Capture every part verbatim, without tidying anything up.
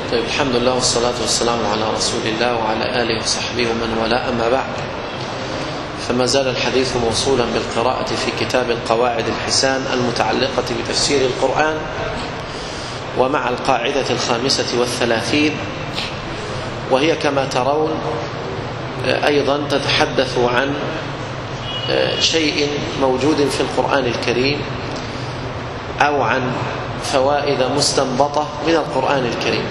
طيب، الحمد لله والصلاة والسلام على رسول الله وعلى آله وصحبه ومن والاه، أما بعد، فما زال الحديث موصولا بالقراءة في كتاب القواعد الحسان المتعلقة بتفسير القرآن، ومع القاعدة الخامسة والثلاثين، وهي كما ترون أيضا تتحدث عن شيء موجود في القرآن الكريم أو عن فوائد مستنبطة من القرآن الكريم،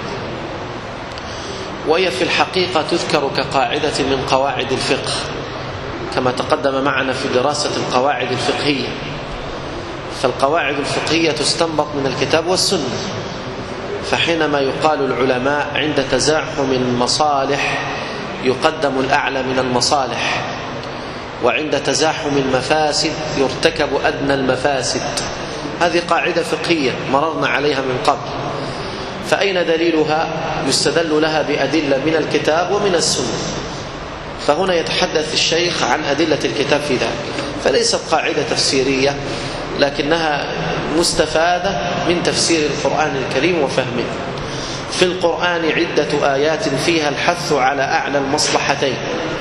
وهي في الحقيقة تذكر كقاعدة من قواعد الفقه كما تقدم معنا في دراسة القواعد الفقهية. فالقواعد الفقهية تستنبط من الكتاب والسنة، فحينما يقال العلماء عند تزاحم المصالح يقدم الأعلى من المصالح، وعند تزاحم المفاسد يرتكب أدنى المفاسد، هذه قاعدة فقهية مررنا عليها من قبل. فأين دليلها؟ يستدل لها بأدلة من الكتاب ومن السنة. فهنا يتحدث الشيخ عن أدلة الكتاب في ذلك، فليست قاعدة تفسيرية لكنها مستفادة من تفسير القرآن الكريم وفهمه. في القرآن عدة آيات فيها الحث على أعلى المصلحتين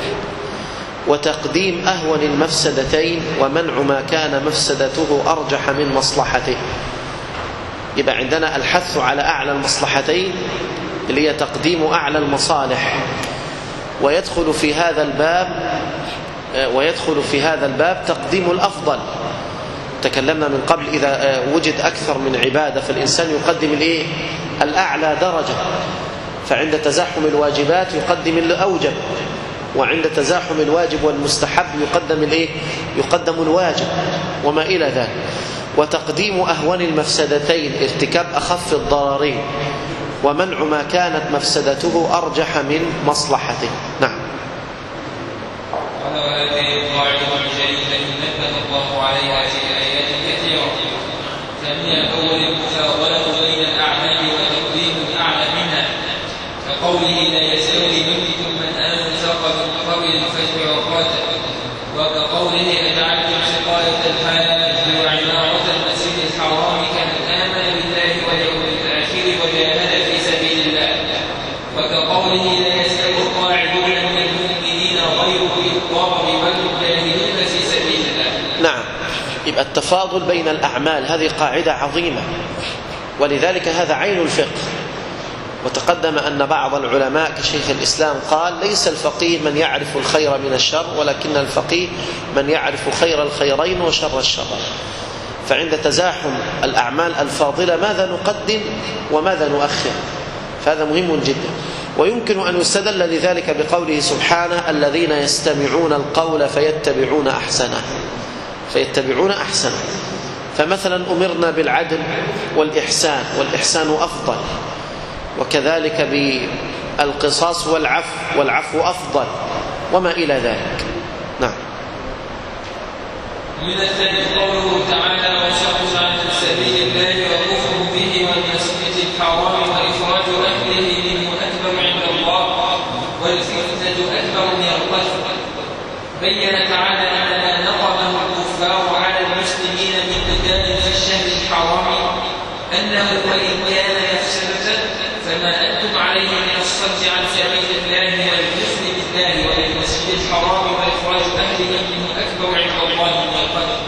وتقديم أهون المفسدتين ومنع ما كان مفسدته أرجح من مصلحته. يبقى عندنا الحث على أعلى المصلحتين اللي هي تقديم أعلى المصالح، ويدخل في هذا الباب ويدخل في هذا الباب تقديم الأفضل. تكلمنا من قبل إذا وجد أكثر من عبادة فالإنسان يقدم الإيه؟ الأعلى درجة، فعند تزاحم الواجبات يقدم الأوجب، وعند تزاحم الواجب والمستحب يقدم الإيه؟ يقدم الواجب وما إلى ذلك. وتقديم أهون المفسدتين ارتكاب أخف الضررين، ومنع ما كانت مفسدته أرجح من مصلحته. نعم. وهذه القاعدة الجليلة نبه الله عليها في آيات كثيرة، فمن الأول المفاضلة بين الأعمال وتقديم الأعلى منها، كقوله لا يستوي منكم من أنفق من قبل الفتح وقاتل، وكقوله أجعلتم سقاية الحاج وعمارة المسجد الحرام كمن آمن بالله واليوم الآخر وجاهد في سبيل الله، وكقوله لا يستوي القاعدون من المؤمنين غير أولي الضرر والمجاهدون في سبيل الله. نعم، يبقى التفاضل بين الأعمال هذه قاعدة عظيمة، ولذلك هذا عين الفقه. وتقدم أن بعض العلماء كشيخ الإسلام قال ليس الفقيه من يعرف الخير من الشر، ولكن الفقيه من يعرف خير الخيرين وشر الشرين. فعند تزاحم الأعمال الفاضلة ماذا نقدم وماذا نؤخر، فهذا مهم جدا. ويمكن أن يستدل لذلك بقوله سبحانه الذين يستمعون القول فيتبعون أحسنه فيتبعون أحسنه. فمثلا أمرنا بالعدل والإحسان، والإحسان أفضل، وكذلك بالقصاص والعفو، والعفو أفضل، وما إلى ذلك. نعم. من الثاني قوله تعالى وصد عن سبيل الله وكفر به والمسجد الحرام وإخراج أهله منه أكبر عند الله والفتنة أكبر من القتل. بين تعالى أن ما نقمه الكفار على المسلمين من قتال في الشهر الحرام أنه وإن كان مفسدة فما أنتم عليه من الصد عن سبيل الله والكفر بالله وللمسجد الحرام وإخراج أهله منه أكبر عند الله من القتل.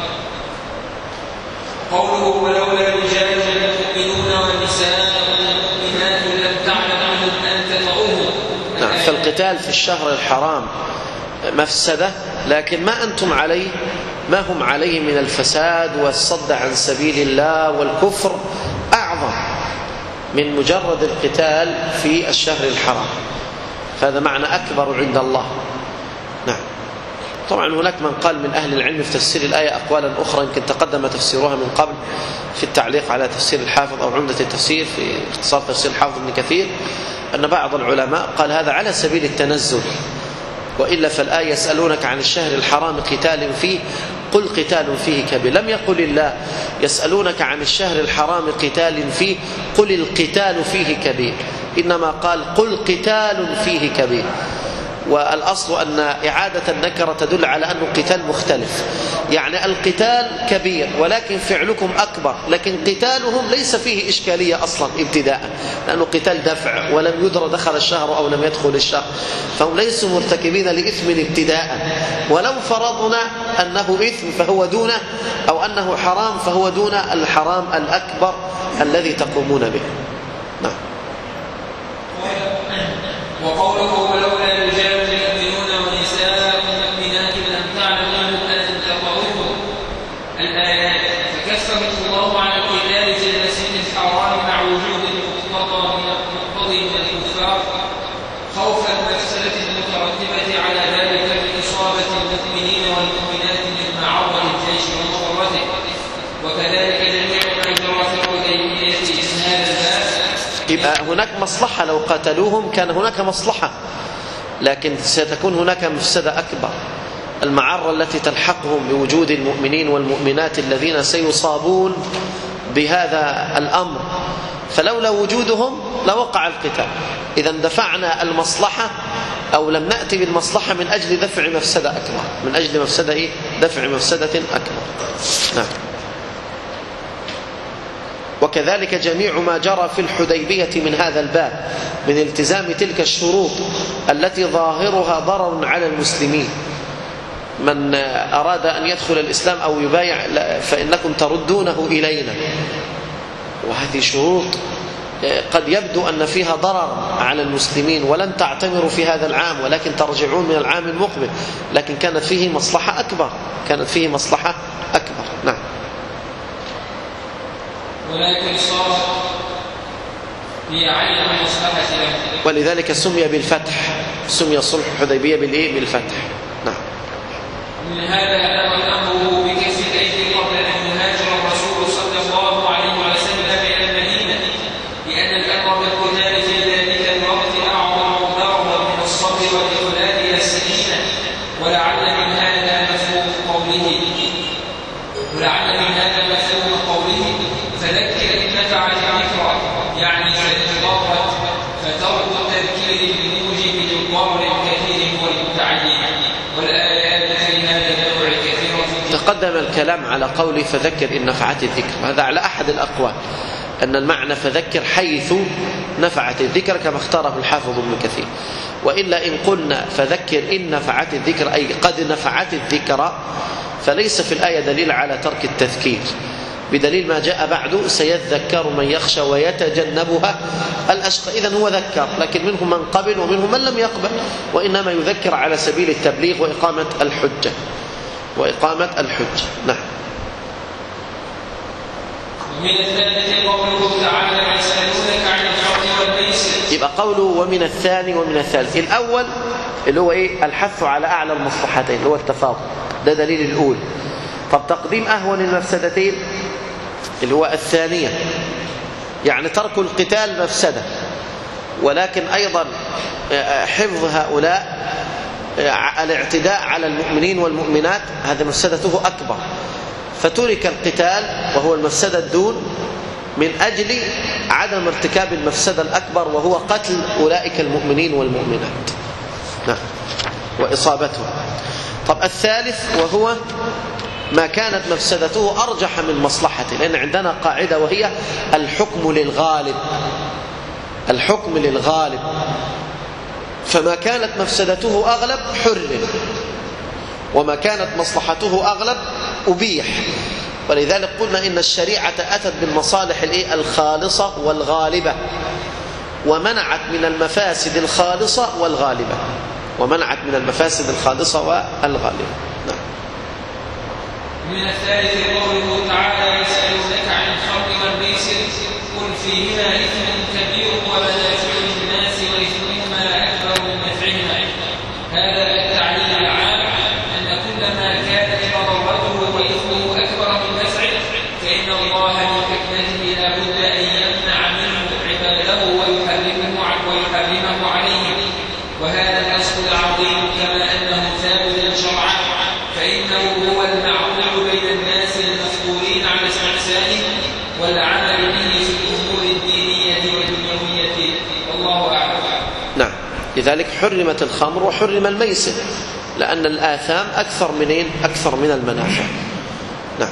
قوله ولولا رجال مؤمنون ونساء مؤمنات لم تعلموهم أن تطؤوهم. نعم، فالقتال في الشهر الحرام مفسدة، لكن ما أنتم عليه ما هم عليه من الفساد والصد عن سبيل الله والكفر أعظم من مجرد القتال في الشهر الحرام، فهذا معنى أكبر عند الله. نعم. طبعا هناك من قال من أهل العلم في تفسير الآية أقوالا أخرى يمكن تقدم تفسيرها من قبل في التعليق على تفسير الحافظ أو عمدة التفسير في اختصار تفسير الحافظ ابن كثير، أن بعض العلماء قال هذا على سبيل التنزل، وإلا فالآية يسألونك عن الشهر الحرام قتال فيه قل قتال فيه كبير. لم يقل الله يسألونك عن الشهر الحرام قتال فيه قل القتال فيه كبير، إنما قال قل قتال فيه كبير. والأصل أن إعادة النكرة تدل على أنه قتال مختلف. يعني القتال كبير ولكن فعلكم أكبر، لكن قتالهم ليس فيه إشكالية أصلا ابتداء، لأنه قتال دفع ولم يدر دخل الشهر أو لم يدخل الشهر، فهم ليسوا مرتكبين لإثم ابتداء. ولو فرضنا أنه إثم فهو دونه، أو أنه حرام فهو دون الحرام الأكبر الذي تقومون به. نعم. وقوله ولولا رجال يؤمنون ونساء مؤمنات لم تعلموهم أن تطؤوهم الآيات، فكفهم الله عن القتال في المسجد الحرام مع وجود المقتضي من الكفار خوف المفسدة المترتبة على ذلك من إصابة المؤمنين والمؤمنات من معرض الجيش ومضرته، وكذلك جميع ما جرى في الحديبية إسناد الباب. يبقى هناك مصلحة، لو قتلوهم كان هناك مصلحة، لكن ستكون هناك مفسدة أكبر، المعرة التي تلحقهم بوجود المؤمنين والمؤمنات الذين سيصابون بهذا الأمر، فلولا وجودهم لوقع القتال. إذا دفعنا المصلحة أو لم نأتي بالمصلحة من أجل دفع مفسدة أكبر، من أجل مفسدة إيه؟ دفع مفسدة أكبر. نعم. وكذلك جميع ما جرى في الحديبية من هذا الباب من التزام تلك الشروط التي ظاهرها ضرر على المسلمين. من أراد أن يدخل الإسلام أو يبايع فإنكم تردونه إلينا، وهذه شروط قد يبدو أن فيها ضرر على المسلمين ولن تعتمروا في هذا العام ولكن ترجعون من العام المقبل، لكن كانت فيه مصلحة أكبر، كانت فيه مصلحة أكبر. نعم. ولكن صار هي عين المصلحة له، ولذلك سمي بالفتح، سمي صلح الحديبية بالإيه؟ بالفتح. نعم. من هذا أمره بكسر الأيدي قبل أن يهاجر الرسول صلى الله عليه وسلم إلى المدينة، لأن الأمر بالقتال في ذلك الوقت أعظم ضررا من الصبر والإخلال إلى السكينة، ولعل من هذا مفهوم قوله ولعل من هذا مفهوم قوله فذكر إن نفعت الذكرى، يعني فإن فترك التذكير بالموجب للضرر الكثير والمتعين، والآيات في هذا النوع كثيرة. تقدم الكلام على قوله فذكر إن نفعت الذكر، هذا على أحد الأقوال أن المعنى فذكر حيث نفعت الذكر كما اختاره الحافظ ابن كثير، وإلا إن قلنا فذكر إن نفعت الذكر أي قد نفعت الذكر، فليس في الآية دليل على ترك التذكير، بدليل ما جاء بعد سيذكر من يخشى ويتجنبها الأشقى. إذن هو ذكر، لكن منهم من قبل ومنهم من لم يقبل، وإنما يذكر على سبيل التبليغ وإقامة الحجة وإقامة الحجة. نعم. ومن الثالث قوله تعالى يسألونك عن الخمر والميسر، يبقى قوله ومن الثاني ومن الثالث. الأول اللي هو إيه؟ الحث على أعلى المصلحتين اللي هو التفاضل، ده دليل الأول. طب تقديم أهون المفسدتين اللي هو الثانية، يعني ترك القتال مفسدة، ولكن أيضا حفظ هؤلاء الاعتداء على المؤمنين والمؤمنات هذا مفسدته أكبر، فترك القتال وهو المفسدة الدون من أجل عدم ارتكاب المفسدة الأكبر وهو قتل أولئك المؤمنين والمؤمنات. نعم. وإصابتهم. طب الثالث وهو ما كانت مفسدته أرجح من مصلحته، لأن عندنا قاعدة وهي الحكم للغالب، الحكم للغالب، فما كانت مفسدته أغلب حرم، وما كانت مصلحته أغلب أبيح. ولذلك قلنا إن الشريعة أتت بالمصالح الخالصة والغالبة، ومنعت من المفاسد الخالصة والغالبة، ومنعت من المفاسد الخالصة والغالبة. نعم. من الثالث قوله تعالى يسألونك عن الخمر والميسر قل فيهما إثم كبير ومنافع للناس وإثمهما أكبر من نفعهما. هذا التعليل العام أن كل ما كانت مضرته وإثمه أكبر من نفعه فإن الله من حكمته لا بد أن يمنع منه عباده ويحرمه ويحرمه عليهم، وهذا الأصل العظيم كما أنه ثابت شرعا فإنه هو المعقول بين الناس المفطورين على استحسانه والعمل به في الأمور الدينية والدنيوية، والله أعلم. نعم. لذلك حرمت الخمر وحرم الميسر، لأن الآثام أكثر منين؟ أكثر من المنافع. نعم.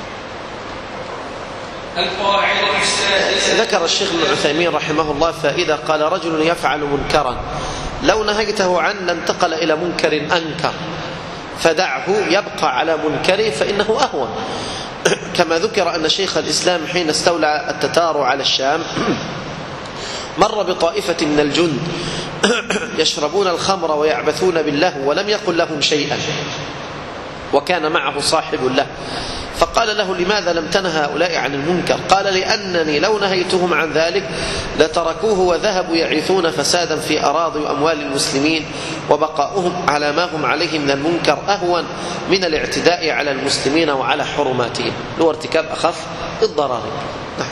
القاعدة السادسة. ذكر الشيخ ابن عثيمين رحمه الله فائدة، قال: رجل يفعل منكرا لو نهيته عنه لانتقل إلى منكر أنكر، فدعه يبقى على منكره فإنه أهون. كما ذكر أن شيخ الإسلام حين استولى التتار على الشام مر بطائفة من الجند يشربون الخمر ويعبثون باللهو ولم يقل لهم شيئا، وكان معه صاحب له، فقال له: لماذا لم تنهى هؤلاء عن المنكر؟ قال: لأنني لو نهيتهم عن ذلك لتركوه وذهبوا يعيثون فسادا في أراضي وأموال المسلمين، وبقاؤهم على ما هم عليه من المنكر أهون من الاعتداء على المسلمين وعلى حرماتهم، له ارتكاب أخف الضرر. نعم.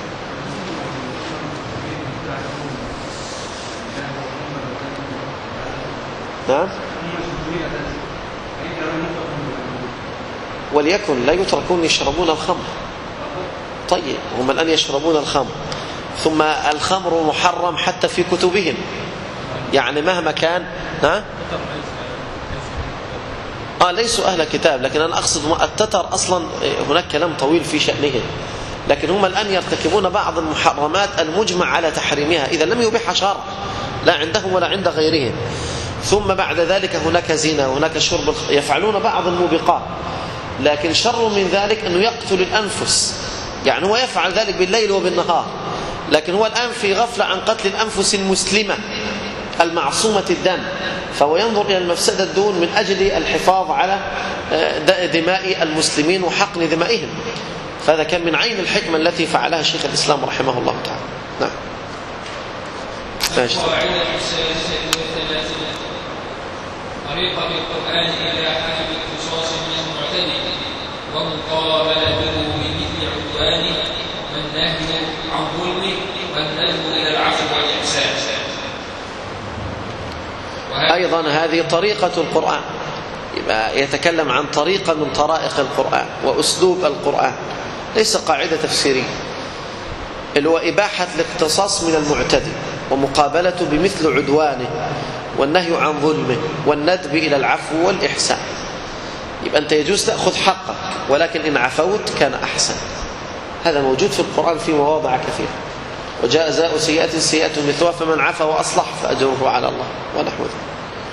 نعم. وليكن لا يتركون يشربون الخمر. طيب هم الآن يشربون الخمر، ثم الخمر محرم حتى في كتبهم، يعني مهما كان. ها؟ آه ليسوا أهل كتاب، لكن أنا أقصد التتر أصلا هناك كلام طويل في شأنهم، لكن هم الآن يرتكبون بعض المحرمات المجمع على تحريمها إذا لم يبيح شرع، لا عندهم ولا عند غيرهم. ثم بعد ذلك هناك زنا وهناك شرب، يفعلون بعض الموبقات، لكن شر من ذلك أنه يقتل الأنفس، يعني هو يفعل ذلك بالليل وبالنهار، لكن هو الآن في غفلة عن قتل الأنفس المسلمة المعصومة الدم، فهو ينظر إلى المفسدة دون من أجل الحفاظ على دماء المسلمين وحقن دمائهم. فهذا كان من عين الحكمة التي فعلها شيخ الإسلام رحمه الله تعالى. نعم. ماشي. طريقة القرآن إلى حد الاختصاص من المعتدي ومقابلته بمثل عدوانه والنهي عن ظلمه والندب إلى العفو والإحسان. أيضا هذه طريقة القرآن، يبقى يتكلم عن طريقة من طرائق القرآن وأسلوب القرآن، ليس قاعدة تفسيرية، اللي هو إباحة الاختصاص من المعتدي ومقابلته بمثل عدوانه والنهي عن ظلمه والندب إلى العفو والإحسان. يبقى أنت يجوز تأخذ حقك، ولكن إن عفوت كان أحسن. هذا موجود في القرآن في مواضع كثيرة. وجاء جزاء سيئة سيئة مثلها فمن عفا وأصلح فأجره على الله ونحو ذلك.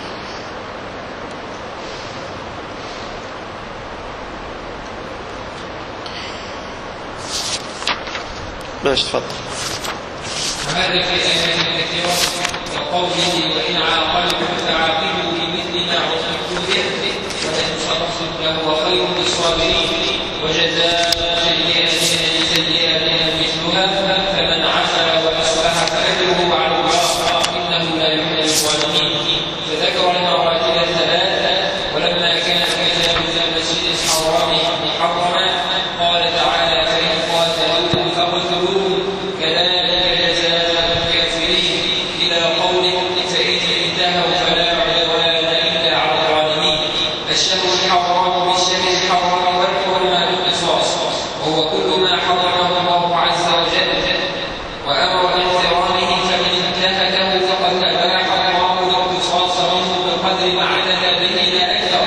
ماشي تفضل. هذا في آيات كثيرة وقوله وإن عاقبتم فعاقبوا بمثل ما عوقبتم به ولئن صبرتم لهو خير للصابرين وجزاء سيئة سيئة مثلها فمن عفا وأصلح فأجره على الله إنه لا يحب الظالمين. فذكر المراتب الثلاثة، ولما كان الكتاب في المسجد الحرام محرما قال تعالى فإن قاتلوكم فاقتلوهم كذلك جزاء الكافرين إلى قوله فإن انتهوا فلا عدوان إلا على الظالمين. الشهر الحرام بالشهر الحرام والحرمات القصاص، وهو كل ما حرمه الله عز وجل وأمر باحترامه، فمن انتهكه فقد أباح الله القصاص منه بقدر ما اعتدى به لا أكثر.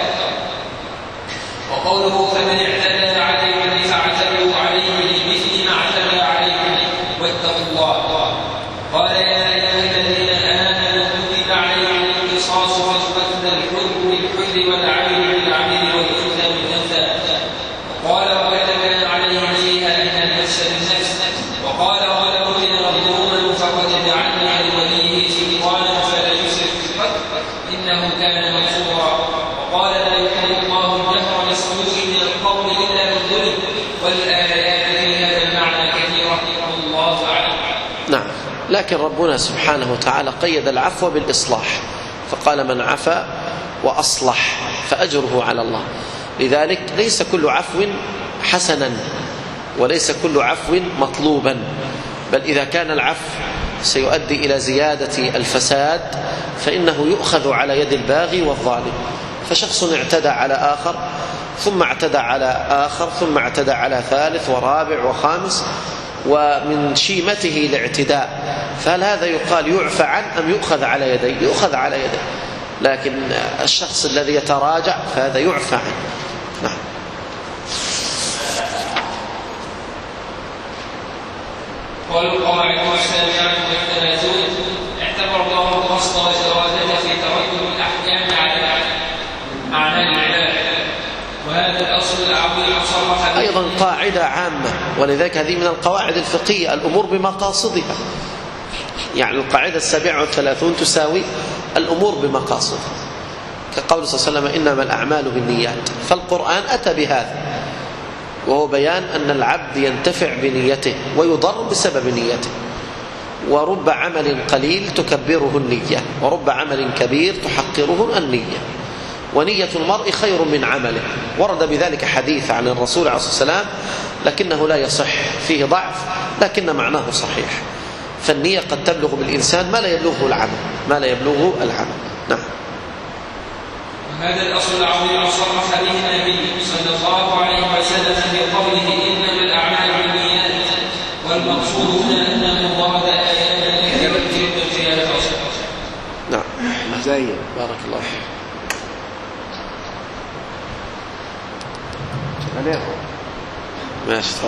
وقوله فمن اعتدى عليكم فاعتدوا عليه بمثل ما اعتدى عليكم واتقوا الله. قال يا أيها الذين آمنوا كتب عليكم القصاص في القتل الحر بالحر والعين بالعين والأنثى بالأنثى. وقال وكتبنا عليهم فيها أن النفس بالنفس. وقال ولو قتل مظلوما فقد جعلنا لوليه سلطانا فلا يسرف في القتل إنه كان منصورا. وقال لا يحب الله الجهر بالسوء من القول إلا من ظلم. والآيات في هذا المعنى كثيرة والله أعلم. نعم. لكن ربنا سبحانه وتعالى قيد العفو بالإصلاح، فقال من عفا وأصلح فأجره على الله. لذلك ليس كل عفو حسنا وليس كل عفو مطلوبا، بل إذا كان العفو سيؤدي إلى زيادة الفساد فإنه يؤخذ على يد الباغي والظالم. فشخص اعتدى على آخر ثم اعتدى على آخر ثم اعتدى على ثالث ورابع وخامس، ومن شيمته الاعتداء، فهل هذا يقال يعفى عنه أم يؤخذ على يديه؟ يؤخذ على يديه، لكن الشخص الذي يتراجع فهذا يعفى عنه. نعم. والقواعد السابعة والثلاثون اعتبر الله القصد والإرادة في ترتب الأحكام على معنى العبادة، وهذا الأصل العظيم صرح أيضا قاعدة عامة، ولذلك هذه من القواعد الفقهية، الأمور بمقاصدها. يعني القاعدة السابعة والثلاثون تساوي الأمور بمقاصدها، كقول صلى الله عليه وسلم إنما الأعمال بالنيات، فالقرآن أتى بهذا، وهو بيان أن العبد ينتفع بنيته ويضر بسبب نيته، ورب عمل قليل تكبره النية، ورب عمل كبير تحقره النية، ونية المرء خير من عمله. ورد بذلك حديث عن الرسول عليه الصلاة والسلام لكنه لا يصح، فيه ضعف لكن معناه صحيح. فالنية قد تبلغ بالإنسان ما لا يبلغه العمل، ما لا يبلغه العمل. نعم. هذا الأصل العظيم صرح به النبي صلى الله عليه وسلم بقوله إنما الأعمال بالنيات، والمقصود هنا أنه ورد آيات كثيرة جدا في هذا الأصل. نعم. زين. بارك الله فيك. ماشي تفضل.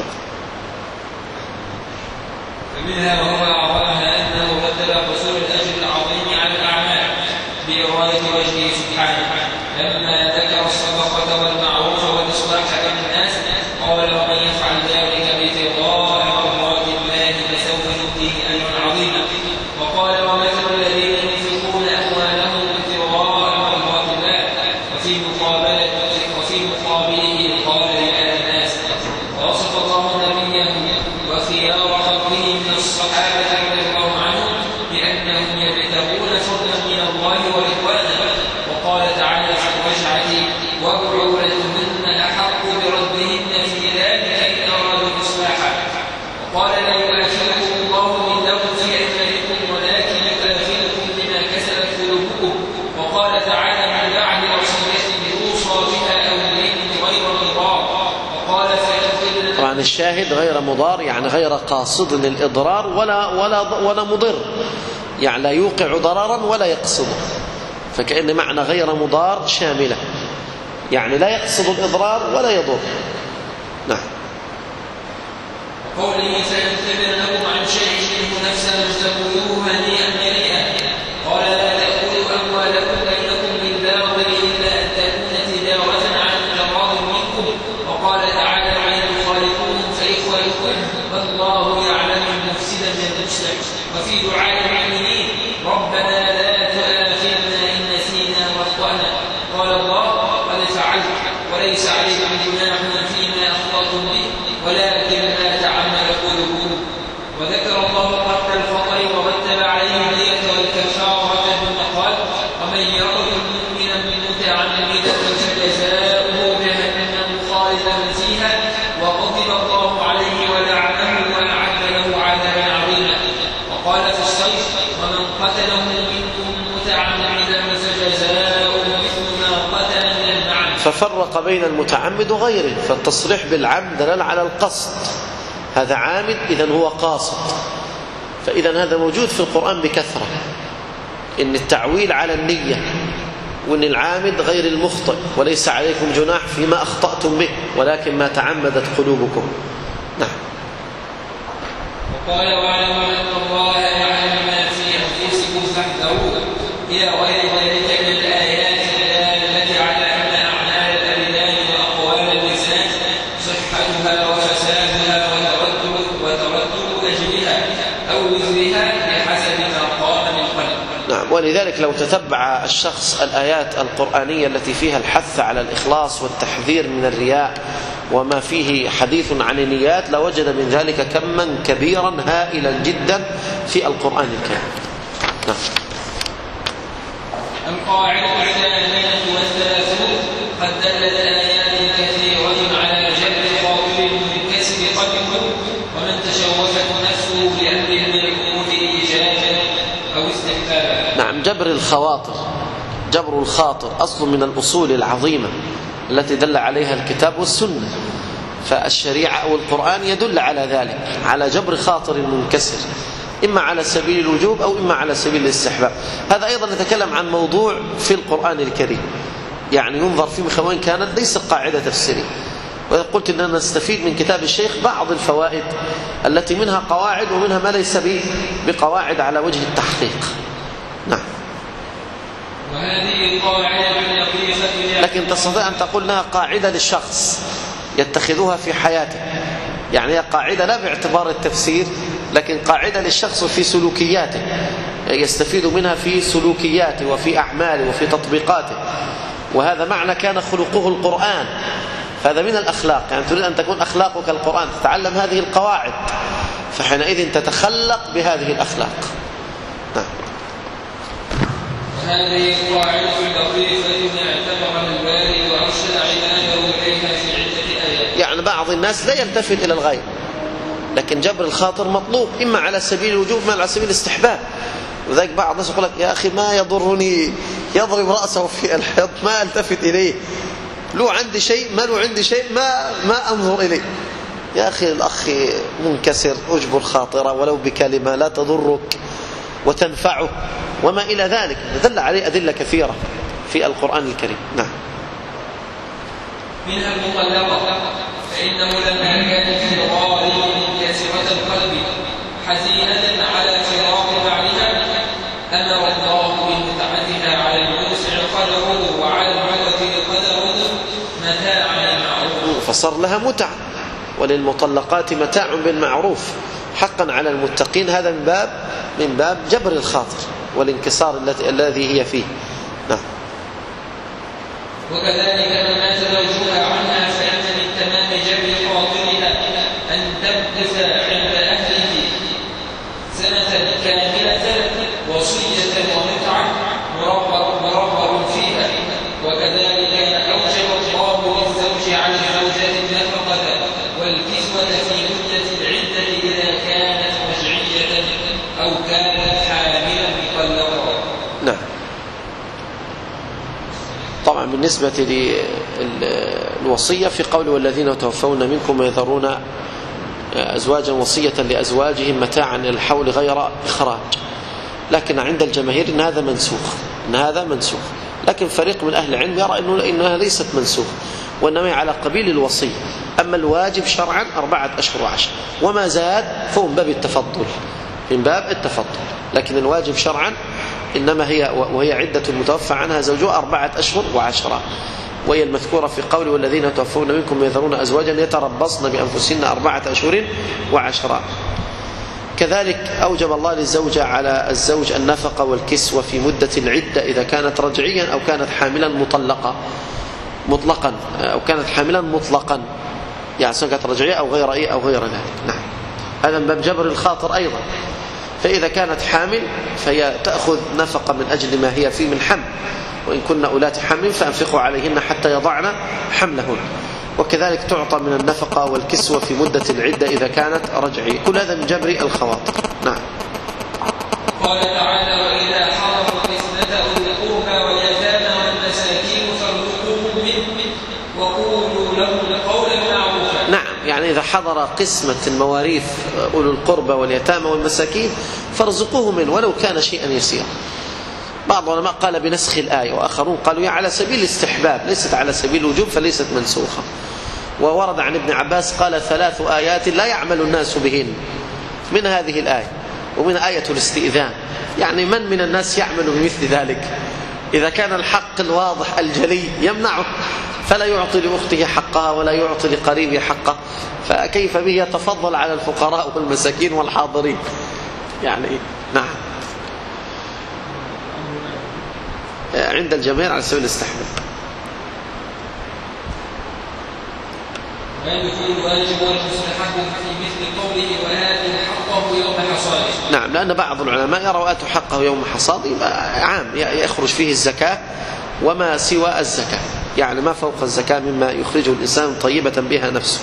فمنها وهو أعظمها أنه رتب حصول الأجر العظيم على الأعمال بإرادة وجهه سبحانه، لما ذكر الصدقة والمعروف والإصلاح بين الناس قال ومن يفعل ذلك ابتغاء مرضات الله فسوف نؤتيه أجرا عظيما. وقال ومثل الذين ينفقون أموالهم ابتغاء مرضات الله وفي مقابله وفي مقابله قال يا الناس. ووصف الله نبيه وخيار خلقه من الصحابة رضي الله عنهم بأنهم يبتغون فضلا من الله ورضوانه. وقال تعالى في الرجعة وبعولتهن أحق بردهن في ذلك إن أرادوا إصلاحا. وقال لا يؤاخذكم الله باللغو في أيمانكم ولكن يؤاخذكم بما كسبت قلوبكم. وقال تعالى من بعد وصية يوصى بها أو دين غير مضار. وقال فيغفر. طبعا الشاهد غير مضار يعني غير قاصد للإضرار ولا ولا ولا مضر، يعني لا يوقع ضررا ولا يقصده، فكأن معنى غير مضار شاملة، يعني لا يقصد الإضرار ولا يضر. نعم. قوله فينتبه لكم عن شيء منه نفسا تقولوه هنيئا مريئا. قال لا تأكلوا أموالكم بينكم بالباطل إلا أن تكون تجارة عن تراض منكم. وقال تعالى وإن تخالفوهم فإخوانكم والله يعلم المفسد من المصلح. وفي دعاء المؤمنين ربنا لا تؤاخذنا إن نسينا واخطأنا. قال الله قد فعلت وليس عليكم جناح فيما أخطأتم به ولكن ما تعمد قلوبكم. وذكر الله قتل الخطأ ورتب عليه الدية والكفارة ثم قال ومن يقتل مؤمنا متعمدا فجزاؤه جهنم خالدا فيها وغضب الله عليه ولعنه وأعد له عذابا عظيما. وقال في الصيف ومن قتله منكم متعمدا فجزاؤه مثل ما قتل من النعم. ففرق بين المتعمد وغيره، فالتصريح بالعمد دلال على القصد، هذا عامد إذن هو قاصد، فإذا هذا موجود في القرآن بكثرة، إن التعويل على النية، وإن العامد غير المخطئ وليس عليكم جناح فيما أخطأتم به ولكن ما تعمدت قلوبكم. نعم. وقال واعلموا أن الله يعلم ما في أنفسكم فاحذروه إلى غير ذلك من الآيات التي على أن أعمال الأبدان وأقوال اللسان صحتها وفسادها وتردد وتردد أجلها أو وزرها بحسب ما قام من قلب. نعم. ولذلك لو تتبع الشخص الآيات القرآنية التي فيها الحث على الإخلاص والتحذير من الرياء وما فيه حديث عن النيات لوجد من ذلك كما كبيرا هائلا جدا في القرآن الكريم. نعم. القاعدة الثانية والثلاثون قد دلت آيات كثيرة على جلب خاطر منكسر قلبه ومن تشوفت نفسه بأمر من الأمور إيجابا أو استحبابا. نعم. جبر الخواطر، جبر الخاطر أصل من الأصول العظيمة التي دل عليها الكتاب والسنة، فالشريعة أو القرآن يدل على ذلك، على جبر خاطر منكسر، إما على سبيل الوجوب أو إما على سبيل الاستحباب. هذا أيضا نتكلم عن موضوع في القرآن الكريم، يعني ينظر فيه من خوان كانت ليس قاعدة تفسيرية. وإذا قلت أننا نستفيد من كتاب الشيخ بعض الفوائد التي منها قواعد ومنها ما ليس بقواعد على وجه التحقيق. نعم. وهذه القواعد النقيصة، لكن تستطيع أن تقول أنها قاعدة للشخص يتخذها في حياته، يعني هي قاعدة لا باعتبار التفسير، لكن قاعدة للشخص في سلوكياته، يستفيد منها في سلوكياته وفي أعماله وفي تطبيقاته. وهذا معنى كان خلقه القرآن، فهذا من الأخلاق. يعني تريد أن تكون أخلاقك القرآن، تتعلم هذه القواعد، فحينئذ تتخلق بهذه الأخلاق. نعم. وهذه القواعد اللطيفة اعتبرها الباري وأرشد عباده إليها في عدة آيات. يعني بعض الناس لا يلتفت إلى الغير، لكن جبر الخاطر مطلوب، إما على سبيل الوجوب إما على سبيل الاستحباب. وذلك بعض الناس يقول لك يا أخي ما يضرني، يضرب رأسه في الحيط ما التفت إليه، لو عندي شيء ما لو عندي شيء ما ما أنظر إليه. يا أخي الأخ منكسر، أجبر خاطره ولو بكلمة لا تضرك وتنفعه وما إلى ذلك، دل عليه أدلة كثيرة في القرآن الكريم. نعم. منها المطلقة، فإنه لما كانت في الغالب كاسرة القلب حزينة على فراق بعدها أمر الله بمتعتها على الموسع قدره وعلى المعتق قدره متاعا معروف، فصار لها متع، وللمطلقات متاع بالمعروف حقا على المتقين. هذا من باب من باب جبر الخاطر والانكسار الذي هي فيه. نعم. وكذلك من مات زوجها عنها فإن من تمام جبر خاطرها أن تمكث عند أهله سنة كاملة وصية ومتعة مرغب فيها. وكذلك أوجب الله للزوج على الزوجة النفقة والكسوة في مدة العدة إذا كانت رجعية أو كانت حاملا مطلقة. نعم. طبعا بالنسبة للوصية في قول والذين يتوفون منكم ويذرون أزواجا وصية لأزواجهم متاعا إلى الحول غير إخراج، لكن عند الجماهير إن هذا منسوخ، إن هذا منسوخ. لكن فريق من أهل العلم يرى إنه إنها ليست منسوخ، وإنما على قبيل الوصية. أما الواجب شرعا أربعة أشهر وعشر، وما زاد فهو من باب التفضل، من باب التفضل. لكن الواجب شرعا إنما هي وهي عدة المتوفى عنها زوجها أربعة أشهر وعشرة، وهي المذكورة في قول والذين يتوفون منكم ويذرون أزواجا يتربصن بأنفسهن أربعة أشهر وعشرة. كذلك أوجب الله للزوجة على الزوج النفقة والكسوة في مدة العدة إذا كانت رجعيا أو كانت حاملا مطلقة مطلقا أو كانت حاملا مطلقا، يعني سواء كانت رجعية أو غير إيه أو غير ذلك. نعم. هذا من باب جبر الخاطر أيضا. فإذا كانت حامل فهي تأخذ نفقة من أجل ما هي فيه من حمل، وإن كنا أولات حمل فأنفقوا عليهن حتى يضعن حملهن. وكذلك تعطى من النفقة والكسوة في مدة العدة إذا كانت رجعية. كل هذا من جبر الخواطر. نعم. قال تعالى وإذا حضروا قسمة أولي القربى واليتامى والمساكين فارزقوهم منه وقولوا لهم قولا معروفا. نعم، يعني إذا حضر قسمة المواريث أولي القربى واليتامى والمساكين فارزقوهم منه ولو كان شيئا يسيرا. بعض العلماء قال بنسخ الآية، وآخرون قالوا على سبيل الاستحباب ليست على سبيل الوجوب فليست منسوخة. وورد عن ابن عباس قال ثلاث آيات لا يعمل الناس بهن، من هذه الآية ومن آية الاستئذان. يعني من من الناس يعمل بمثل ذلك؟ إذا كان الحق الواضح الجلي يمنعه، فلا يعطي لأخته حقها ولا يعطي لقريبه حقه، فكيف به يتفضل على الفقراء والمساكين والحاضرين؟ يعني نعم. عند الجماهير على سبيل الاستحباب. ويدخل الواجب والمستحب في مثل قوله وآتوا حقه يوم حصاده. نعم، لأن بعض العلماء يرى وآتوا حقه يوم حصاده عام يخرج فيه الزكاة وما سوى الزكاة، يعني ما فوق الزكاة مما يخرجه الإنسان طيبة بها نفسه.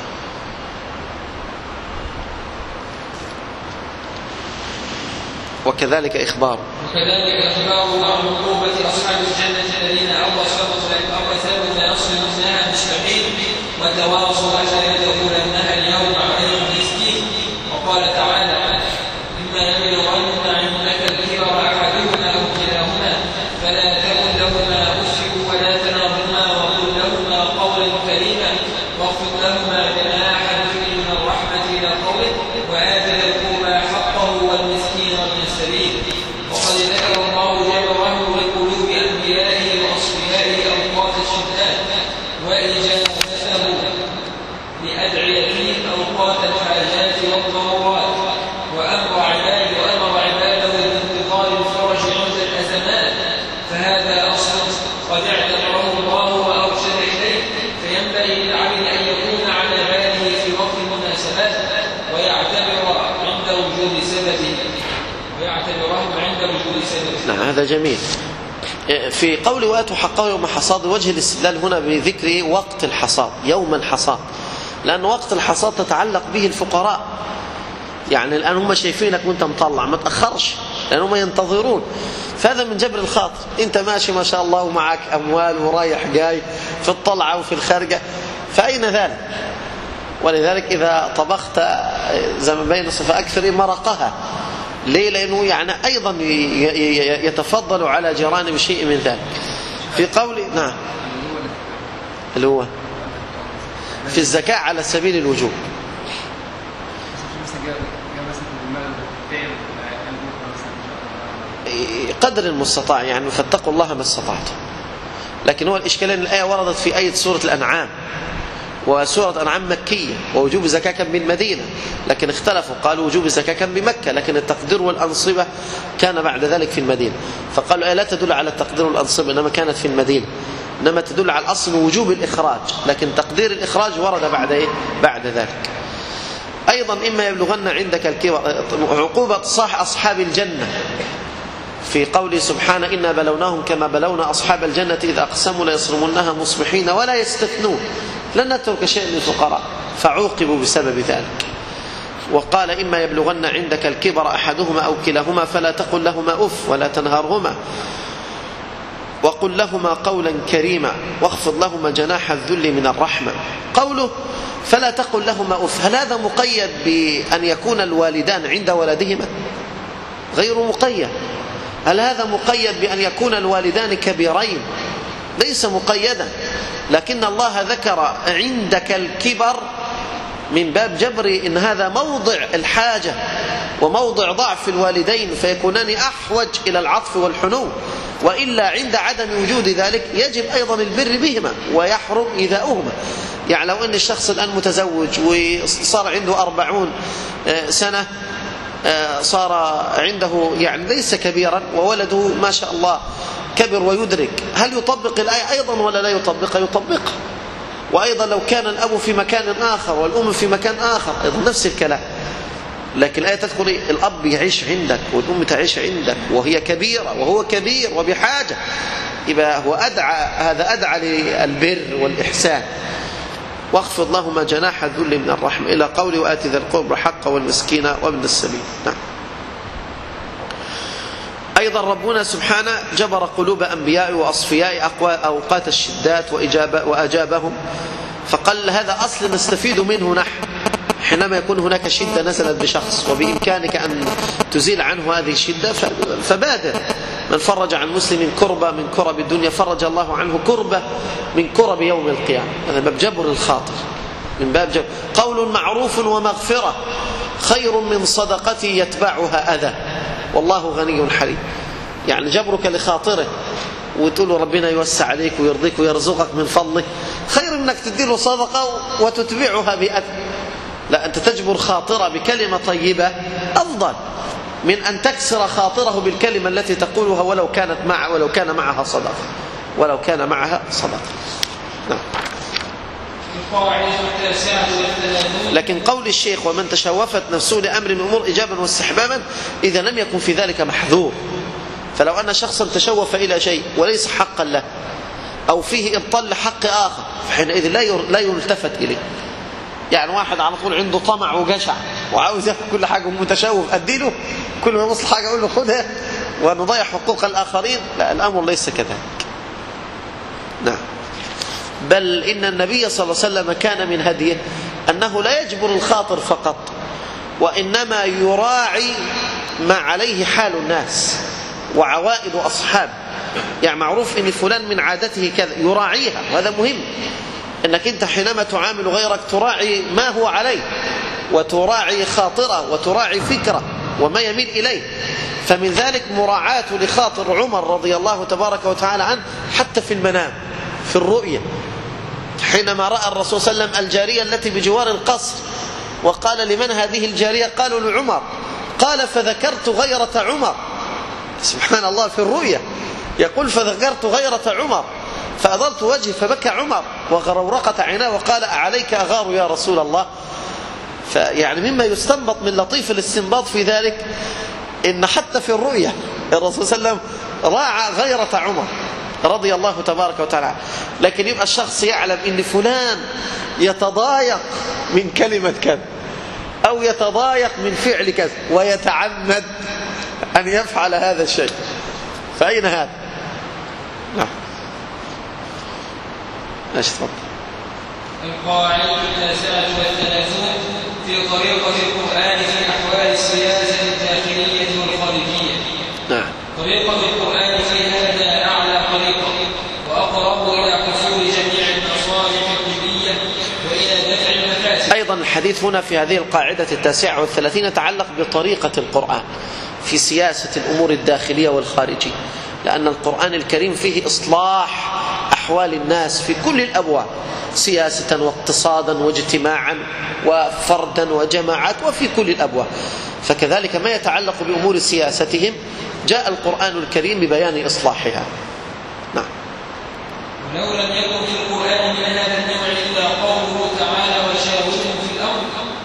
وكذلك إخبار وكذلك إخباره عن عقوبة أصحاب الجنة الذين أورثوا فنصل منها مستحيل وتواصوا ألا يدخلنها اليوم عليهم مسكين. وقال تعالى: إما يبلغن عندك الكبر أحدهما أو كلاهما فلا تقل لهما أف ولا تنهرهما وقل لهما قولا كريما واخفض لهما جناح الذل من الرحمة إلى قوله وآت ذا القربى حقه والمسكين وابن السبيل. وقد ذكر الله جبره لقلوب أنبيائه وأصفيائه أوقات الشدات وإجابته لأدعيتهم أوقات الحاجات والضرورات، وأمر عباده وأمر عباده بانتظار الفرج عند الأزمات، فهذا أصل قد اعتبره الله وأرشد إليه، فينبغي للعبد أن يكون على باله في وقت المناسبات ويعتبر عند وجود سببه ويعتبرهم عند وجود سببه. نعم، هذا جميل. في قول وآتوا حقه يوم حصاد، وجه الاستدلال هنا بذكر وقت الحصاد، يوم الحصاد، لأن وقت الحصاد تتعلق به الفقراء. يعني الآن هم شايفينك وانت مطلع، ما تأخرش، لأن هم ينتظرون. فهذا من جبر الخاطر. انت ماشي ما شاء الله ومعك أموال ورايح جاي في الطلعة وفي الخارجة، فأين ذلك؟ ولذلك إذا طبخت زي ما بين صفة أكثر مرقها. ليه؟ لأنه يعني أيضا يتفضل على جيرانه بشيء من ذلك. في قول نعم اللي هو في الزكاة على سبيل الوجوب، قدر المستطاع، يعني فاتقوا الله ما استطعتم. لكن هو الإشكال أن الآية وردت في آية سورة الأنعام، وسورة أنعام مكية، ووجوب الزكاة كان بالمدينة، لكن اختلفوا، قالوا وجوب الزكاة كان بمكة، لكن التقدير والأنصبة كان بعد ذلك في المدينة. فقالوا الآية لا تدل على التقدير والأنصبة، إنما كانت في المدينة، إنما تدل على الأصل وجوب الإخراج، لكن تقدير الإخراج ورد بعد إيه؟ بعد ذلك. أيضا إما يبلغن عندك الكبر، عقوبة صاح أصحاب الجنة في قوله سبحانه: إنا بلوناهم كما بلونا أصحاب الجنة إذ أقسموا ليصرمنها مصبحين ولا يستثنون، لن نترك شيء للفقراء، فعوقبوا بسبب ذلك. وقال: إما يبلغن عندك الكبر أحدهما أو كلاهما فلا تقل لهما أف ولا تنهرهما وقل لهما قولا كريما واخفض لهما جناح الذل من الرحمة. قوله فلا تقل لهما أف، هل هذا مقيد بأن يكون الوالدان عند ولدهما؟ غير مقيد. هل هذا مقيد بأن يكون الوالدان كبيرين؟ ليس مقيدا، لكن الله ذكر عندك الكبر من باب جبري، إن هذا موضع الحاجة وموضع ضعف الوالدين، فيكونان أحوج إلى العطف والحنو، وإلا عند عدم وجود ذلك يجب أيضا البر بهما ويحرم إيذاؤهما. يعني لو أن الشخص الآن متزوج وصار عنده أربعون سنة، صار عنده يعني ليس كبيرا وولده ما شاء الله كبر ويدرك، هل يطبق الآية أيضا ولا لا يطبقها؟ يطبقها. وأيضا لو كان الأب في مكان آخر والأم في مكان آخر أيضا نفس الكلام. لكن الآية تدخل الأب يعيش عندك والأم تعيش عندك وهي كبيرة وهو كبير وبحاجة، يبقى هو أدعى، هذا أدعى للبر والإحسان. واخفض لهما جناح الذل من الرحمة إلى قوله وآت ذا القربى حقه والمسكين وابن السبيل. نعم. أيضا ربنا سبحانه جبر قلوب أنبياء وأصفياء أوقات الشدات وأجابهم، فقال هذا أصل نستفيد منه نحن حينما يكون هناك شدة نزلت بشخص وبإمكانك أن تزيل عنه هذه الشدة فبادر. من فرج عن مسلم كربة من كرب الدنيا فرج الله عنه كربة من كرب يوم القيامة. هذا باب جبر الخاطر، من باب جبر. قول معروف ومغفرة خير من صدقة يتبعها أذى والله غني حليم. يعني جبرك لخاطره وتقول ربنا يوسع عليك ويرضيك ويرزقك من فضله خير انك تديله صدقة وتتبعها بأذى. لا، أنت تجبر خاطره بكلمة طيبة أفضل من أن تكسر خاطره بالكلمة التي تقولها ولو كانت مع ولو كان معها صدقة ولو كان معها صدقة. نعم. لكن قول الشيخ ومن تشوفت نفسه لأمر من أمور إجابا واستحبابا إذا لم يكن في ذلك محذور. فلو أن شخصا تشوف إلى شيء وليس حقا له أو فيه إبطال لحق آخر فحينئذ لا يلتفت إليه. يعني واحد على طول عنده طمع وجشع وعاوز ياخد كل حاجة ومتشوف أديله كل ما يوصل حاجة أقول له خدها ونضيع حقوق الآخرين. لا، الأمر ليس كذلك. نعم. بل إن النبي صلى الله عليه وسلم كان من هديه أنه لا يجبر الخاطر فقط، وإنما يراعي ما عليه حال الناس وعوائد أصحاب. يعني معروف إن فلان من عادته كذا، يراعيها، وهذا مهم. إنك أنت حينما تعامل غيرك تراعي ما هو عليه، وتراعي خاطره، وتراعي فكره وما يميل إليه. فمن ذلك مراعاة لخاطر عمر رضي الله تبارك وتعالى عنه حتى في المنام، في الرؤية، حينما رأى الرسول صلى الله عليه وسلم الجارية التي بجوار القصر وقال: لمن هذه الجارية؟ قالوا: لعمر. قال: فذكرت غيرة عمر. سبحان الله، في الرؤية يقول: فذكرت غيرة عمر فأضلت وجهي فبكى عمر وغرورقت عيناه وقال: أعليك أغار يا رسول الله. فيعني مما يستنبط من لطيف الاستنباط في ذلك إن حتى في الرؤية الرسول صلى الله عليه وسلم راعى غيرة عمر رضي الله تبارك وتعالى. لكن يبقى الشخص يعلم إن فلان يتضايق من كلمة كذا أو يتضايق من فعل كذا ويتعمد أن يفعل هذا الشيء، فأين هذا؟ نعم. ماشي، تفضل. القاعدة التاسعة والثلاثون في طريقة القرآن في أحوال السياسة الداخلية والخارجية. نعم. طريقة القرآن في هذا أعلى طريقة وأقرب إلى حصول جميع المصالح الكلية وإلى دفع المفاسد. أيضا الحديث هنا في هذه القاعدة التاسعة والثلاثين يتعلق بطريقة القرآن في سياسة الأمور الداخلية والخارجية، لأن القرآن الكريم فيه إصلاح أحوال الناس في كل الأبواب، سياسة واقتصادا واجتماعا وفردا وجماعات، وفي كل الأبواب. فكذلك ما يتعلق بأمور سياستهم جاء القرآن الكريم ببيان إصلاحها. نعم. ولو لم يكن في القرآن من هذا النوع إلا قوله تعالى: وشاورهم في الأمر،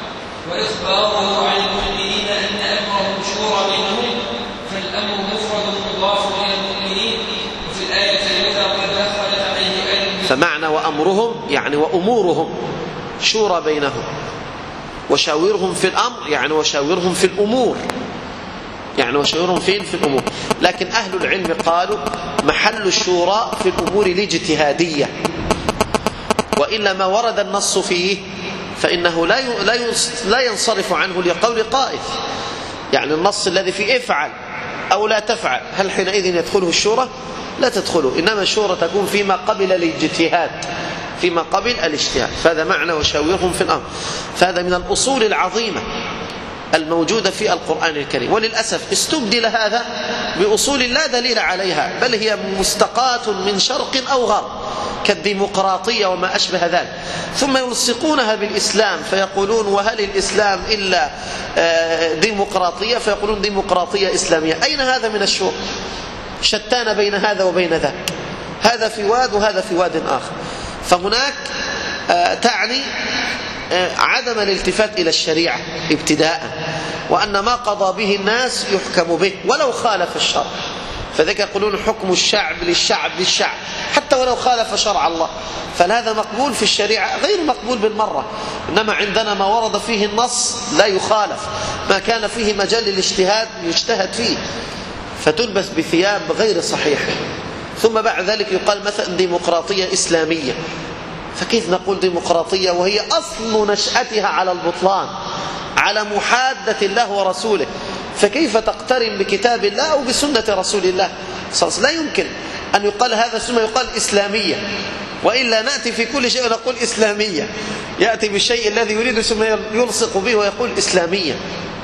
وإخباره عن المؤمنين أن أمرهم شورى بينهم، فالأمر مفرد مضاف إلى المؤمنين، وفي الآية الأولى قد دخلت عليه أن فمعنى وأمرهم يعني وأمورهم شورى بينهم، وشاورهم في الأمر يعني وشاورهم في الأمور، يعني وشاورهم فين؟ في الأمور. لكن أهل العلم قالوا محل الشورى في الأمور الاجتهادية، وإلا ما ورد النص فيه فإنه لا لا ينصرف عنه لقول قائل. يعني النص الذي فيه افعل أو لا تفعل، هل حينئذ يدخله الشورى؟ لا تدخله، إنما الشورى تكون فيما قبل الاجتهاد، فيما قبل الاجتهاد. فهذا معنى وشاورهم في الأمر. فهذا من الأصول العظيمة الموجودة في القرآن الكريم، وللأسف استبدل هذا بأصول لا دليل عليها، بل هي مستقاة من شرق أو غرب كالديمقراطية وما أشبه ذلك، ثم يلصقونها بالإسلام فيقولون: وهل الإسلام إلا ديمقراطية؟ فيقولون ديمقراطية إسلامية. أين هذا من الشور؟ شتان بين هذا وبين ذاك، هذا في واد وهذا في واد آخر. فهناك تعني عدم الالتفات إلى الشريعة ابتداء، وأن ما قضى به الناس يحكم به ولو خالف الشرع. فذلك يقولون حكم الشعب للشعب للشعب حتى ولو خالف شرع الله. فهذا مقبول في الشريعة، غير مقبول بالمرة. إنما عندنا ما ورد فيه النص لا يخالف، ما كان فيه مجال للاجتهاد يجتهد فيه، فتلبس بثياب غير صحيحة. ثم بعد ذلك يقال مثلا ديمقراطية إسلامية. فكيف نقول ديمقراطية وهي أصل نشأتها على البطلان، على محادة الله ورسوله؟ فكيف تقترن بكتاب الله أو بسنة رسول الله صلى الله عليه وسلم؟ لا يمكن أن يقال هذا ثم يقال إسلامية، وإلا نأتي في كل شيء ونقول إسلامية. يأتي بالشيء الذي يريد ثم يلصق به ويقول إسلامية.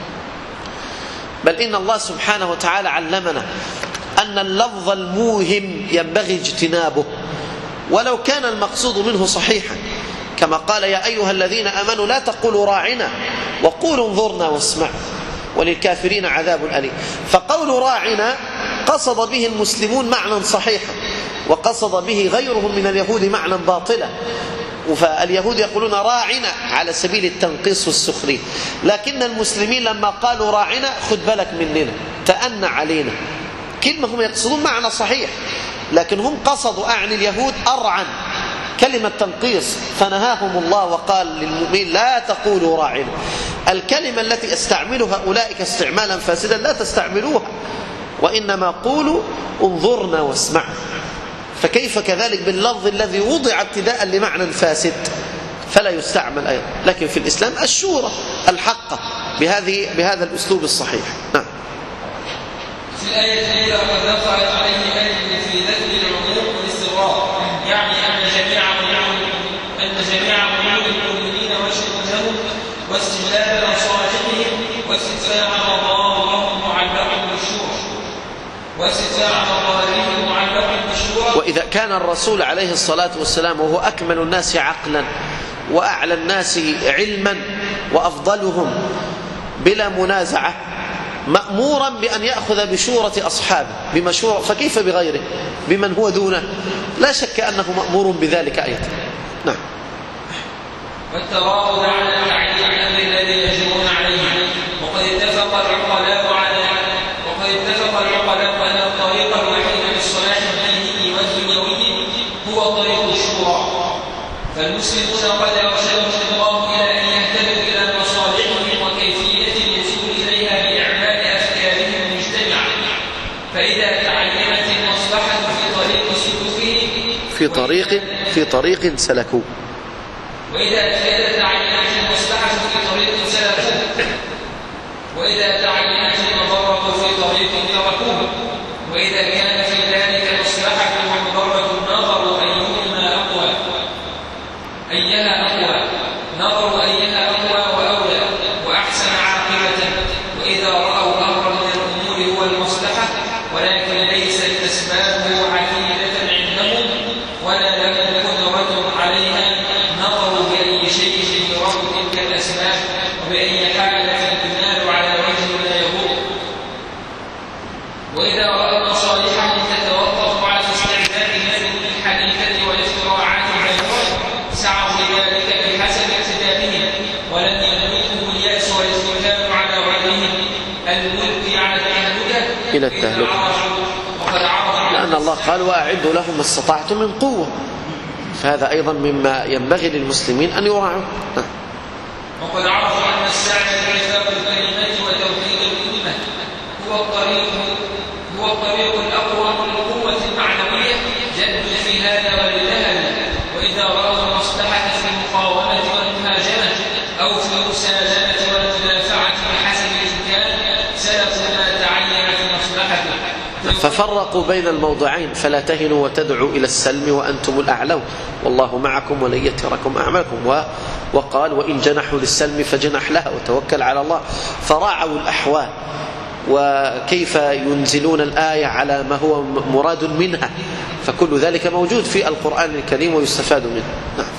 بل إن الله سبحانه وتعالى علمنا أن اللفظ الموهم ينبغي اجتنابه ولو كان المقصود منه صحيحا، كما قال: يا أيها الذين آمنوا لا تقولوا راعنا وقولوا انظرنا واسمعوا وللكافرين عذاب أليم. فقول راعنا قصد به المسلمون معنى صحيحا، وقصد به غيرهم من اليهود معنى باطلا. فاليهود يقولون راعنا على سبيل التنقيص والسخرية، لكن المسلمين لما قالوا راعنا خد بالك مننا، تأنى علينا، كلمة هم يقصدون معنى صحيح، لكن هم قصدوا أعني اليهود أرعا، كلمة تنقيص، فنهاهم الله وقال للمؤمنين لا تقولوا راعنا. الكلمة التي استعملها أولئك استعمالا فاسدا لا تستعملوها، وإنما قولوا انظرنا واسمعوا. فكيف كذلك باللفظ الذي وضع ابتداء لمعنى فاسد فلا يستعمل أيضا. لكن في الإسلام الشورى الحقة بهذه بهذا الأسلوب الصحيح. نعم. في الآية الأولى قد دخلت عليه أن في ذكر العموم والاستغراق، يعني أن جميع أن جميع عموم المؤمنين وشهودهم واستجلاب مصالحهم واستدفاع مضارهم معلق بالشورى واستدفاع مضارهم معلق بالشورى. وإذا كان الرسول عليه الصلاة والسلام وهو أكمل الناس عقلا وأعلى الناس علما وأفضلهم بلا منازعة مأمورا بأن يأخذ بشورة أصحابه بمشورة، فكيف بغيره بمن هو دونه؟ لا شك أنه مأمور بذلك أيضا. نعم. والتراض على تعليم الأمر الذي يجرون عليه. وقد اتفق العقلاء على وقد اتفق العقلاء أن الطريق الوحيد للصلاح الديني والدنيوي هو طريق الشورى، فالمسلمون قد أرشدهم الله إلى أن يهتدوا إلى مصالحهم وكيفية الوصول إليها بإعمال أفكارهم المجتمعة، فإذا تعينت المصلحة في طريق سلوكهم في طريق في طريق سلكوه وإذا تعينت المصلحة في طريق سلكوه وإذا تعينت المضرة في طريق تركوه، وإذا كان في ذلك مصلحة ومضرة نظروا أيهما أقوى أيها أقوى نظروا أيها أقوى وأولى وأحسن عاقبة، وإذا رأوا أمرا من الأمور هو المصلحة ولكن ليست أسبابه عقيدة عندهم ولا لهم قدرة عليها نظروا بأي شيء يرد تلك الأسباب وبأي حالة تنال على وجه لا يضر. وإذا رأوا مصالحهم تتوقف على استعداد نزل الحديثة والاختراعات الجديدة سعوا لذلك بحسب اقتدارهم، ولم يملكهم اليأس والاستكان على غيرهم الملك على التهلكة إلى التهلكة، لأن الله قال وأعدوا لهم ما استطعتم من قوة، فهذا أيضا مما ينبغي للمسلمين أن يراعوا. وقد عرفوا أن السعي لإحقاق الكلمة وتوحيد الأمة هو الطريق هو الطريق الأقوى للقوة المعنوية، جدوا في هذا واجتهدوا، وإذا رأوا المصلحة في المقاومة والمهاجمة أو في المسالمة والمدافعة بحسب الإمكان سلكوا ما تعين في مصلحته. ففرقوا بين الموضعين، فلا تهنوا وتدعوا إلى السلم وأنتم الأعلون والله معكم ولن يتركم أعمالكم. وقال وإن جنحوا للسلم فجنح لها وتوكل على الله. فراعوا الأحوال وكيف ينزلون الآية على ما هو مراد منها، فكل ذلك موجود في القرآن الكريم ويستفاد منه. نعم.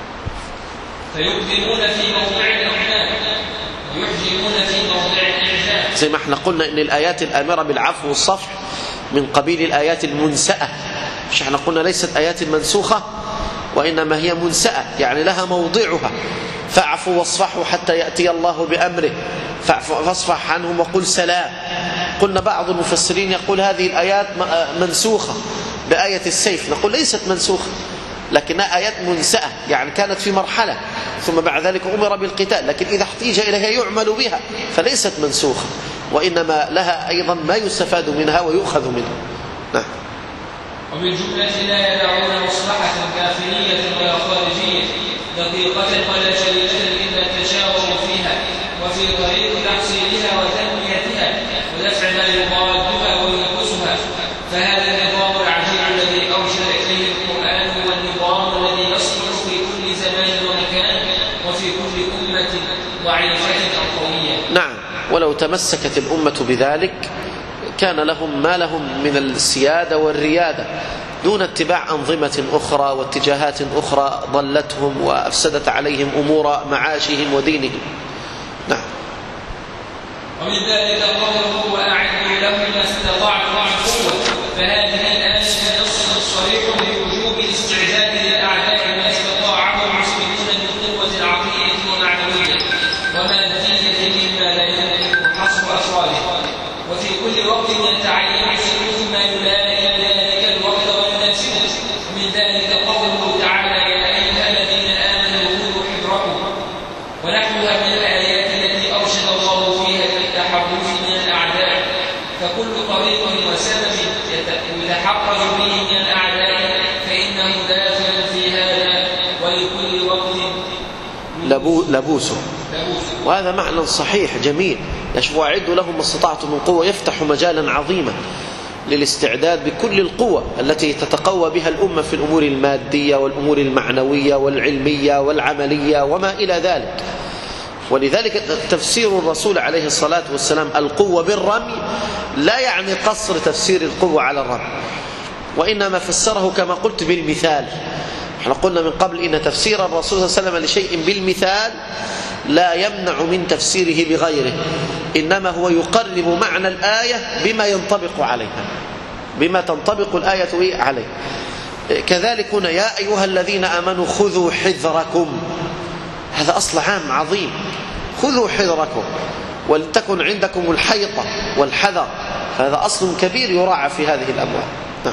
فيقدمون في موضع الأحكام ويحجمون في موضع الإعجاب، زي ما احنا قلنا إن الآيات الآمرة بالعفو والصفح من قبيل الآيات المنسأة، مش احنا قلنا ليست آيات منسوخة وإنما هي منسأة، يعني لها موضعها. فاعفوا واصفحوا حتى يأتي الله بأمره فاصفح عنهم وقل سلام. قلنا بعض المفسرين يقول هذه الآيات منسوخة بآية السيف، نقول ليست منسوخة لكنها آيات منسأة، يعني كانت في مرحلة ثم بعد ذلك أمر بالقتال، لكن إذا احتيج إليها يعمل بها فليست منسوخة، وإنما لها أيضا ما يستفاد منها ويؤخذ منها. نعم. وبالجملة لا يدعون مصلحة داخلية ولا خارجية دقيقة ولا شريكة إلا تشاوروا فيها وفي طريق تحصيلها وتنميتها ودفع ما يضادها وينقصها، فهذا النظام العجيب الذي أرشد إليه القرآن هو النظام الذي يصلح في كل زمان ومكان وفي كل أمة ضعيفة أو قوية. نعم. ولو تمسكت الأمة بذلك كان لهم ما لهم من السيادة والريادة دون اتباع أنظمة أخرى واتجاهات أخرى ضلتهم وأفسدت عليهم أمور معاشهم ودينهم. نعم. ومن ذلك قوله وأعدوا لهم ما استطعتم من قوة، فهذه الآية نص صريح بوجوب الاستعداد للأعداء ما استطاعه المسلمون من قوة العقلية والمعنوية ومادية مما لا يمكن حصر أسراره، وفي كل وقت يتعين سلوك ما يلائم ذلك الوقت ويناسبه. من ذلك قوله تعالى يا أيها الذين آمنوا كونوا حذركم، ونحوها من الآيات التي أرشد الله فيها للتحرز من الأعداء، فكل طريق وسبب يتحرز به من الأعداء لبوسه. وهذا معنى صحيح جميل. يشوف وأعدوا لهم ما استطعتم من قوة، يفتح مجالا عظيما للاستعداد بكل القوة التي تتقوى بها الأمة في الأمور المادية والأمور المعنوية والعلمية والعملية وما إلى ذلك. ولذلك تفسير الرسول عليه الصلاة والسلام القوة بالرمي لا يعني قصر تفسير القوة على الرمي، وإنما فسره كما قلت بالمثال. احنا قلنا من قبل إن تفسير الرسول صلى الله عليه وسلم لشيء بالمثال لا يمنع من تفسيره بغيره، إنما هو يقرب معنى الآية بما ينطبق عليها، بما تنطبق الآية عليه. كذلك هنا يا أيها الذين آمنوا خذوا حذركم، هذا أصل عام عظيم. خذوا حذركم ولتكن عندكم الحيطة والحذر، هذا أصل كبير يراعى في هذه الأموال. نعم.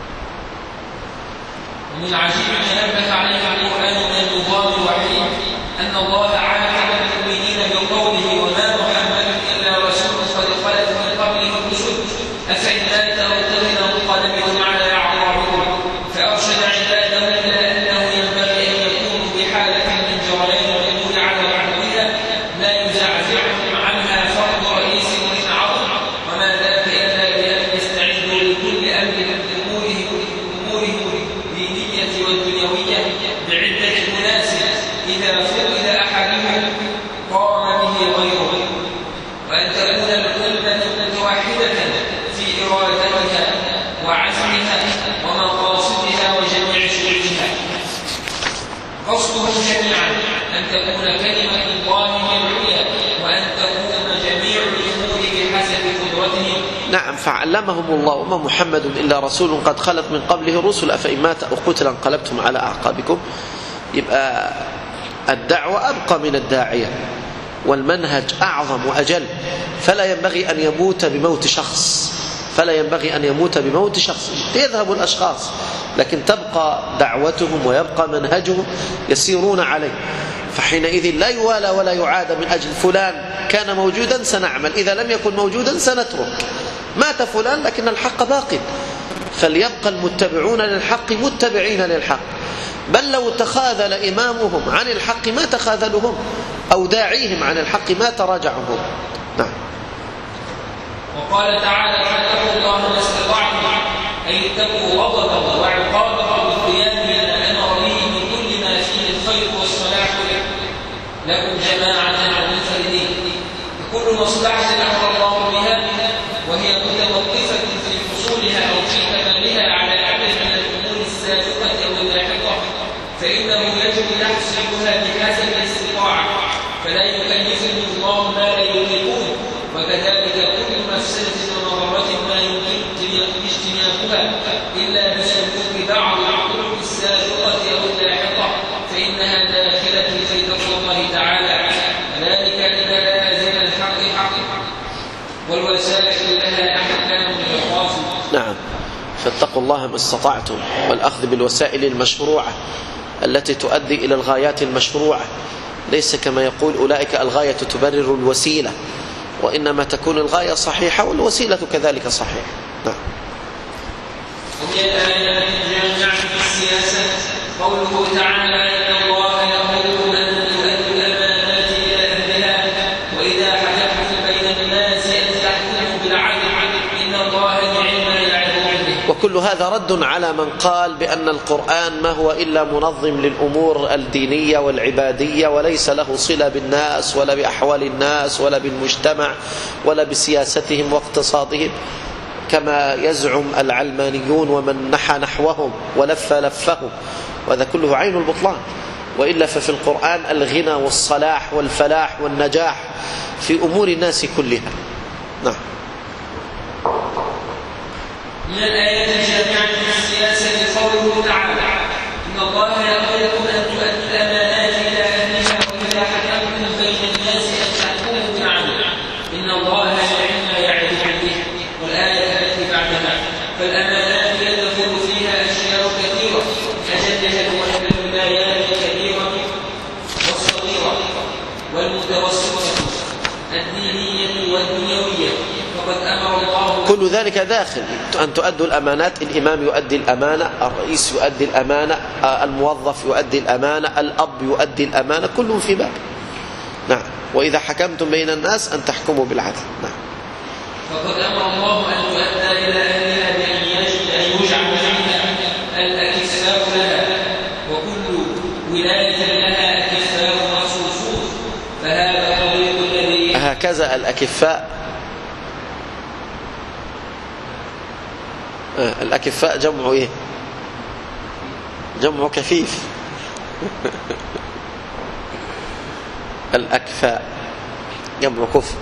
ومن العجيب ما نبه عليه القرآن من النظام الوحيد أن الله عاتب المؤمنين بقوله وما محمد إلا رسول قد خلت من قبله الرسل أفإن مات أو قتل انقلبتم على أعقابكم، فأرشد عباده إلى أنه ينبغي أن يكونوا بحالة من جريان الأمور على بعضها لا يزعزعهم عنها فرض رئيس من عظم، وما ذاك إلا بأن يستعدوا لكل أمر من أمورهم الدينية والدنيوية بعدة مناسب إذا فرض أحدهم قام به غيره، وأن تكون الأمة متوحدة في إرادتها وعزمها ومقاصدها وجميع شؤونها. قصدهم جميعا أن تكون كلمة الله العليا وأن تكون جميع الأمور بحسب قدرتهم. نعم. فعلمهم الله وما محمد إلا رسول قد خلت من قبله الرسل أفإن مات أو قتل انقلبتم على أعقابكم. يبقى الدعوة أبقى من الداعية والمنهج أعظم وأجل، فلا ينبغي أن يموت بموت شخص، فلا ينبغي أن يموت بموت شخص. يذهب الأشخاص لكن تبقى دعوتهم ويبقى منهجهم يسيرون عليه، فحينئذ لا يوالى ولا يعاد من أجل فلان كان موجودا سنعمل، إذا لم يكن موجودا سنترك. مات فلان لكن الحق باق، فليبقى المتبعون للحق متبعين للحق، بل لو تخاذل إمامهم عن الحق ما تخاذلهم، أو داعيهم عن الحق ما تراجعهم. نعم. وقال تعالى فاتقوا الله ما استطعتم أي اتقوا غضبه وعقابه بالقيام بما أمر به من كل ما فيه الخير والصلاح لكم جماعة ومنفردين، كل مصلحة أمر الله بها وهي متوقفة في حصولها أو في كمالها على عدد من الأمور السابقة أو اللاحقة، فإنه يجب تحصيلها بحسب الاستطاعة، فلا يكلفهم الله ما لا يطيقون. وكذلك كل مفسدة ومضرة ما يمكن اجتنابها إلا بسلوك بعض الطرق السابقة أو اللاحقة فإنها داخلة في تقوى الله تعالى، ذلك لملازم الحق حق والوسائل لها أحكام الخاص. نعم. فاتقوا الله ما استطعتم، والأخذ بالوسائل المشروعة التي تؤدي إلى الغايات المشروعة، ليس كما يقول أولئك الغاية تبرر الوسيلة، وإنما تكون الغاية صحيحة والوسيلة كذلك صحيحة. نعم. ومن الآيات الجامعة في السياسة قوله تعالى إن الله يأمركم أن تؤدوا الأمانات إلى أهلها وإذا حكمتم بين الناس أن تحكموا بالعدل إن الله نعم ما يعظكم به. وكل هذا رد على من قال بأن القرآن ما هو إلا منظم للأمور الدينية والعبادية وليس له صلة بالناس ولا بأحوال الناس ولا بالمجتمع ولا بسياستهم واقتصادهم، كما يزعم العلمانيون ومن نحى نحوهم ولف لفهم، وهذا كله عين البطلان. وإلا ففي القرآن الغنى والصلاح والفلاح والنجاح في أمور الناس كلها. نعم. من الآيات الجامعة في السياسة قوله تعالى إن الله يأمركم أن تؤدوا الأمانات إلى أهلها وإذا حكمتم بين الناس أن تحكموا بالعدل إن الله نعم ما يعظكم به. والآية التي بعدها فالأمانات يدخل فيها أشياء كثيرة أجلها الولايات الكبيرة والصغيرة والمتوسطة الدينية والدنيوية، فقد أمر الله كل ذلك داخل أن تؤدوا الأمانات. الإمام يؤدي الأمانة، الرئيس يؤدي الأمانة، الموظف يؤدي الأمانة، الأب يؤدي الأمانة، كلهم في باب. نعم. وإذا حكمتم بين الناس أن تحكموا بالعدل. نعم. فقد أمر الله أن يؤدى إلى أهلها بأن يجعل فيها الأكفاء لها، وكل ولاية لها أكفاء مخصوصون، فهذا الطريق الذي هكذا الأكفاء. آه الأكفاء جمع إيه؟ جمع كفيف. الأكفاء جمع كفء.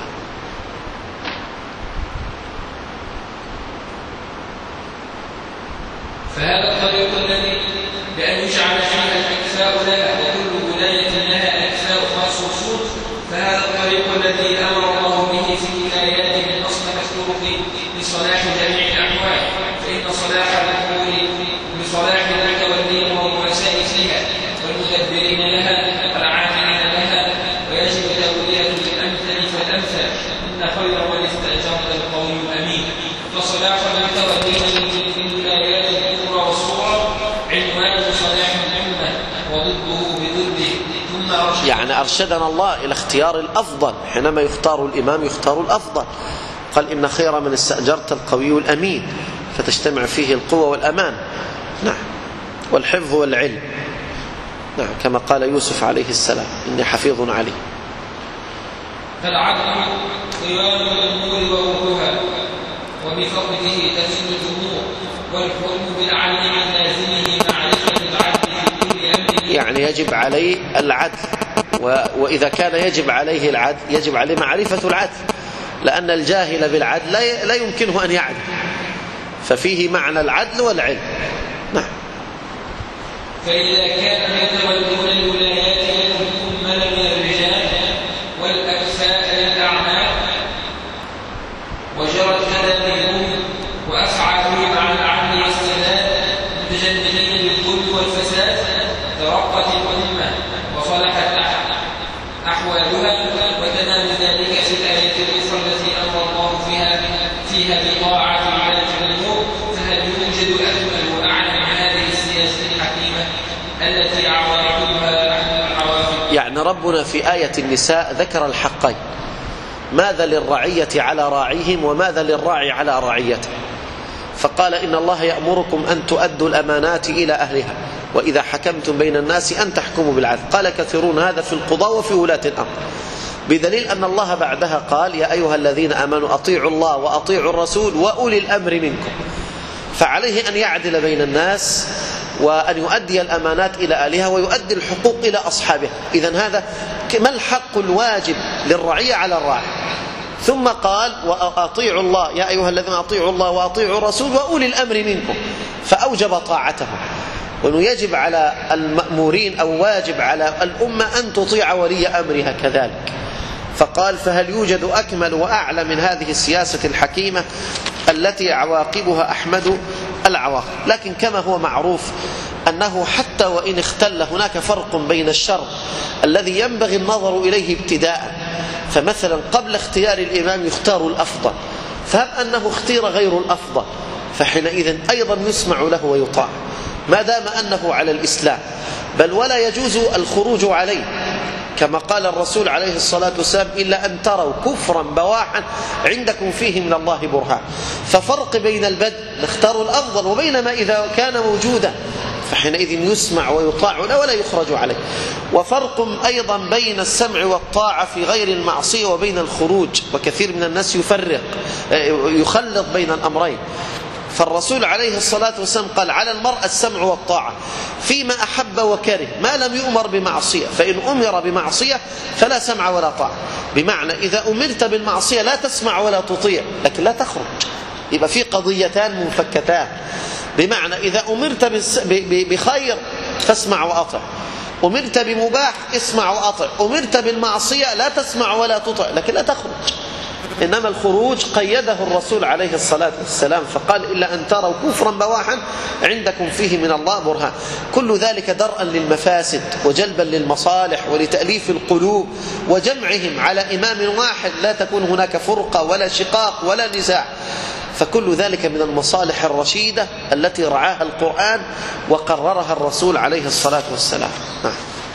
فهذا الطريق الذي بأن يجعل فيها الأكفاء لها وكل ولاية لها أكفاء مخصوصون، فهذا الطريق الذي أمر الله به في ولايات من أصلح الطرق لصلاح جميع الأحوال، فإن صلاح الأمور بصلاح المتولين والرؤساء فيها والمدبرين لها والعاملين لها، ويجب تولية الأمثل فالأمثل، إن خير من استأجرت القوي الأمين. فصلاح المتولين في الولايات الكبرى والصغرى عنوان صلاح الأمة وضده بضده. ثم أرشد يعني أرشدنا الله إلى اختيار الأفضل. حينما يختار الإمام يختار الأفضل. قال إن خير من استأجرت القوي الأمين، فتجتمع فيه القوة والأمان. نعم. والحفظ والعلم. نعم. كما قال يوسف عليه السلام إني حفيظ عليه. فالعدل قيام الأمور ووقوها، وبفضله تزن الأمور، والحكم بالعدل عن لازمه معرفة العدل في كل أمر. يعني يجب عليه العدل، وإذا كان يجب عليه العدل يجب عليه معرفة العدل، لأن الجاهل بالعدل لا يمكنه أن يعدل، ففيه معنى العدل والعلم. نعم. فإذا كان يتولون الولايات الأمة من الرجال والأكفاء للأعناق، وجرت كلامهم وأفعالهم مع العدل والسداد متجنبين للظلم والفساد، ترقت الأمة وصلحت أحوالها. وتمام ذلك في الآية الأخرى التي أمر الله فيها فيها بطاعة ولاة الأمور. فهل يوجد أكمل وأعلى من هذه السياسة الحكيمة التي عواقبها العواقب؟ يعني ربنا في آية النساء ذكر الحقين، ماذا للرعية على راعيهم وماذا للراعي على رعيته. فقال إن الله يأمركم أن تؤدوا الأمانات إلى أهلها وإذا حكمتم بين الناس أن تحكموا بالعدل. قال كثيرون هذا في القضاء وفي ولاة الأمر، بدليل أن الله بعدها قال يا أيها الذين آمنوا أطيعوا الله وأطيعوا الرسول وأولي الأمر منكم. فعليه أن يعدل بين الناس وأن يؤدي الأمانات إلى أهلها ويؤدي الحقوق إلى أصحابها. إذن هذا ما الحق الواجب للرعية على الراعي. ثم قال وأطيعوا الله يا أيها الذين أطيعوا الله وأطيعوا الرسول وأولي الأمر منكم، فأوجب طاعتهم. وأنه يجب على المأمورين أو واجب على الأمة أن تطيع ولي أمرها كذلك. فقال فهل يوجد أكمل وأعلى من هذه السياسة الحكيمة التي عواقبها أحمد العواقب. لكن كما هو معروف أنه حتى وإن اختل هناك فرق بين الشر الذي ينبغي النظر إليه ابتداء، فمثلا قبل اختيار الإمام يختار الأفضل، فهب أنه اختير غير الأفضل فحينئذ أيضا يسمع له ويطاع ما دام أنه على الإسلام، بل ولا يجوز الخروج عليه كما قال الرسول عليه الصلاة والسلام إلا أن تروا كفرا بواحا عندكم فيه من الله برهان. ففرق بين البدء نختار الأفضل، وبينما إذا كان موجودا فحينئذ يسمع ويطاع ولا يخرج عليه. وفرق أيضا بين السمع والطاعة في غير المعصية وبين الخروج، وكثير من الناس يفرق يخلط بين الأمرين. فالرسول عليه الصلاة والسلام قال على المرء السمع والطاعة فيما أحب وكره ما لم يؤمر بمعصية، فإن أمر بمعصية فلا سمع ولا طاعة. بمعنى إذا أمرت بالمعصية لا تسمع ولا تطيع لكن لا تخرج، يبقى في قضيتان منفكتان. بمعنى إذا أمرت بخير فاسمع وأطع، أمرت بمباح اسمع وأطع، أمرت بالمعصية لا تسمع ولا تطع لكن لا تخرج. إنما الخروج قيده الرسول عليه الصلاة والسلام فقال إلا أن تروا كفرا بواحا عندكم فيه من الله برهان. كل ذلك درءا للمفاسد وجلبا للمصالح ولتأليف القلوب وجمعهم على إمام واحد، لا تكون هناك فرقة ولا شقاق ولا نزاع. فكل ذلك من المصالح الرشيدة التي رعاها القرآن وقررها الرسول عليه الصلاة والسلام. نعم.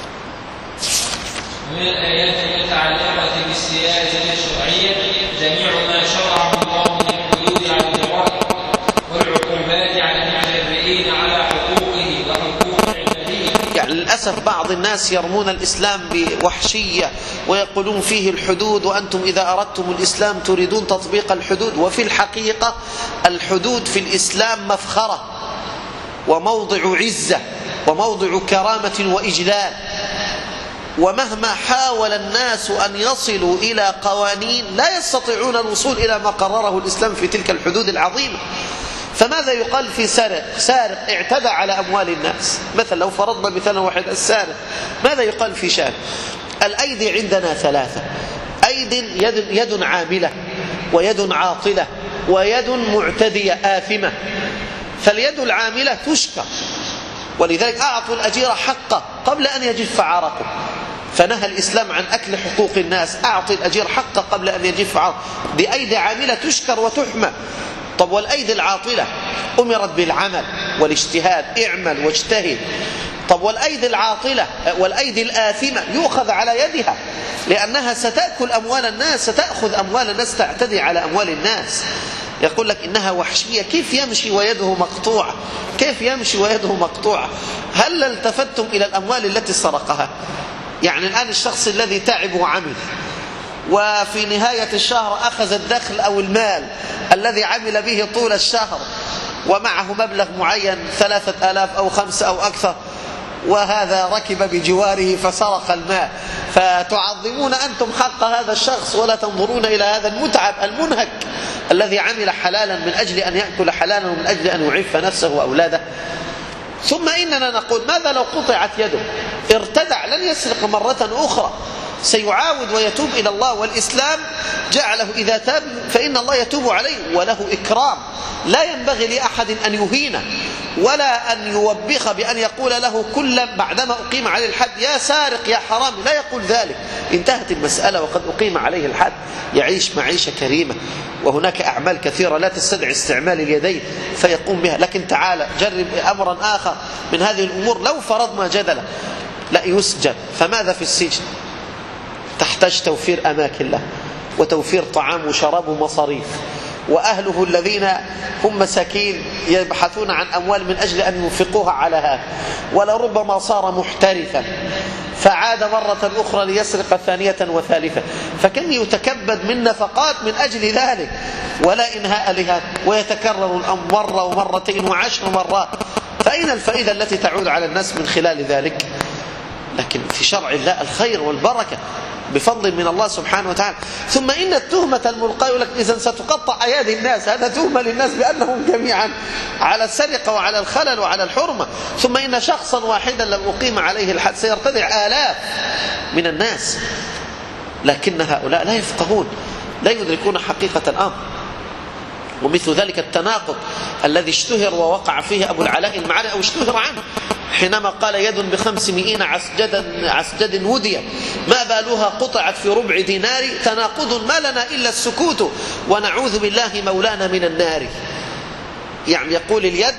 من الآيات المتعلقة بالسياسة الشرعية جميع ما شرعه الله من الحدود على الجرائم والعقوبات على المجرئين على حقوقه وحقوق العبادية. يعني للأسف بعض الناس يرمون الإسلام بوحشية ويقولون فيه الحدود، وأنتم إذا أردتم الإسلام تريدون تطبيق الحدود. وفي الحقيقة الحدود في الإسلام مفخرة وموضع عزة وموضع كرامة وإجلال، ومهما حاول الناس أن يصلوا إلى قوانين لا يستطيعون الوصول إلى ما قرره الإسلام في تلك الحدود العظيمة. فماذا يقال في سارق؟ سارق اعتدى على أموال الناس، مثلا لو فرضنا مثلا واحد السارق، ماذا يقال في شأن؟ الأيدي عندنا ثلاثة: أيد يد, يد عاملة، ويد عاطلة، ويد معتدية آثمة. فاليد العاملة تشكر، ولذلك أعطوا الأجير حقه قبل أن يجف عرقه، فنهى الإسلام عن أكل حقوق الناس. أعطي الأجير حقه قبل أن يجف عرقه. دي أيدي عاملة تشكر وتحمى. طب والأيدي العاطلة أمرت بالعمل والاجتهاد، اعمل واجتهد. طب والأيدي العاطلة والأيدي الآثمة يؤخذ على يدها، لأنها ستأكل أموال الناس، ستأخذ أموال الناس، تعتدي على أموال الناس. يقول لك إنها وحشية. كيف يمشي ويده مقطوعة؟ كيف يمشي ويده مقطوعة؟ هل التفتم إلى الأموال التي سرقها؟ يعني الآن الشخص الذي تعب وعمل وفي نهاية الشهر أخذ الدخل أو المال الذي عمل به طول الشهر ومعه مبلغ معين ثلاثة آلاف أو خمسة أو أكثر، وهذا ركب بجواره فسرق الماء، فتعظمون أنتم حق هذا الشخص ولا تنظرون إلى هذا المتعب المنهك الذي عمل حلالا من أجل أن يأكل حلالا ومن أجل أن يعف نفسه وأولاده. ثم إننا نقول ماذا لو قطعت يده؟ ارتدع، لن يسرق مرة أخرى، سيعاود ويتوب إلى الله. والإسلام جعله إذا تاب فإن الله يتوب عليه وله إكرام. لا ينبغي لأحد أن يهينه ولا أن يوبخ بأن يقول له كل بعدما أقيم عليه الحد يا سارق يا حرام، لا يقول ذلك. انتهت المسألة وقد أقيم عليه الحد، يعيش معيشة كريمة. وهناك أعمال كثيرة لا تستدعي استعمال اليدين فيقوم بها. لكن تعال جرب أمرا آخر من هذه الأمور. لو فرضنا جدلا لا يسجن، فماذا في السجن؟ تحتاج توفير أماكن له وتوفير طعام وشراب ومصاريف، وأهله الذين هم مساكين يبحثون عن أموال من أجل أن ينفقوها على هذا، ولربما صار محترفا فعاد مرة أخرى ليسرق ثانية وثالثة، فكم يتكبد من نفقات من أجل ذلك ولا إنهاء لهذا، ويتكرر الأمر مرة ومرتين وعشر مرات. فأين الفائدة التي تعود على الناس من خلال ذلك؟ لكن في شرع الله الخير والبركة بفضل من الله سبحانه وتعالى. ثم إن التهمة الملقاة يقول لك إذن ستقطع أيادي الناس، هذا تهمة للناس بأنهم جميعا على السرقة وعلى الخلل وعلى الحرمة. ثم إن شخصا واحدا لو أقيم عليه الحد سيرتدع آلاف من الناس، لكن هؤلاء لا يفقهون، لا يدركون حقيقة الأمر. ومثل ذلك التناقض الذي اشتهر ووقع فيه أبو العلاء المعري أو اشتهر عنه حينما قال يد بخمسمائين عسجدا عسجد ودية ما بالها قطعت في ربع دينار، تناقض ما لنا إلا السكوت ونعوذ بالله مولانا من النار. يعني يقول اليد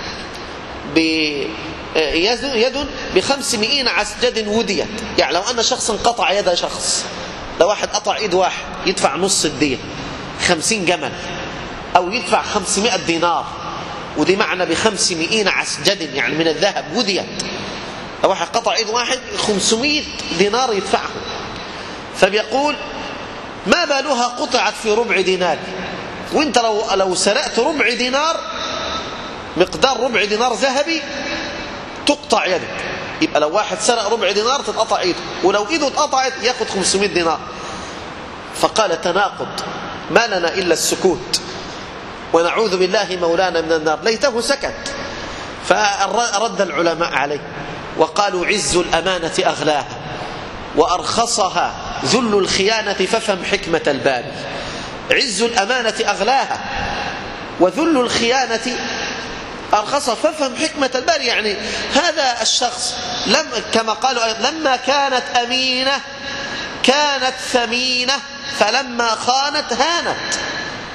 يد بخمسمائين عسجد ودية، يعني لو أن شخص قطع يد شخص، لو واحد قطع إيد واحد يدفع نص الدية خمسين جمل، أو يدفع خمسمائة دينار، ودي معنى بخمسمائين عسجد يعني من الذهب ودية. لو واحد قطع إيد واحد خمسمائة دينار يدفعه. فبيقول ما بالها قطعت في ربع دينار، وانت لو لو سرقت ربع دينار مقدار ربع دينار ذهبي تقطع يدك. يبقى لو واحد سرق ربع دينار تتقطع ايده، ولو ايده اتقطعت ياخد خمسمائة دينار. فقال تناقض ما لنا إلا السكوت ونعوذ بالله مولانا من النار. ليته سكت. فرد العلماء عليه وقالوا عز الأمانة أغلاها وأرخصها ذل الخيانة ففهم حكمة الباري. عز الأمانة أغلاها وذل الخيانة أرخصها ففهم حكمة الباري. يعني هذا الشخص لم كما قالوا لما كانت أمينة كانت ثمينة فلما خانت هانت.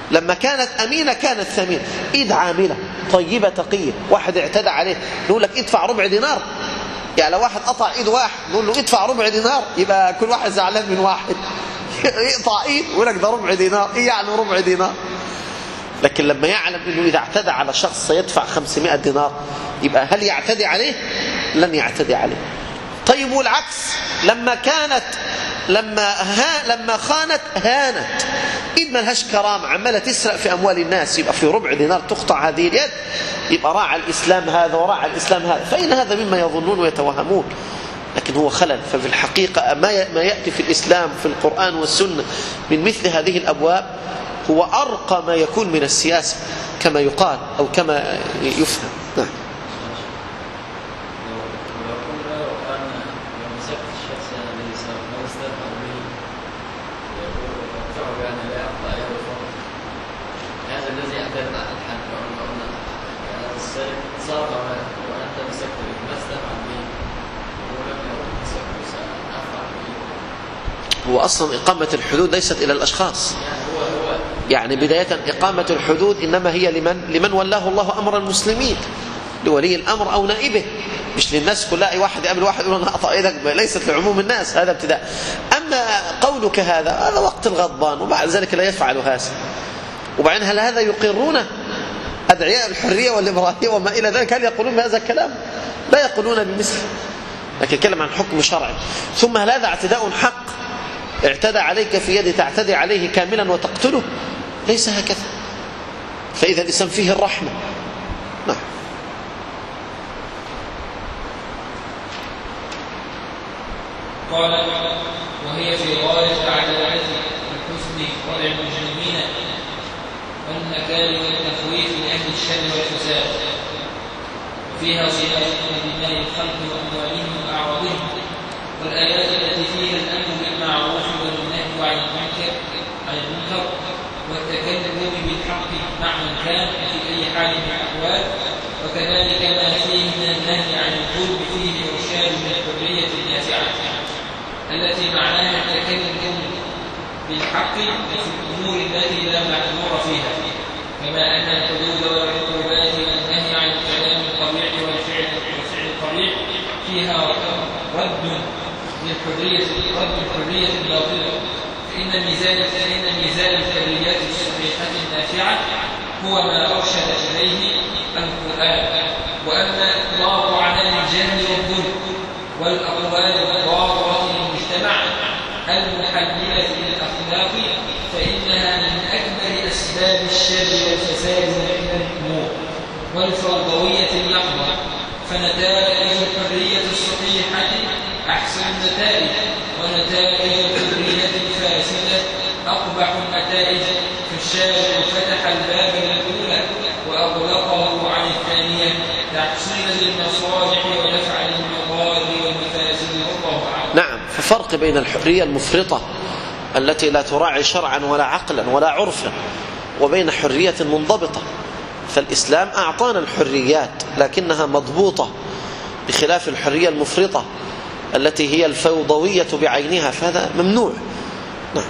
لما كانت أمينة كانت ثمينة. إيد عاملة طيبة تقية، واحد اعتدى عليه نقول لك ادفع ربع دينار. يعني لو واحد قطع إيد واحد نقول له ادفع ربع دينار، يبقى كل واحد زعلان من واحد. يقطع إيد ويقول لك ده ربع دينار، إيه يعني ربع دينار؟ لكن لما يعلم أنه إذا اعتدى على شخص سيدفع خمسمائة دينار، يبقى هل يعتدي عليه؟ لن يعتدي عليه. طيب والعكس، لما كانت لما ها لما خانت هانت، إذ ما لهاش كرامة، عمالة تسرق في أموال الناس، يبقى في ربع دينار تقطع هذه اليد، يبقى راعى الإسلام هذا وراعى الإسلام هذا. فإن هذا مما يظنون ويتوهمون، لكن هو خلل. ففي الحقيقة ما يأتي في الإسلام في القرآن والسنة من مثل هذه الأبواب هو أرقى ما يكون من السياسة كما يقال أو كما يفهم. نعم. هو أصلا إقامة الحدود ليست إلى الأشخاص، يعني بداية إقامة الحدود إنما هي لمن لمن ولاه الله أمر المسلمين، لولي الأمر أو نائبه، مش للناس كلها. أي واحد يقابل واحد يقول أنا أقطع إيدك، ليست لعموم الناس، هذا ابتداء. أما قولك هذا هذا وقت الغضبان، وبعد ذلك لا يفعل هذا. وبعدين هل هذا يقرون أدعياء الحرية والليبرالية وما إلى ذلك؟ هل يقولون بهذا الكلام؟ لا يقولون بمثله، لكن يتكلم عن حكم شرعي. ثم هل هذا اعتداء حق؟ اعتدى عليك في يد تعتدي عليه كاملا وتقتله؟ ليس هكذا. فإذا الإسلام فيه الرحمة. نعم. قال وهي في غاية العدالة والحسن وضع المجرمين والنكال والتخويف لأهل الشر والفساد، وفيها صفات لدماء الخلق وأموالهم وأعراضهم، والآيات التي فيها الأمر بالمعروف والنهي عن المنكر عن المنكر والتكلم بالحق مع من كان في أي حال من الأحوال، وكذلك ما فيه من النهي عن الظلم فيه إرشاد من الحرية النافعة التي معناها التكلم بالحق في الأمور التي لا معذور فيها، كما أن الحدود والعقوبات والنهي عن الكلام القبيح والفعل القبيح فيها رد للحرية رد الحرية الباطلة. فإن ميزان فإن ميزان الحريات الصحيحة النافعة هو ما أرشد إليه القرآن. وأما إطلاق على الجهل والظلم والأقوال الضارة للمجتمع المحللة للأخلاق فإنها من أكبر أسباب الشر والفساد من الأمور والفوضوية اللحظة. فنتائج الحرية الصحيحة أحسن النتائج، ونتائج الحرية الفاسدة أقبح النتائج. فالشارع فتح الباب للأولى وأغلقه عن الثانية تحصيلا للمصالح ودفعا للمضار والمفاسد، والله أعلم. نعم. ففرق بين الحرية المفرطة التي لا تراعي شرعا ولا عقلا ولا عرفا، وبين حرية منضبطة. فالإسلام أعطانا الحريات لكنها مضبوطة، بخلاف الحرية المفرطة التي هي الفوضوية بعينها، فهذا ممنوع. نعم.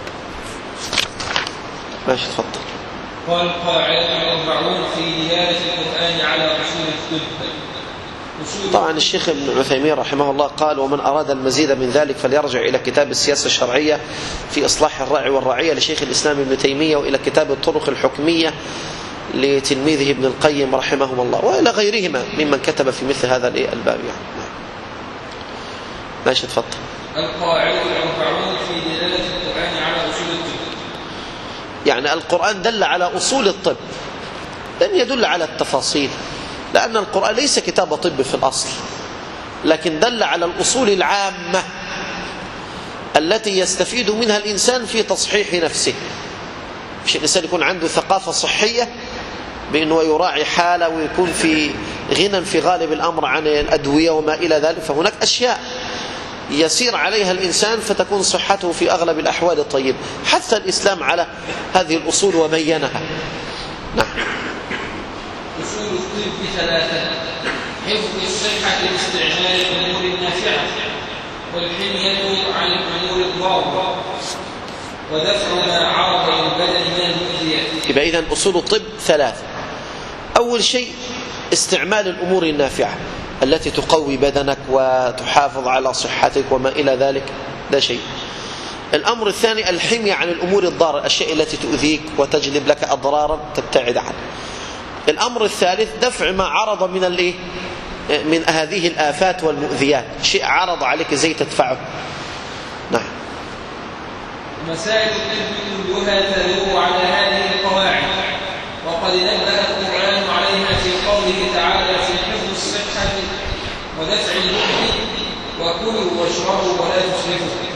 ماشي، تفضل. قال قاعدة أربعون في دلالة القرآن على أصول الطب. طبعا الشيخ ابن عثيمين رحمه الله قال ومن أراد المزيد من ذلك فليرجع إلى كتاب السياسة الشرعية في إصلاح الراعي والرعية لشيخ الإسلام ابن تيمية، وإلى كتاب الطرق الحكمية لتلميذه ابن القيم رحمهم الله، وإلى غيرهما ممن كتب في مثل هذا الباب. يعني ماشي، تفضل. القاعدة الأربعون في دلالة القرآن على أصول الطب. يعني القرآن دل على أصول الطب، لم يدل على التفاصيل، لأن القرآن ليس كتاب طب في الأصل، لكن دل على الأصول العامة التي يستفيد منها الإنسان في تصحيح نفسه. مش الإنسان يكون عنده ثقافة صحية بأنه يراعي حاله ويكون في غنى في غالب الأمر عن الأدوية وما إلى ذلك، فهناك أشياء يسير عليها الإنسان فتكون صحته في أغلب الأحوال الطيبة. حث الإسلام على هذه الأصول وبينها. نعم. أصول الطب ثلاثة: حفظ الصحة لاستعمال الأمور النافعة، والحمية عن الأمور الضارة، ودفع ما عرض للبدن من المؤذيات. يبقى إذن أصول الطب ثلاثة. أول شيء استعمال الأمور النافعة التي تقوي بدنك وتحافظ على صحتك وما إلى ذلك، ده شيء. الأمر الثاني الحمية عن الأمور الضارة، الأشياء التي تؤذيك وتجلب لك أضرارا تبتعد عنها. الأمر الثالث دفع ما عرض من الإيه؟ من هذه الآفات والمؤذيات، شيء عرض عليك زي تدفعه. نعم. مسائل الطب كلها تدور على هذه القواعد، وقد نبه القرآن عليها في قوله تعالى في حفظ الصحة ودفع البؤس وكلوا واشربوا ولا تسرفوا،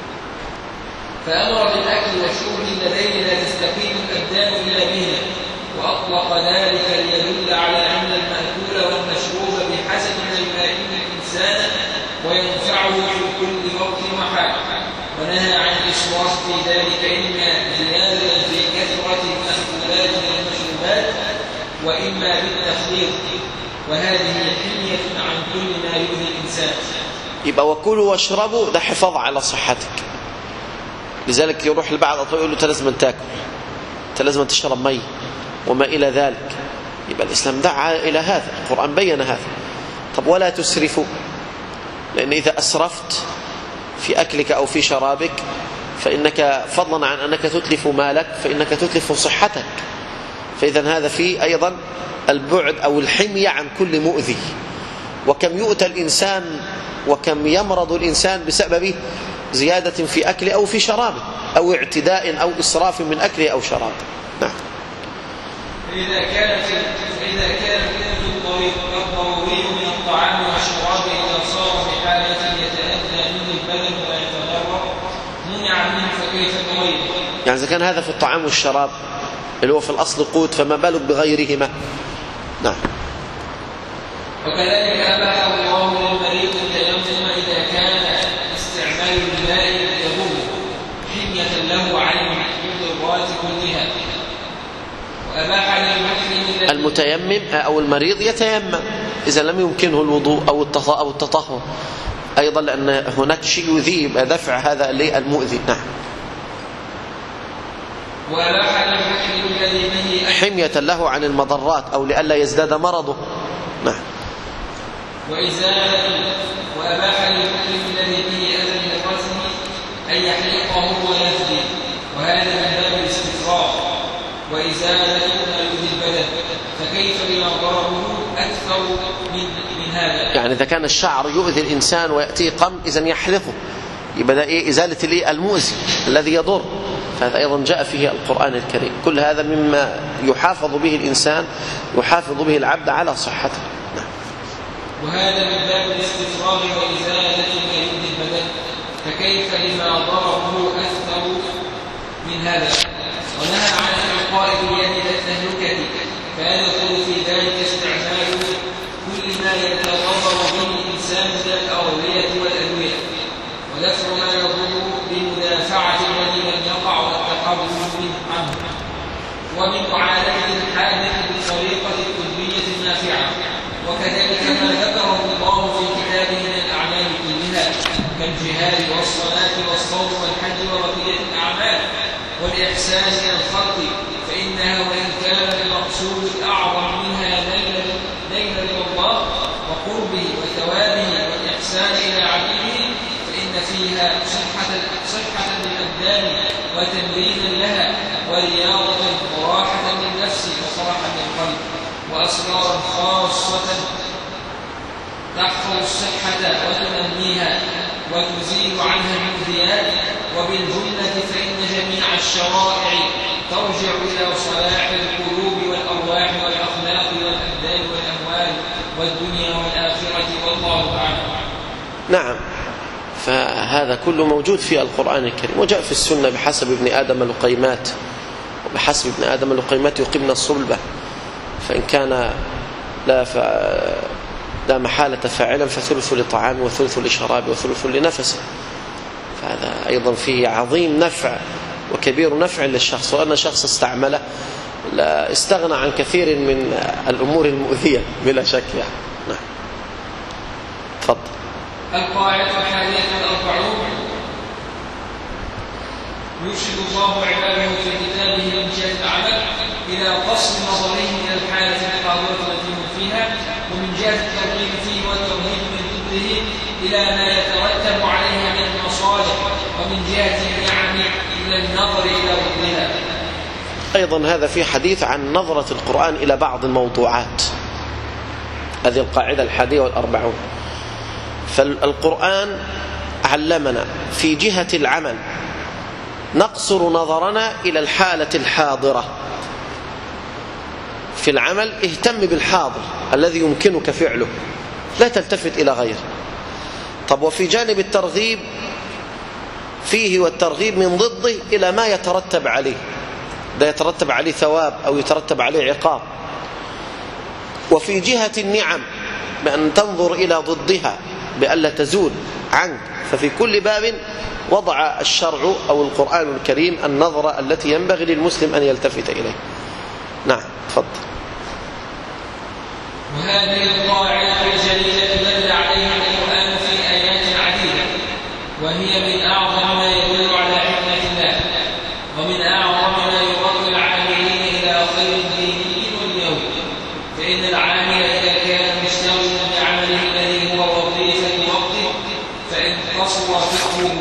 فأمر بالأكل والشرب اللذين لا تستقيم الأبدان إلا بهما، وأطلق ذلك ليدل على أن المأكول والمشروب بحسب ما يلائم الإنسان وينفعه في كل وقت وحال، ونهى عن الإسراف في ذلك إما زيادة في كثرة المأكولات والمشروبات وإما بالتخليط، وهذه حمية عن كل ما يؤذي الإنسان. يبقى وكلوا واشربوا ده حفاظ على صحتك. لذلك يروح لبعض الأطباء يقول له أنت لازم تاكل، أنت لازم تشرب مي وما إلى ذلك. يبقى الإسلام دعا إلى هذا، القرآن بين هذا. طب ولا تسرفوا، لأن إذا أسرفت في أكلك أو في شرابك فإنك فضلا عن أنك تتلف مالك فإنك تتلف صحتك. فإذا هذا فيه أيضا البعد أو الحمية عن كل مؤذي. وكم يؤتى الإنسان وكم يمرض الإنسان بسبب زيادة في أكله أو في شرابه أو اعتداء أو إسراف من أكله أو شرابه. نعم. فإذا كانت فإذا كان الضروري من الطعام والشراب إذا صار بحالة يتأذى منه البدن ويتضرر منع منه، فكيف بغيره؟ يعني إذا كان هذا في الطعام والشراب اللي هو في الأصل قوت، فما بالك بغيرهما؟ نعم. وكذلك أباح الله للمريض التيمم إذا كان استعمال الماء يضر حمية له عن المضرات كلها، وأباح للمحرم المتيمم أو المريض يتيمم إذا لم يمكنه الوضوء أو أو التطهر أيضا، لأن هناك شيء يذيب دفع هذا المؤذي. نعم. وأباح للمحرم الذي به حمية له عن المضرات أو لئلا يزداد مرضه. نعم. وإزالة وأباح للمحرم الذي به أذى من رأسه أن يحلقه ويفدي، وهذا من باب الاستفراغ وإزالة ما يؤذي البدن، فكيف بما ضرره أكثر من من هذا؟ يعني إذا كان الشعر يؤذي الإنسان ويأتيه قم إذن يحلقه، يبقى إيه؟ إزالة المؤذي الذي يضر. فهذا أيضا جاء فيه القرآن الكريم. كل هذا مما يحافظ به الإنسان يحافظ به العبد على صحته. نعم. وهذا من باب الاستفراغ وإزالة ما يؤذي البدن، فكيف لما ضرره أكثر من هذا؟ ونهى عن إلقاء اليد التهلكة، فيدخل في ذلك استعمال كل ما يتضرر به الإنسان من الأغذية والأدوية، ودفع ما يضر بمدافعة الذي لم يقع والتقرب عنه، ومن معالجة الحادث بالطريقة الطبية النافعة. وكذلك ما ذكره الله في كتابه من الأعمال كلها كالجهاد والصلاة والصوم والحج وبقية الأعمال والإحسان إلى الخلق، فإنها وإن كان المقصود الأعظم منها نيل رضا الله وقربه وثوابه والإحسان إلى عبيده، فإن فيها صحة صحة للأبدان وتمرينا لها ورياضة وراحة للنفس وفرحا للقلب، وأسرارا خاصة تحفظ الصحة وتنميها وتزيل عنها المؤذيات. وبالجملة فإن جميع الشرائع ترجع إلى صلاح القلوب والأرواح والأخلاق والأبدان والأموال والدنيا والآخرة، والله أعلم. نعم. فهذا كله موجود في القرآن الكريم، وجاء في السنة بحسب ابن آدم لقيمات، وبحسب ابن آدم لقيمات يقمن الصلبة، فإن كان لا, ف... لا محالة فاعلا فثلث لطعام وثلث لشراب وثلث لنفسه. فهذا أيضا فيه عظيم نفع وكبير نفع للشخص، وأن شخص استعمله لا استغنى عن كثير من الأمور المؤذية بلا شك يعني. نعم. تفضل. القاعدة الحادية والأربعون: يرشد الله عباده في كتابه من جهة العمل إلى قصر نظرهم إلى الحالة الحاضرة التي هم فيها، ومن جهة الترغيب فيه والترهيب من ضده إلى ما يترتب عليها من المصالح، ومن جهة النعم إلى النظر إلى ضدها. أيضا هذا في حديث عن نظرة القرآن إلى بعض الموضوعات، هذه القاعدة الحادية والأربعون. فالقرآن علمنا في جهة العمل نقصر نظرنا إلى الحالة الحاضرة في العمل، اهتم بالحاضر الذي يمكنك فعله، لا تلتفت إلى غيره. طب وفي جانب الترغيب فيه والترغيب من ضده إلى ما يترتب عليه، ده يترتب عليه ثواب أو يترتب عليه عقاب. وفي جهة النعم بأن تنظر إلى ضدها بألا تزول عنك. ففي كل باب وضع الشرع أو القرآن الكريم النظرة التي ينبغي للمسلم أن يلتفت إليه. نعم، تفضل. وهذه القاعدة الجليلة دل عليها القرآن في آيات عديدة، وهي من أعظم ما يدل على حكمة الله، ومن أعظم ما يوصل العاملين إلى خير الدين واليوم. فإن العامل إذا كان مشتغلا بعمله الذي هو وظيفة وقته، فإن قصر فكره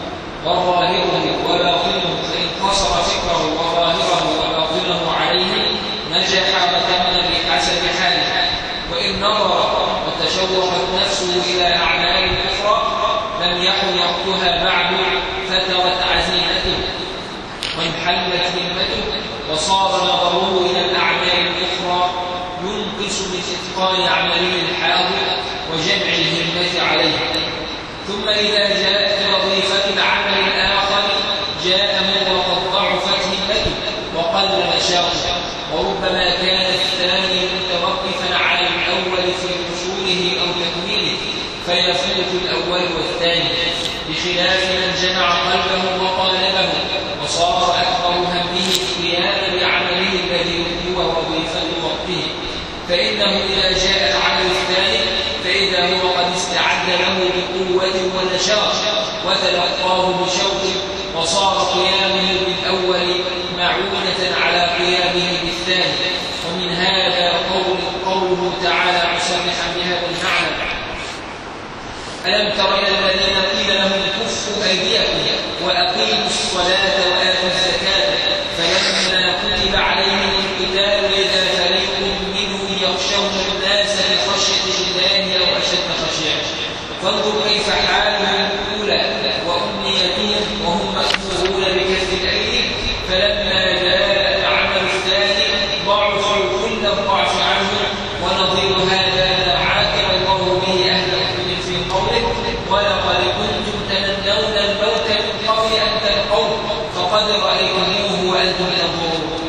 وظاهره وباطنه فإن قصر فكره وظاهره وباطنه عليه نجح وتم بحسب حاله. وإن نظر وتشوقت نفسه إلى أعمال أخرى لم يحل وقتها بعد فترت عزيمته وانحلت همته، وصار نظره إلى الأعمال الأخرى ينقص من إتقان عمله الحاضر وجمع الهمة عليه. ثم إذا جاءت وظيفة العمل الآخر جاءه وقد ضعفت همته وقل نشاطه، وربما كان الثاني متوقفا على الأول في وصوله أو تكميله فيفوت الأول والثاني، بخلاف من جمع قلبه وقالبه وصار أكبر همه القيام بعمله الذي هو وظيفة وقته. فإنه إذا جاء العمل الثاني فإذا هو قد استعد له بقوة ونشاط وتلقاه بشوق، وصار قيامه بالأول معونة على قيامه بالثاني. ومن هذا قول قوله تعالى مصرحا بهذا المعنى: ألم تر إلى الذين قيل لهم كفوا أيديكم وأقيموا الصلاة وآتوا الزكاة فلما كتب عليهم القتال إذا فريق منهم يخشون الناس بخشية الله أو أشد خشية. فانظر كيف حالهم الأولى وأمنيتهم وهم مأمورون بكسب الأيدي، فلما جاء العمل الثاني ضعفوا كل الضعف عنه. ونظير هذا ما عاتب الله به أهل الحكم في قوله: ولقد كنتم تمنون الموت من قبل أن تلقوه فقد رأيتموه وأنتم تنظرون.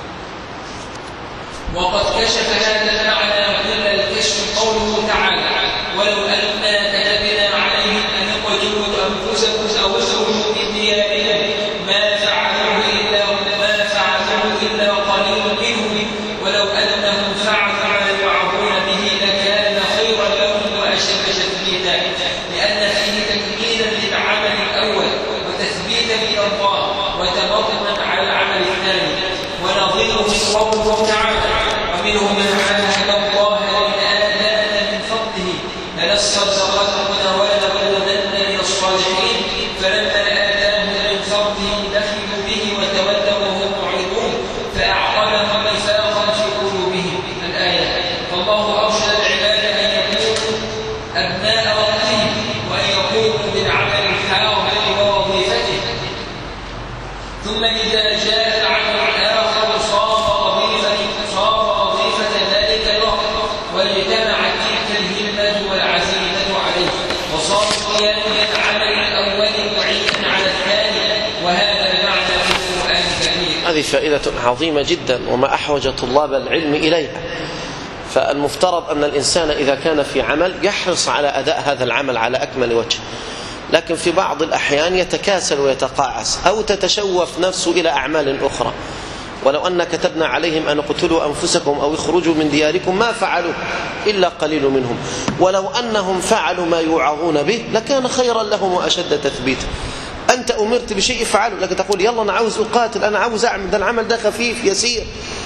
وقد كشف هذا المعنى كل الكشف قوله تعالى: ولو أنا كتبنا عليهم أن اقتلوا أنفسكم أو اخرجوا من ديارهم ما فعلوه إلا ما فعلوه إلا قليل منهم ولو أنهم فعلوا ما يوعظون به لكان خيرا لهم وأشد تثبيتا، لأن فيه تكميلا للعمل الأول وتثبيتا إلى الله وتبطنا على العمل الثاني. ونظيره قوله تعالى: ومنهم من عاهد الله لئن آتانا من فضله لنصدقن ولنكونن من الصالحين فلما آتاهم من فضله بخلوا به وتولوا وهم معرضون فأعقبهم نفاقا في قلوبهم. الآية. فالله أرشد العباد أن يكونوا أبناء وقتهم وأن يقوموا بالعمل الحاضر ووظيفته. ثم إذا جاء العمل الآخر صار وظيفة صار وظيفة ذلك الوقت واجتمعت تلك الهمة والعزيمة عليه، وصار قيام العمل الأول معينا على الثاني. وهذا المعنى في القرآن الكريم. هذه فائدة عظيمة جدا وما أحوج طلاب العلم إليها. فالمفترض أن الإنسان إذا كان في عمل يحرص على أداء هذا العمل على أكمل وجه، لكن في بعض الأحيان يتكاسل ويتقاعس أو تتشوف نفسه إلى أعمال أخرى. ولو أن كتبنا عليهم أن اقتلوا أنفسكم أو اخرجوا من دياركم ما فعلوا إلا قليل منهم ولو أنهم فعلوا ما يوعظون به لكان خيرا لهم وأشد تثبيتا. أنت أمرت بشيء فعله، لكن تقول يلا أنا عاوز أقاتل، أنا عاوز أعمل، ده العمل ده خفيف يسير،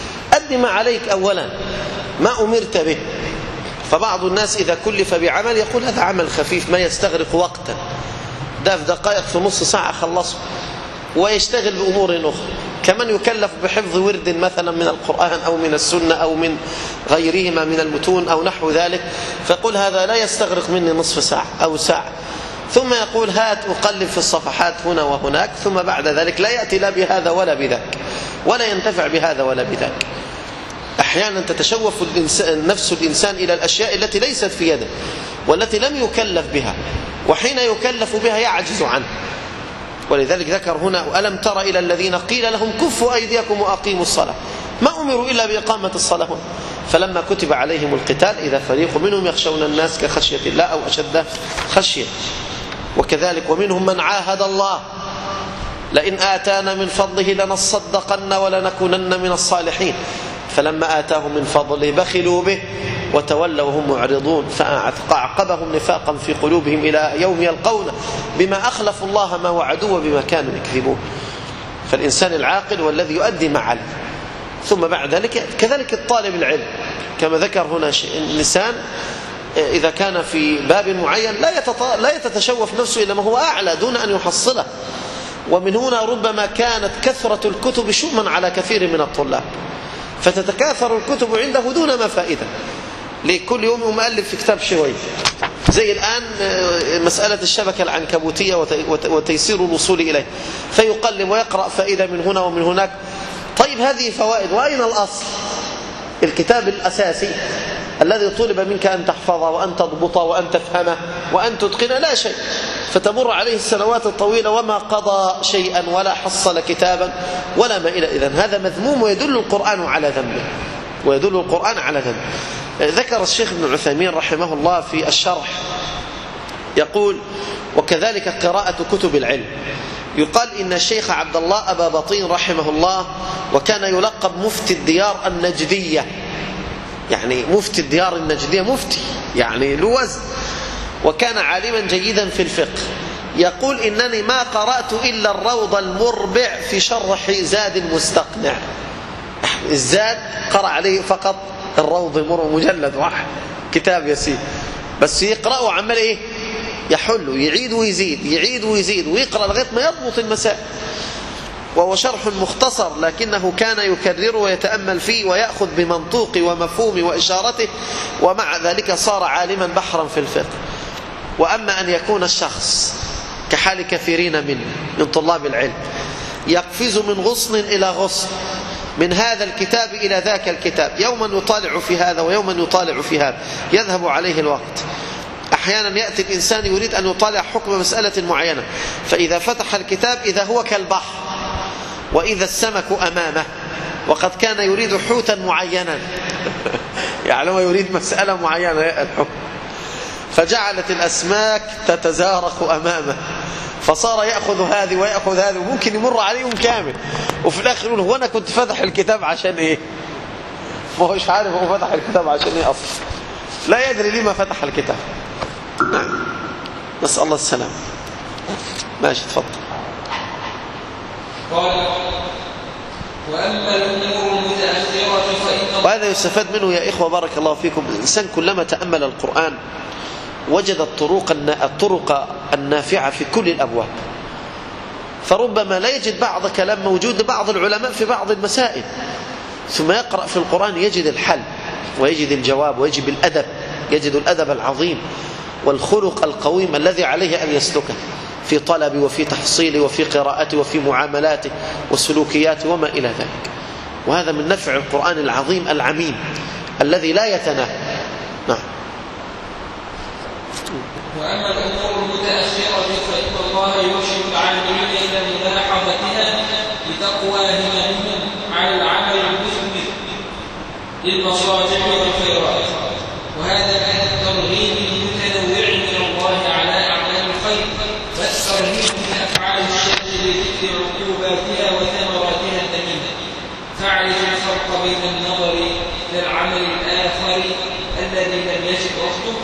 أد ما عليك أولا، ما أمرت به. فبعض الناس إذا كلف بعمل يقول هذا عمل خفيف ما يستغرق وقتا، ده في دقائق في نص ساعة خلصه، ويشتغل بأمور أخرى. كمن يكلف بحفظ ورد مثلا من القرآن أو من السنة أو من غيرهما من المتون أو نحو ذلك، فيقول هذا لا يستغرق مني نصف ساعة أو ساعة، ثم يقول هات أقلب في الصفحات هنا وهناك، ثم بعد ذلك لا يأتي لا بهذا ولا بذاك، ولا ينتفع بهذا ولا بذاك. أحيانا تتشوف الإنسان نفس الإنسان إلى الأشياء التي ليست في يده والتي لم يكلف بها، وحين يكلف بها يعجز عنه. ولذلك ذكر هنا ألم تر إلى الذين قيل لهم كفوا أيديكم وأقيموا الصلاة، ما أمروا إلا بإقامة الصلاة، فلما كتب عليهم القتال إذا فريق منهم يخشون الناس كخشية الله أو أشد خشية. وكذلك ومنهم من عاهد الله لئن آتانا من فضله لنصدقن ولنكونن من الصالحين، فلما آتاهم من فضله بخلوا به وتولوا وهم معرضون، فأعقبهم نفاقا في قلوبهم إلى يوم يلقونه بما أخلفوا الله ما وعدوه وبما كانوا يكذبون. فالإنسان العاقل هو الذي يؤدي ما عليه. ثم بعد ذلك كذلك الطالب العلم كما ذكر هنا الإنسان إذا كان في باب معين لا لا يتتشوف نفسه إلى ما هو أعلى دون أن يحصله. ومن هنا ربما كانت كثرة الكتب شؤما على كثير من الطلاب، فتتكاثر الكتب عنده دون ما فائدة، لكل يوم مؤلف في كتاب شوي. زي الآن مسألة الشبكة العنكبوتية وتيسير الوصول إليه، فيقلب ويقرأ فائدة من هنا ومن هناك. طيب هذه فوائد، وأين الأصل؟ الكتاب الأساسي الذي طلب منك أن تحفظه وأن تضبطه وأن تفهمه وأن تتقنه لا شيء، فتمر عليه السنوات الطويلة وما قضى شيئا ولا حصل كتابا ولا ما إلى. إذن هذا مذموم ويدل القرآن على ذنبه، ويدل القرآن على ذنبه. ذكر الشيخ ابن عثيمين رحمه الله في الشرح يقول وكذلك قراءة كتب العلم. يقال إن الشيخ عبد الله أبا بطين رحمه الله وكان يلقب مفتي الديار النجدية، يعني مفتي الديار النجدية، مفتي يعني له وزن، وكان عالما جيدا في الفقه. يقول إنني ما قرأت إلا الروض المربع في شرح زاد المستقنع. الزاد قرأ عليه فقط الروض المربع مجلد واحد، كتاب يسير، بس يقرأه عمال إيه يحل يعيد ويزيد يعيد ويزيد ويقرأ لغاية ما يضبط المسائل. وهو شرح مختصر لكنه كان يكرره ويتأمل فيه ويأخذ بمنطوق ومفهوم وإشارته، ومع ذلك صار عالما بحرا في الفقه. وأما أن يكون الشخص كحال كثيرين من من طلاب العلم يقفز من غصن إلى غصن، من هذا الكتاب إلى ذاك الكتاب، يوما يطالع في هذا ويوما يطالع في هذا، يذهب عليه الوقت. أحيانا يأتي الإنسان يريد أن يطالع حكم مسألة معينة، فإذا فتح الكتاب إذا هو كالبحر وإذا السمك أمامه، وقد كان يريد حوتا معينا يعني هو يريد مسألة معينة، فجعلت الأسماك تتزارق أمامه، فصار يأخذ هذه ويأخذ هذه، وممكن يمر عليهم كامل، وفي الآخر يقول هو أنا كنت فتح الكتاب عشان إيه؟ ما هوش عارف هو فتح الكتاب عشان إيه أصلا، لا يدري لما فتح الكتاب. نعم، نسأل الله السلام. ماشي تفضل. قال وأما الأمور المتأخرة فإن وهذا يستفاد منه يا إخوة بارك الله فيكم. الإنسان كلما تأمل القرآن وجد الطرق الطرق النافعة في كل الأبواب، فربما لا يجد بعض كلام موجود لبعض العلماء في بعض المسائل، ثم يقرأ في القرآن يجد الحل ويجد الجواب ويجد الأدب، يجد الأدب العظيم والخلق القويم الذي عليه أن يسلكه في طلبه وفي تحصيله وفي قراءته وفي معاملاته وسلوكياته وما إلى ذلك. وهذا من نفع القرآن العظيم العميم الذي لا يتناهى. نعم. وأما الأمور المتأخرة فإن الله يرشد العاملين إلى ملاحظتها لتقوى هممهم على العمل المثمر للمصالح والخيرات، وهذا من الترغيب المتنوع من الله على أعمال الخير، والترهيب من أفعال الشر لذكر عقوباتها وثمراتها الثمينة. فاعرف الفرق بين النظر إلى العمل الآخر الذي لم يجد وقته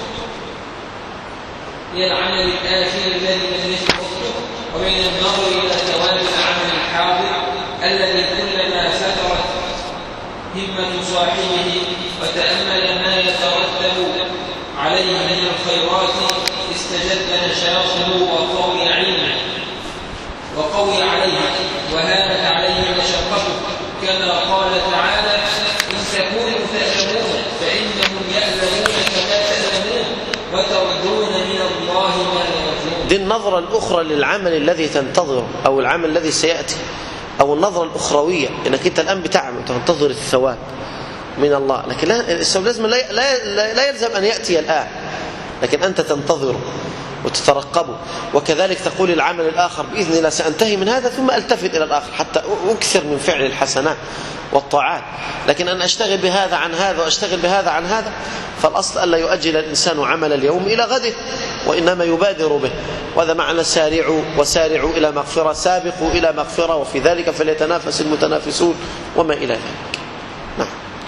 إلى العمل الآخر الذي لم يجد وقته وبين النظر إلى ثواب العمل الحاضر الذي كلما فترت همة صاحبه وتأمل ما يترتب عليه من الخيرات استجد نشاطه وقوي علمه وقوي عليه وهانت عليه مشقته، كما قال تعالى: إن تكونوا تألمون فإنهم يألمون كما تألمون وترجون من الله ما يرجون. دي النظرة الأخرى للعمل الذي تنتظره أو العمل الذي سيأتي، أو النظرة الأخروية، إنك أنت الآن بتعمل تنتظر الثواب من الله، لكن الثواب لازم لا, لا, لا يلزم أن يأتي الآن، لكن أنت تنتظره وتترقبه. وكذلك تقول العمل الآخر بإذن الله سأنتهي من هذا ثم ألتفت إلى الآخر حتى أكثر من فعل الحسنات والطاعات. لكن أن أشتغل بهذا عن هذا وأشتغل بهذا عن هذا، فالأصل ألا يؤجل الإنسان عمل اليوم إلى غده، وإنما يبادر به. وهذا معنى سارعوا وسارعوا إلى مغفرة، سابقوا إلى مغفرة، وفي ذلك فليتنافس المتنافسون وما إلى ذلك. نعم.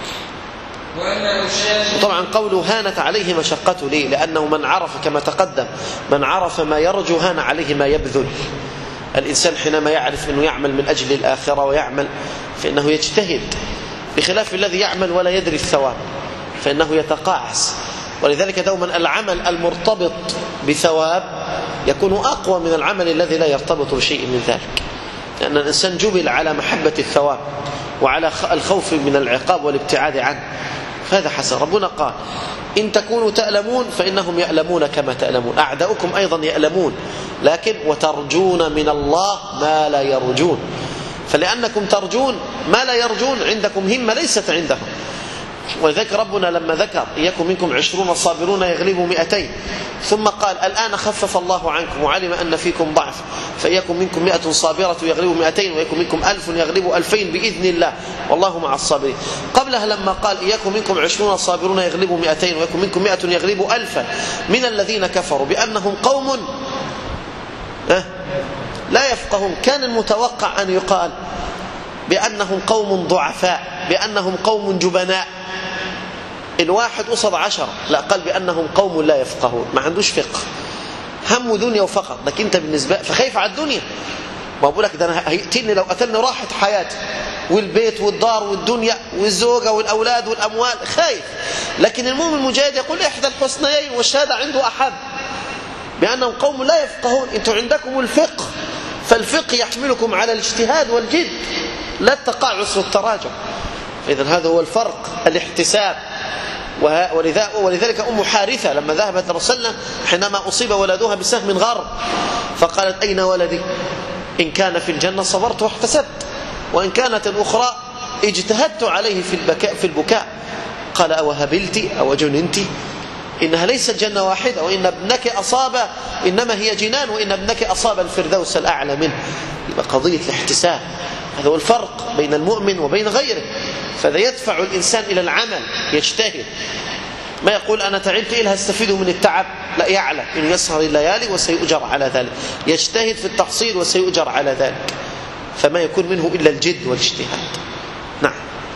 وطبعا قوله هانت عليه مشقته، ليه؟ لأنه من عرف كما تقدم من عرف ما يرجو هان عليه ما يبذل. الإنسان حينما يعرف أنه يعمل من أجل الآخرة ويعمل فإنه يجتهد، بخلاف الذي يعمل ولا يدري الثواب فإنه يتقاعس. ولذلك دوما العمل المرتبط بثواب يكون أقوى من العمل الذي لا يرتبط بشيء من ذلك، لأن الإنسان جبل على محبة الثواب وعلى الخوف من العقاب والابتعاد عنه، فهذا حسن. ربنا قال: إن تكونوا تألمون فإنهم يألمون كما تألمون. أعداؤكم أيضا يألمون، لكن وترجون من الله ما لا يرجون. فلأنكم ترجون ما لا يرجون عندكم همة ليست عندهم. ولذلك ربنا لما ذكر إياكم منكم عشرون صابرون يغلبوا مئتين، ثم قال: الآن خفف الله عنكم وعلم أن فيكم ضعف فإياكم منكم مئة صابرة يغلبوا مئتين وإياكم منكم ألف يغلبوا ألفين بإذن الله والله مع الصابرين. قبلها لما قال: إياكم منكم عشرون صابرون يغلبوا مئتين وإياكم منكم مئة يغلبوا ألفا من الذين كفروا بأنهم قوم لا يفقهون. كان المتوقع أن يقال بأنهم قوم ضعفاء، بأنهم قوم جبناء، الواحد قصد عشرة، لا، قال بأنهم قوم لا يفقهون، ما عندوش فقه، هم دنيا وفقط. لكن انت بالنسبة فخايف على الدنيا، ما بقول لك ده انا هيقتلني لو قتلني راحة حياتي والبيت والدار والدنيا والزوجة والأولاد والأموال، خايف. لكن المؤمن المجاهد يقول: إحدى الحسنيين والشهادة عنده أحب، بأنهم قوم لا يفقهون. انتم عندكم الفقه، فالفقه يحملكم على الاجتهاد والجد لا التقاعس والتراجع. إذن هذا هو الفرق، الاحتساب. ولذلك أم حارثة لما ذهبت لرسول الله حينما أصيب ولدها بسهم غر فقالت: أين ولدي؟ إن كان في الجنة صبرت واحتسبت، وإن كانت الأخرى اجتهدت عليه في البكاء في البكاء. قال: أو هبلت أو جننت؟ إنها ليست جنة واحدة، وإن ابنك أصاب إنما هي جنان، وإن ابنك أصاب الفردوس الأعلى منه. يبقى قضية الاحتساب، هذا هو الفرق بين المؤمن وبين غيره. فذا يدفع الإنسان إلى العمل، يجتهد، ما يقول أنا تعبت إيه هستفيد من التعب، لا، يعلم إنه يسهر الليالي وسيؤجر على ذلك، يجتهد في التحصيل وسيؤجر على ذلك، فما يكون منه إلا الجد والاجتهاد. نعم.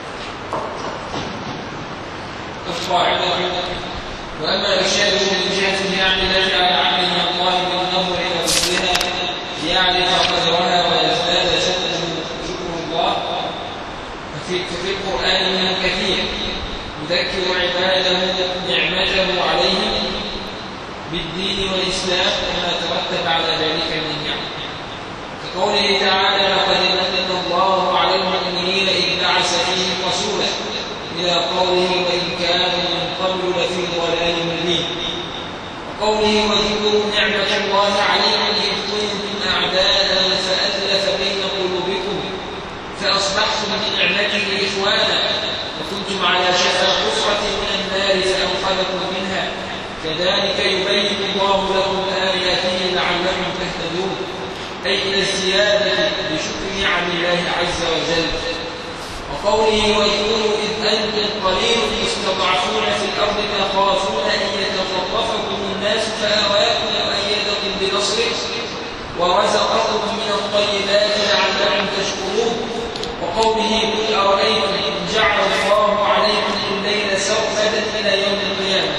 وأما إرشاده من جهة يعني نجعل عبد من الله بالنظر إلى ربها ليعرف قدرها ويزداد شكر الله، ففي القرآن من كثير يذكر عباده نعمته عليهم بالدين والإسلام وما ترتب على ذلك من النعم، كقوله تعالى: لقد من الله على المؤمنين إذ بعث فيهم رسولا، إلى قوله: وإن كانوا من قبل لفي ضلال مبين، وقوله: واذكروا نعمة الله عليكم إذ كنتم أعداء فألف بين قلوبكم فأصبحتم بنعمته إخوانا وكنتم على شفا حفرة من النار فأنقذكم منها، كذلك يبين الله لكم آياته لعلكم تهتدون، أي إلى الزيادة بشكر نعم الله عز وجل. وقوله: واذكروا إذ أنتم قليل مستضعفون في الأرض تخافون أن يتخطفكم الناس فآواكم وأيدكم بنصره ورزقكم من الطيبات لعلكم تشكرون. وقوله: قل أرأيتم إن جعل الله عليكم الليل سرمدا إلى يوم القيامة،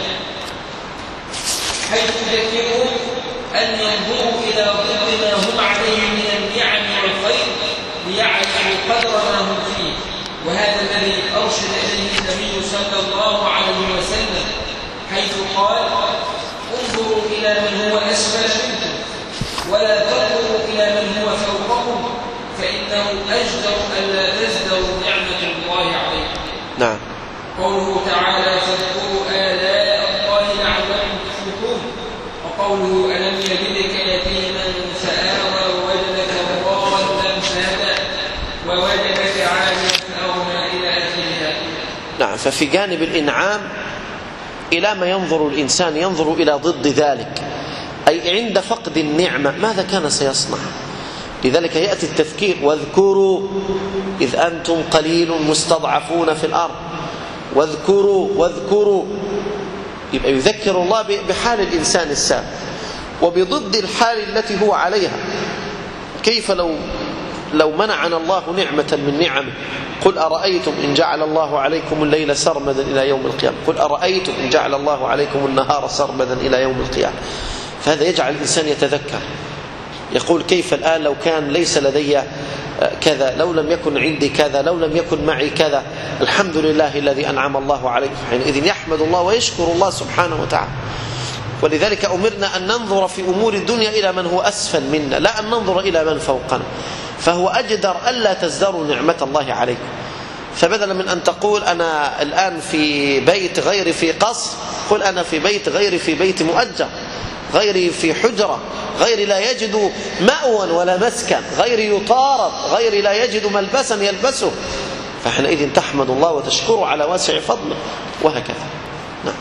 حيث يذكرهم أن ينظروا إلى ضد ما هم عليه من النعم والخير ليعرفوا قدر ما هم فيه، وهذا الذي أرسل أرشد إليه النبي صلى الله عليه وسلم، حيث قال: انظروا إلى من هو أسفل منكم ولا تنظروا إلى من هو فوقكم فإنه أجدر ألا تزدروا نعمة الله عليكم. نعم. قوله تعالى: فاذكروا آلاء الله لعلكم تفلحون. وقوله: ألم يجدك يتيما فآوى ووجدك ضالا فهدى ووجدك عائلا فأغنى إلى آخرها. نعم. ففي جانب الإنعام إلى ما ينظر الإنسان ينظر إلى ضد ذلك، أي عند فقد النعمة ماذا كان سيصنع. لذلك يأتي التذكير: واذكروا إذ أنتم قليل مستضعفون في الأرض، واذكروا واذكروا. يبقى يذكر الله بحال الإنسان السابق وبضد الحال التي هو عليها. كيف لو لو منعنا الله نعمة من نعمه؟ قل أرأيتم إن جعل الله عليكم الليل سرمدا إلى يوم القيامة، قل أرأيتم إن جعل الله عليكم النهار سرمدا إلى يوم القيامة. فهذا يجعل الإنسان يتذكر، يقول: كيف الآن لو كان ليس لدي كذا، لو لم يكن عندي كذا، لو لم يكن معي كذا. الحمد لله الذي أنعم الله عليه. حينئذ يحمد الله ويشكر الله سبحانه وتعالى. ولذلك أمرنا أن ننظر في أمور الدنيا إلى من هو أسفل منا، لا أن ننظر إلى من فوقنا، فهو أجدر ألا تزدروا نعمة الله عليكم. فبدلا من أن تقول أنا الآن في بيت غيري في قصر، قل أنا في بيت غيري في بيت مؤجر، غيري في حجرة، غيري لا يجد مأوى ولا مسكن، غيري يطارد، غيري لا يجد ملبسا يلبسه. فحينئذ تحمد الله وتشكره على واسع فضله، وهكذا. نعم.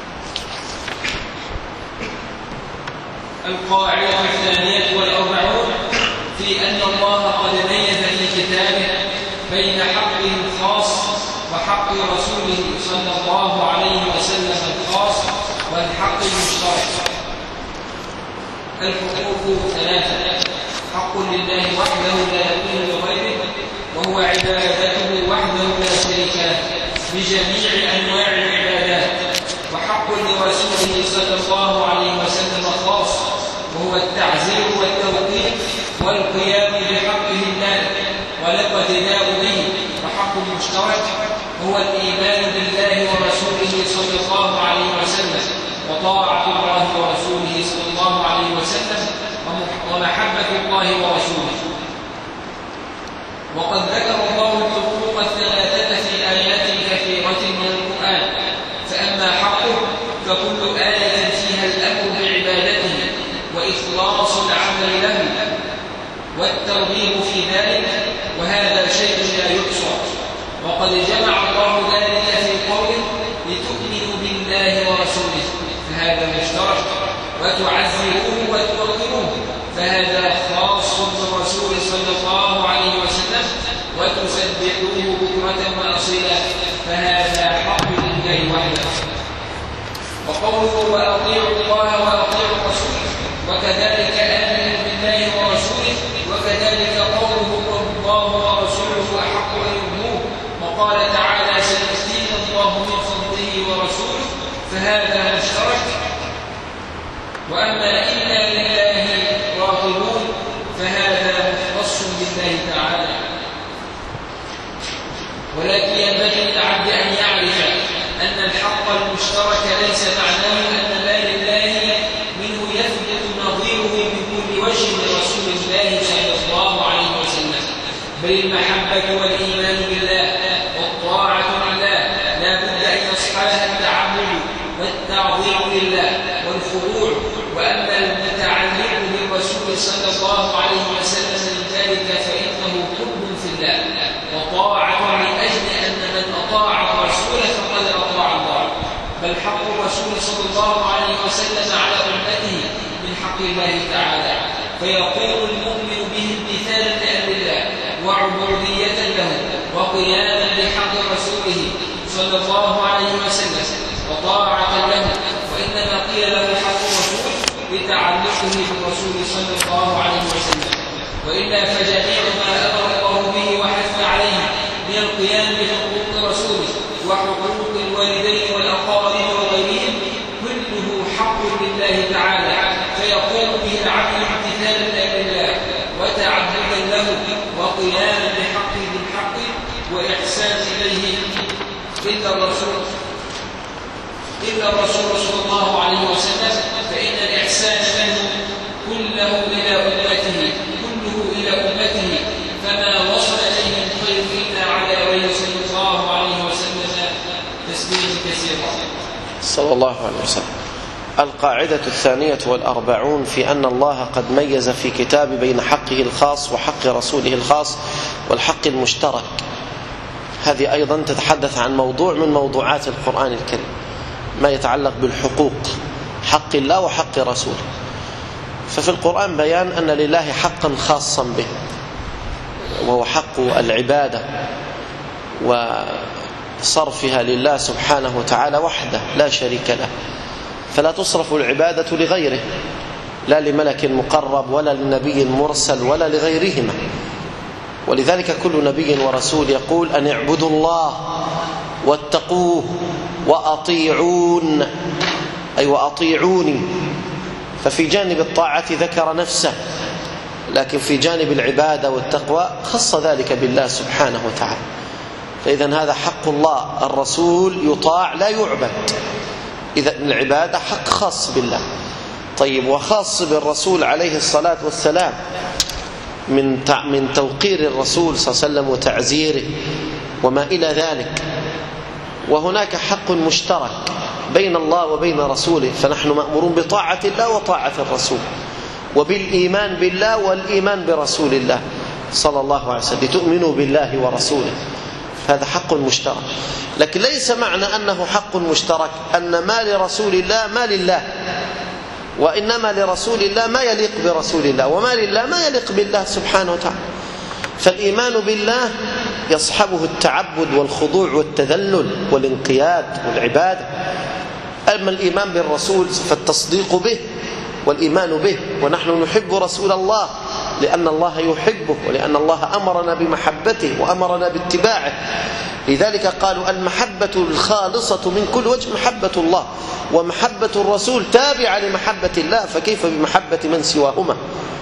القاعدة الثانية والأربعون في أن الله قد ميز في كتابه بين حقه الخاص وحق رسوله صلى الله عليه وسلم الخاص والحق المشترك. الحقوق ثلاثة: حق لله وحده لا يكون لغيره، وهو عبادته وحده لا شريك له بجميع أنواع العبادات، وحق لرسوله صلى الله عليه وسلم خاص، وهو التعزير والتوقيت والقيام بحقه الله والاقتداء به. وحق المشترك هو الإيمان بالله ورسوله صلى الله عليه وسلم وطاعة الله ورسوله صلى الله عليه وسلم ومحبة الله ورسوله. وقد ذكر الله الحقوق الثلاثة في آيات كثيرة من القرآن. فأما حقه فكل آية فيها الأمر بعبادته وإخلاص العمل له والترغيب في ذلك، وهذا شيء لا يحصى. وقد جمع الله ذلك في قوله: لتؤمنوا بالله ورسوله، فهذا مشترك، وتعزروه وتوقروه، فهذا خاص بالرسول صلى الله عليه وسلم، وتسبحوه بكرة وأصيلا، فهذا حق لله وحده. وقوله: وأطيعوا الله وأطيعوا الرسول، وكذلك آمنوا بالله ورسوله، وكذلك قوله: الله ورسوله أحق أن يرضوه. وقال تعالى: سيؤتينا الله من فضله ورسوله، فهذا مشترك. وأما إنا لله راغبون، فهذا مختص بالله تعالى. ولكن ينبغي للعبد أن يعرف أن الحق المشترك ليس معناه أن ما لله منه يثبت نظيره من كل وجه لرسول الله صلى الله عليه وسلم، بل المحبة والإيمان بالله والطاعة لله لا بد أن يصحبها التعبد والتعظيم لله والخضوع. وأما المتعلق بالرسول صلى الله عليه وسلم من ذلك فإنه حب في الله وطاعة من أجل أن من أطاع الرسول فقد أطاع الله، بل حق الرسول صلى الله عليه وسلم على أمته من حق الله تعالى، فيقوم المؤمن به امتثالا لأمر الله وعبودية له وقياما بحق رسوله صلى الله عليه وسلم وطاعة له. وإنما قيل له حق الرسول لتعلقه بالرسول صلى الله عليه وسلم، وإلا فجميع ما أمر الله به وحث عليه من القيام بحقوق رسوله وحقوق الوالدين والأقارب وغيرهم كله حق لله تعالى، فيقوم به العبد امتثالا لأمر الله وتعبدا له وقياما بحقه بالحق وإحسان إليه إلا الرسول إلا الرسول صلى الله عليه وسلم فإن الإحسان له كله إلى أمته كله إلى أمته فما وصل إليه الخير إلا على غير صلى الله عليه وسلم تسليما كثيرا. صلى الله عليه وسلم. القاعدة الثانية والأربعون في أن الله قد ميز في كتاب بين حقه الخاص وحق رسوله الخاص والحق المشترك. هذه أيضا تتحدث عن موضوع من موضوعات القرآن الكريم، ما يتعلق بالحقوق، حق الله وحق رسوله. ففي القرآن بيان أن لله حقا خاصا به، وهو حق العبادة وصرفها لله سبحانه وتعالى وحده لا شريك له، فلا تصرف العبادة لغيره، لا لملك مقرب ولا لنبي مرسل ولا لغيرهما. ولذلك كل نبي ورسول يقول أن اعبدوا الله واتقوه وأطيعون، أي وأطيعوني. ففي جانب الطاعة ذكر نفسه، لكن في جانب العبادة والتقوى خص ذلك بالله سبحانه وتعالى. فإذا هذا حق الله، الرسول يطاع لا يعبد، إذا العبادة حق خاص بالله. طيب، وخاص بالرسول عليه الصلاة والسلام من من توقير الرسول صلى الله عليه وسلم وتعزيره وما إلى ذلك. وهناك حق مشترك بين الله وبين رسوله، فنحن مأمورون بطاعة الله وطاعة الرسول، وبالإيمان بالله والإيمان برسول الله صلى الله عليه وسلم، لتؤمنوا بالله ورسوله. هذا حق مشترك، لكن ليس معنى أنه حق مشترك أن ما لرسول الله ما لله، وإنما لرسول الله ما يليق برسول الله، وما لله ما يليق بالله سبحانه وتعالى. فالإيمان بالله يصحبه التعبد والخضوع والتذلل والانقياد والعبادة. أما الإيمان بالرسول فالتصديق به والإيمان به. ونحن نحب رسول الله لأن الله يحبه، ولأن الله أمرنا بمحبته وأمرنا باتباعه. لذلك قالوا المحبة الخالصة من كل وجه محبة الله، ومحبة الرسول تابعة لمحبة الله، فكيف بمحبة من سواهما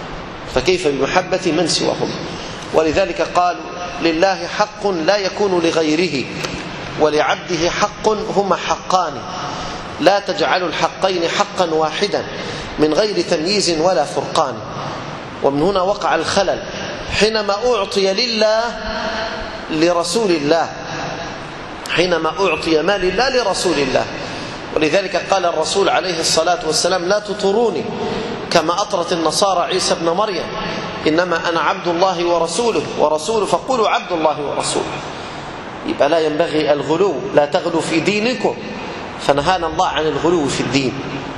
فكيف بمحبة من سواهما ولذلك قالوا لله حق لا يكون لغيره، ولعبده حق هما حقان، لا تجعلوا الحقين حقا واحدا من غير تمييز ولا فرقان. ومن هنا وقع الخلل حينما أعطي لله لرسول الله، حينما أعطي ما لله لرسول الله. ولذلك قال الرسول عليه الصلاة والسلام لا تطروني كما أطرت النصارى عيسى ابن مريم، إنما أنا عبد الله ورسوله ورسوله فقولوا عبد الله ورسوله. يبقى لا ينبغي الغلو، لا تغلو في دينكم، فنهانا الله عن الغلو في الدين.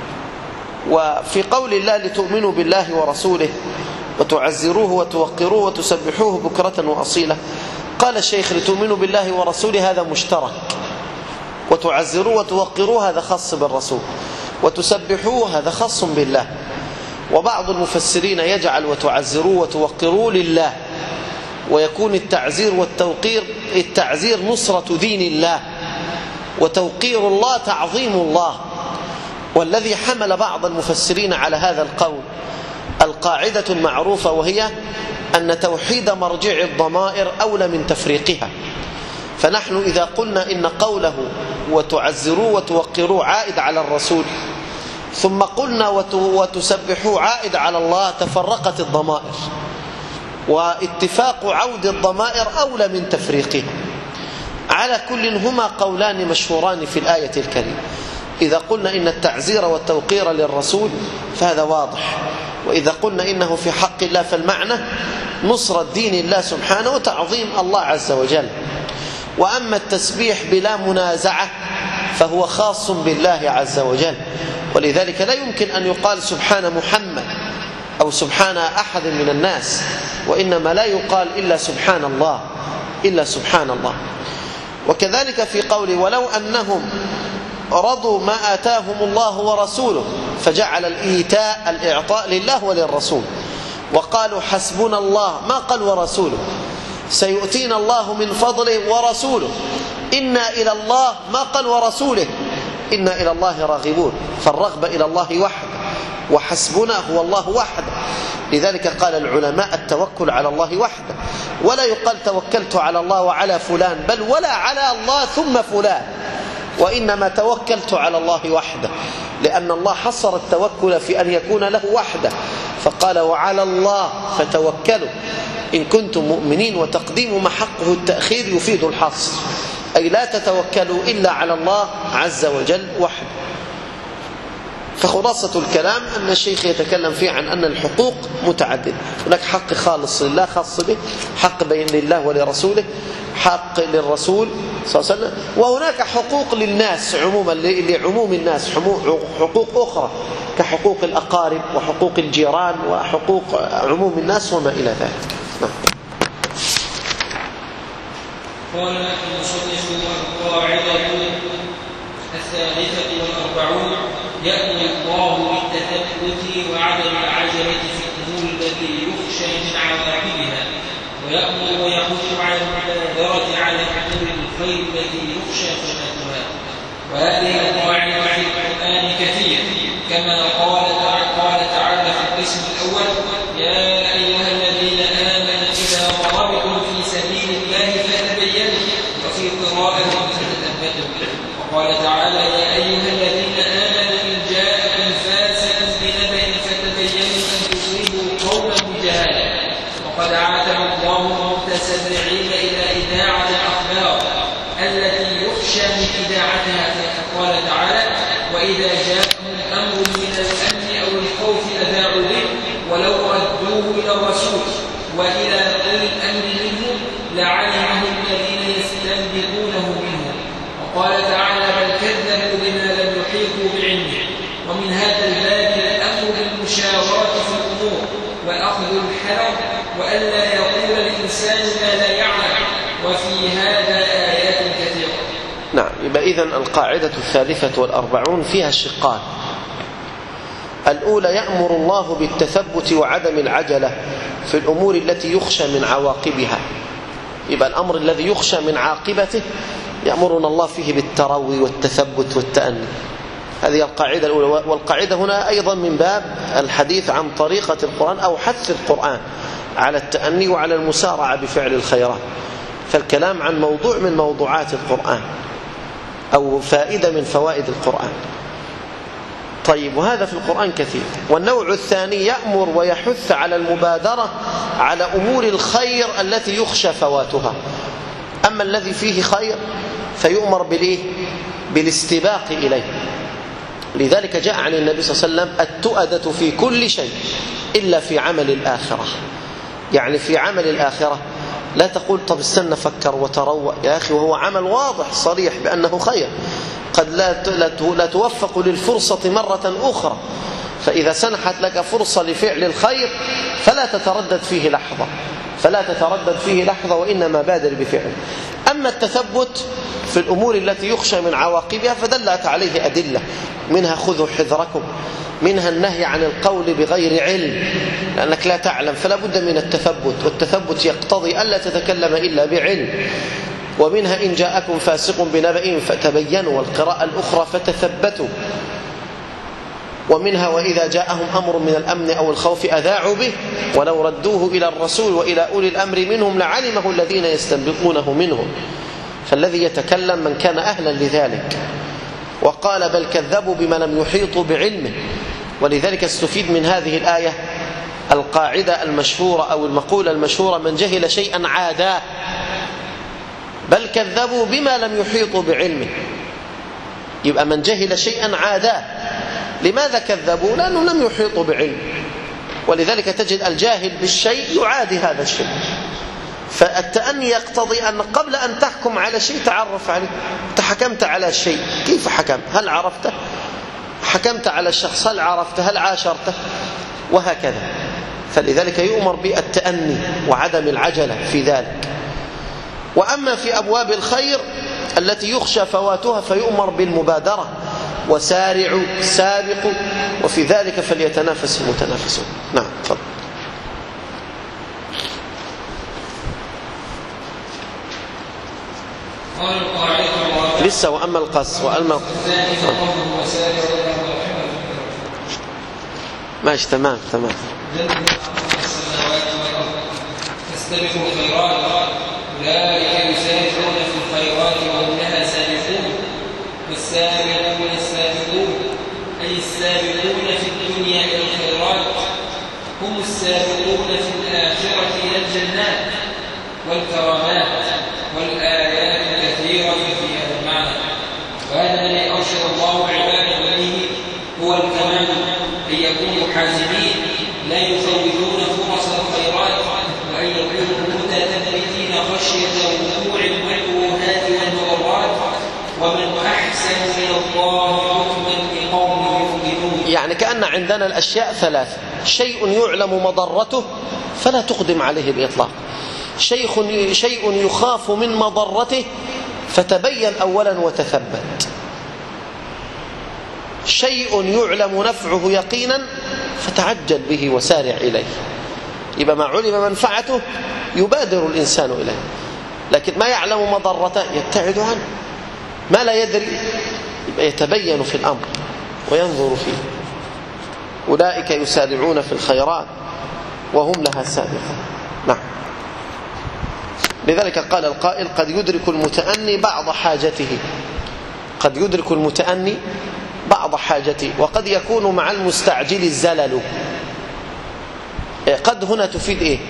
وفي قول الله لتؤمنوا بالله ورسوله وتعزروه وتوقروه وتسبحوه بكرة وأصيلة، قال الشيخ لتؤمنوا بالله ورسوله هذا مشترك، وتعزروه وتوقروه هذا خاص بالرسول، وتسبحوه هذا خاص بالله. وبعض المفسرين يجعل وتعزروه وتوقروه لله، ويكون التعزير والتوقير، التعزير نصرة دين الله، وتوقير الله تعظيم الله. والذي حمل بعض المفسرين على هذا القول القاعدة المعروفة، وهي أن توحيد مرجع الضمائر أولى من تفريقها. فنحن إذا قلنا إن قوله وتعزروه وتوقروه عائد على الرسول، ثم قلنا وتسبحوه عائد على الله، تفرقت الضمائر، واتفاق عود الضمائر أولى من تفريقها. على كل هما قولان مشهوران في الآية الكريمة. إذا قلنا إن التعزير والتوقير للرسول فهذا واضح، وإذا قلنا إنه في حق الله فالمعنى نصرة دين الله سبحانه وتعظيم الله عز وجل. وأما التسبيح بلا منازعة فهو خاص بالله عز وجل، ولذلك لا يمكن أن يقال سبحان محمد أو سبحان أحد من الناس، وإنما لا يقال إلا سبحان الله إلا سبحان الله. وكذلك في قوله ولو أنهم رضوا ما آتاهم الله ورسوله، فجعل الإيتاء الإعطاء لله وللرسول، وقالوا حسبنا الله، ما قال ورسوله، سيؤتينا الله من فضله ورسوله، إنا إلى الله، ما قال ورسوله، إنا إلى الله راغبون. فالرغبة إلى الله وحده وحسبنا هو الله وحده. لذلك قال العلماء التوكل على الله وحده، ولا يقال توكلت على الله وعلى فلان، بل ولا على الله ثم فلان، وإنما توكلت على الله وحده، لأن الله حصر التوكل في أن يكون له وحده، فقال وعلى الله فتوكلوا إن كنتم مؤمنين، وتقديم ما حقه التأخير يفيد الحصر، أي لا تتوكلوا إلا على الله عز وجل وحده. فخلاصة الكلام أن الشيخ يتكلم فيه عن أن الحقوق متعددة، هناك حق خالص لله خاص به، حق بين لله ولرسوله، حق للرسول صلى الله عليه وسلم، وهناك حقوق للناس عموما، لعموم الناس حقوق أخرى كحقوق الأقارب وحقوق الجيران وحقوق عموم الناس وما إلى ذلك. نعم. قال المصنف القاعدة الثالثة والأربعون: يأمر الله بالتثبت وعدم العجلة في الأمور التي يخشى من عواقبها، ويأمر ويحث على المبادرة على أمور الخير التي يخشى فواتها. وهذه القواعد في القرآن كثير، كما قال قال تعالى في القسم الأول: يا أيها الذين آمنوا إذا ضربتم في سبيل الله فتبينوا، وفي قراءة فتثبتوا. وقال تعالى: يا أيها الذين آمنوا إن جاءكم فاسق بنبأ فتبينوا أن تصيبوا قوما بجهالة. وقد عاتب الله المتسرعين إلى إذاعة الأخبار التي يخشى من إذاعتها، فقال تعالى: وإذا جاءهم أمر من الأمن أو الخوف أذاعوا به ولو ردوه إلى الرسول وإلى أولي الأمر منهم لعلمه الذين يستنبطونه منهم. وقال تعالى: بل كذبوا بما لم يحيطوا بعلمه. ومن هذا الباب الأمر بالمشاورة في الأمور وأخذ الحذر، وألا يقول الإنسان ما لا يعلم، وفي هذا آيات كثيرة. نعم. يبقى إذن القاعدة الثالثة والأربعون فيها شقان: الأولى يأمر الله بالتثبت وعدم العجلة في الأمور التي يخشى من عواقبها. يبقى الأمر الذي يخشى من عاقبته يأمرنا الله فيه بالتروي والتثبت والتأني. هذه القاعدة الأولى. والقاعدة هنا أيضا من باب الحديث عن طريقة القرآن أو حث القرآن على التأني وعلى المسارعة بفعل الخيرات، فالكلام عن موضوع من موضوعات القرآن أو فائدة من فوائد القرآن. طيب، وهذا في القرآن كثير. والنوع الثاني يأمر ويحث على المبادرة على أمور الخير التي يخشى فواتها. أما الذي فيه خير فيؤمر بالإيه؟ بالاستباق إليه. لذلك جاء عن النبي صلى الله عليه وسلم: التؤدة في كل شيء إلا في عمل الآخرة. يعني في عمل الآخرة لا تقول طب استنى فكر وتروى، يا أخي، وهو عمل واضح صريح بأنه خير، قد لا توفق للفرصة مرة أخرى، فإذا سنحت لك فرصة لفعل الخير فلا تتردد فيه لحظة فلا تتردد فيه لحظة وإنما بادر بفعله. أما التثبت في الأمور التي يخشى من عواقبها فدلت عليه أدلة، منها خذوا حذركم، منها النهي عن القول بغير علم لأنك لا تعلم، فلا بد من التثبت، والتثبت يقتضي ألا تتكلم إلا بعلم. ومنها إن جاءكم فاسق بنبأ فتبينوا، والقراءة الأخرى فتثبتوا. ومنها وإذا جاءهم أمر من الأمن أو الخوف أذاعوا به ولو ردوه إلى الرسول وإلى أولي الأمر منهم لعلمه الذين يستنبطونه منهم. فالذي يتكلم من كان أهلا لذلك. وقال: بل كذبوا بما لم يحيطوا بعلمه. ولذلك استفيد من هذه الآية القاعدة المشهورة أو المقولة المشهورة: من جهل شيئا عاداه. بل كذبوا بما لم يحيطوا بعلمه. يبقى من جهل شيئا عاداه. لماذا كذبوا؟ لأنهم لم يحيطوا بعلم. ولذلك تجد الجاهل بالشيء يعادي هذا الشيء. فالتأني يقتضي أن قبل أن تحكم على شيء تعرف عليه. أنت حكمت على شيء، كيف حكمت؟ هل عرفته؟ حكمت على الشخص، هل عرفته؟ هل عاشرته؟ وهكذا. فلذلك يؤمر بالتأني وعدم العجلة في ذلك. وأما في أبواب الخير التي يخشى فواتها فيؤمر بالمبادرة: وسارعوا سابقوا، وفي ذلك فليتنافس المتنافسون. نعم، تفضل. لسه. وأما القص وأما ماشي تمام تمام. السماوات والأرض فاستبقوا الخيرات أولئك يسارعون في الخيرات وهم لها سابقون. والسابقون السابقون أي السابقون في الدنيا إلى الخيرات هم السابقون في الآخرة إلى الجنات والكرامات والآيات كثيرة في هذا المعنى. وهذا الذي أرشد الله عباده به هو الكمال، أن يكونوا حازمين لا يفوتون فرص الخيرات، وأن يكونوا متثبتين خشية وقوع المكروهات والمضرات. ومن أحسن من الله حكما لقوم يؤمنون. يعني كأن عندنا الأشياء ثلاث: شيء يعلم مضرته فلا تقدم عليه بإطلاق، شيء شيء يخاف من مضرته فتبين أولا وتثبت، شيء يعلم نفعه يقينا فتعجل به وسارع إليه. يبقى ما علم منفعته يبادر الإنسان إليه، لكن ما يعلم مضرته يبتعد عنه. ما لا يدري يبقى يتبين في الأمر وينظر فيه. أولئك يسارعون في الخيرات وهم لها سابقون. نعم. لذلك قال القائل: قد يدرك المتأني بعض حاجته، قد يدرك المتأني بعض حاجته، وقد يكون مع المستعجل الزلل. قد هنا تفيد إيه؟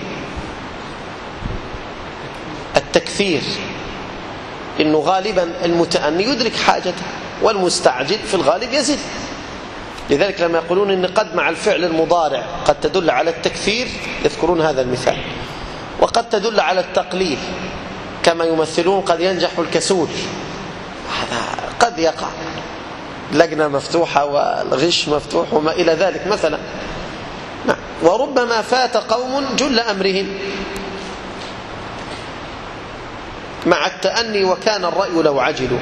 التكثير، إنه غالبا المتأني يدرك حاجته والمستعجل في الغالب يزل. لذلك لما يقولون إن قد مع الفعل المضارع قد تدل على التكثير يذكرون هذا المثال، وقد تدل على التقليل كما يمثلون قد ينجح الكسول. هذا قد يقع، لجنة مفتوحة والغش مفتوح وما إلى ذلك مثلا. نعم. وربما فات قوم جل أمرهم مع التأني وكان الرأي لو عجلوا.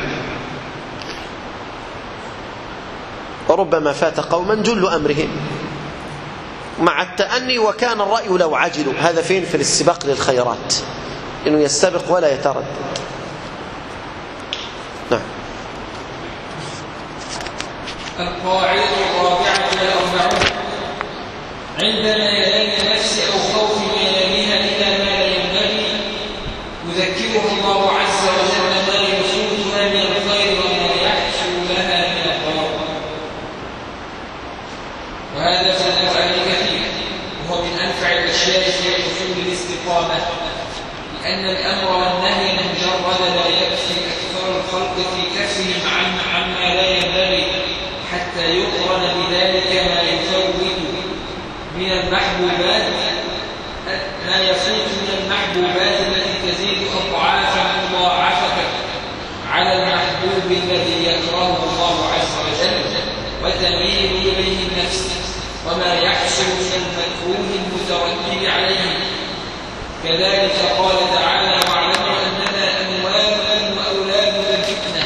وربما فات قوما جل أمرهم مع التأني وكان الرأي لو عجلوا. هذا فين؟ في السباق للخيرات، إنه يستبق ولا يتردد. نعم. القاعدة الرابعة والأربعون: عندما يلين نفس أو خوف ميلانها إلى ما لا ينبغي يذكرها الله عز وجل ما يفوتها من الخير وما يحصل لها من الضرر. وهذا في القرآن كثير، وهو من أنفع الأشياء في حصول الاستقامة، لأن الأمر والنهي من جرد لا يكفي أكثر الخلق في كفهم عما لا ينبغي حتى يقرن بذلك ما يفوت من المحبوبات ما يفوت من المحبوبات التي تزيد أضعافا مضاعفة على المحبوب الذي يكرهه الله عز وجل وتميل إليه النفس، وما يحصل من المكروه المترتب عليه. كذلك قال تعالى: واعلموا أنما أموالكم وأولادكم فتنة.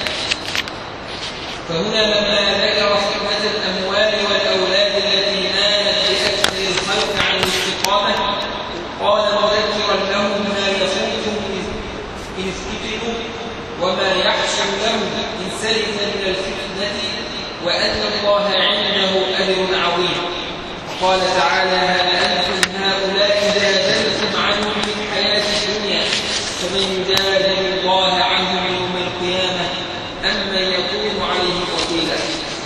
فهنا لما ذكر فتنة الأموال والأولاد التي نالت بأكثر الخلق عن الاستقامة قال مذكرا لهم ما يفوتهم إن افتتنوا وما يحصل لهم إن سلف من الفتنة، وأن الله عنده أجر عظيم. قال تعالى: هل أنتم هؤلاء جادلتم عنهم في الحياة الدنيا فمن يجادل الله عنهم يوم القيامة أم من يكون عليه وكيلا.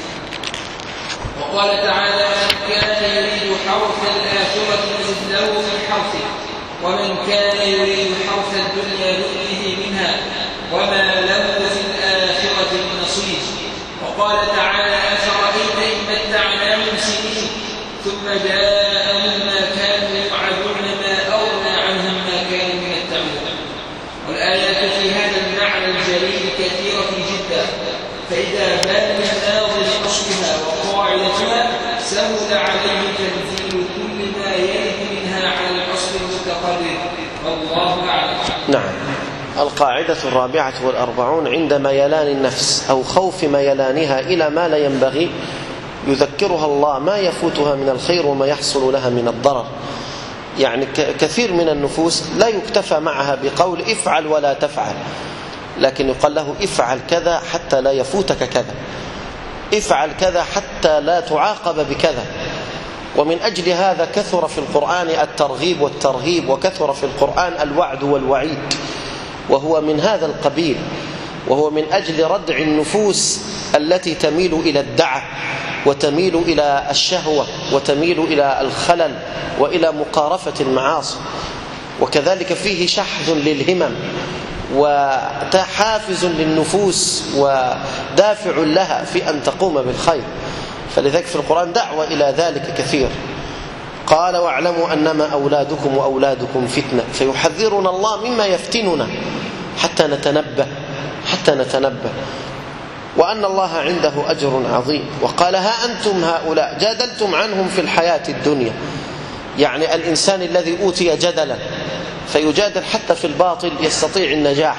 وقال تعالى: من كان يريد حرث الآخرة نزد له في حرثه ومن كان يريد حرث الدنيا نؤته منها وما له في الآخرة من نصيب. وقال تعالى: أفرأيت إن متعناهم سنين ثم جاءهم ما كانوا يوعدون ما أغنى عنهم ما كانوا يمتعون. والآيات في هذا المعنى الجليل كثيرة جدا، فإذا بان الناظر أصلها وقاعدتها سهل عليه تنزيل كل ما يرد منها على الأصل المتقرر، والله أعلم. نعم. القاعدة الرابعة والأربعون: عند ميلان النفس أو خوف ميلانها إلى ما لا ينبغي يذكرها الله ما يفوتها من الخير وما يحصل لها من الضرر. يعني كثير من النفوس لا يكتفى معها بقول افعل ولا تفعل، لكن يقال له افعل كذا حتى لا يفوتك كذا، افعل كذا حتى لا تعاقب بكذا. ومن أجل هذا كثر في القرآن الترغيب والترهيب، وكثر في القرآن الوعد والوعيد، وهو من هذا القبيل، وهو من أجل ردع النفوس التي تميل إلى الدعة وتميل إلى الشهوة وتميل إلى الخلل وإلى مقارفة المعاصي. وكذلك فيه شحذ للهمم وحافز للنفوس ودافع لها في أن تقوم بالخير، فلذلك في القرآن دعوة إلى ذلك كثير. قال واعلموا أنما أولادكم وأولادكم فتنة، فيحذرنا الله مما يفتننا حتى نتنبه حتى نتنبه وأن الله عنده أجر عظيم. وقال ها أنتم هؤلاء جادلتم عنهم في الحياة الدنيا، يعني الإنسان الذي أوتي جدلا فيجادل حتى في الباطل يستطيع النجاح،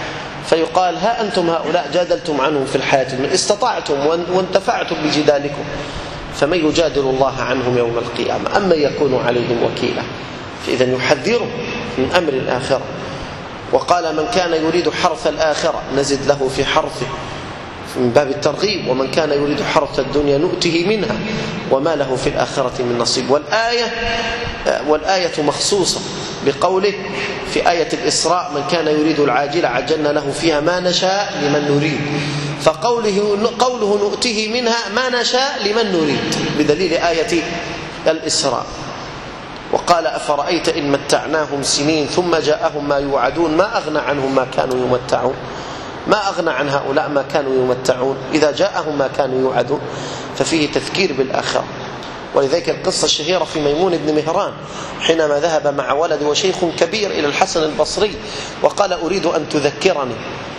فيقال ها أنتم هؤلاء جادلتم عنهم في الحياة الدنيا، استطعتم وانتفعتم بجدالكم، فمن يجادل الله عنهم يوم القيامة أما يكون عليهم وكيلا. فإذا يحذره من أمر الآخرة. وقال من كان يريد حرث الآخرة نزد له في حرثه من باب الترغيب، ومن كان يريد حرث الدنيا نؤته منها وما له في الآخرة من نصيب. والآية والآية مخصوصة بقوله في آية الإسراء من كان يريد العاجلة عجلنا له فيها ما نشاء لمن نريد، فقوله قوله نؤته منها ما نشاء لمن نريد بدليل آية الإسراء. وقال أفرأيت إن متعناهم سنين ثم جاءهم ما يوعدون ما أغنى عنهم ما كانوا يمتعون. ما أغنى عن هؤلاء ما كانوا يمتعون إذا جاءهم ما كانوا يوعدون، ففيه تذكير بالآخرة. ولذلك القصة الشهيرة في ميمون بن مهران حينما ذهب مع ولد وشيخ كبير إلى الحسن البصري وقال أريد أن تذكرني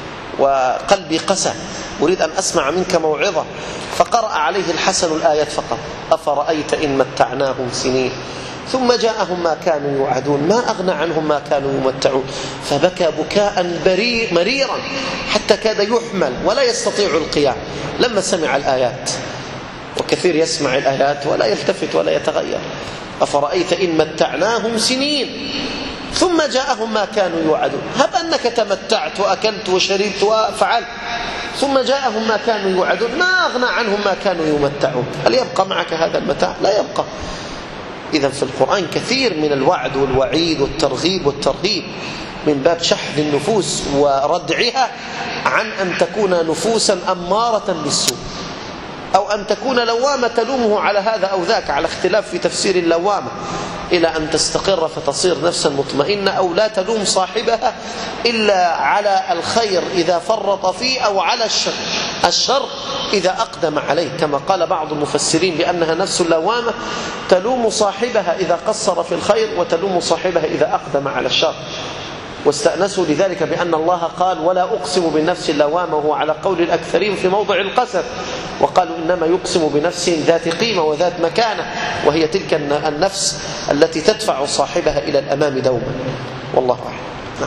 وقلبي قسى، أريد أن أسمع منك موعظة، فقرأ عليه الحسن الآيات فقط أفرأيت إن متعناهم سنين ثم جاءهم ما كانوا يوعدون ما أغنى عنهم ما كانوا يمتعون، فبكى بكاء مريرا حتى كاد يحمل ولا يستطيع القيام لما سمع الآيات. وكثير يسمع الآيات ولا يلتفت ولا يتغير. أفرأيت إن متعناهم سنين ثم جاءهم ما كانوا يوعدون، هب أنك تمتعت وأكلت وشربت وفعلت ثم جاءهم ما كانوا يوعدون ما أغنى عنهم ما كانوا يمتعون، هل يبقى معك هذا المتاع؟ لا يبقى. إذن في القرآن كثير من الوعد والوعيد والترغيب والترهيب من باب شحذ النفوس وردعها عن أن تكون نفوسا أمارة بالسوء، أو أن تكون لوامة تلومه على هذا أو ذاك، على اختلاف في تفسير اللوامة، إلى أن تستقر فتصير نفسا مطمئنة، أو لا تلوم صاحبها إلا على الخير إذا فرط فيه أو على الشر الشر إذا أقدم عليه، كما قال بعض المفسرين بأنها نفس اللوامة تلوم صاحبها إذا قصر في الخير وتلوم صاحبها إذا أقدم على الشر. واستأنسوا لذلك بأن الله قال ولا أقسم بالنفس اللوامة، وهو على قول الأكثرين في موضع القسم، وقالوا إنما يقسم بنفس ذات قيمة وذات مكانة، وهي تلك النفس التي تدفع صاحبها إلى الأمام دوما. والله أعلم. نعم.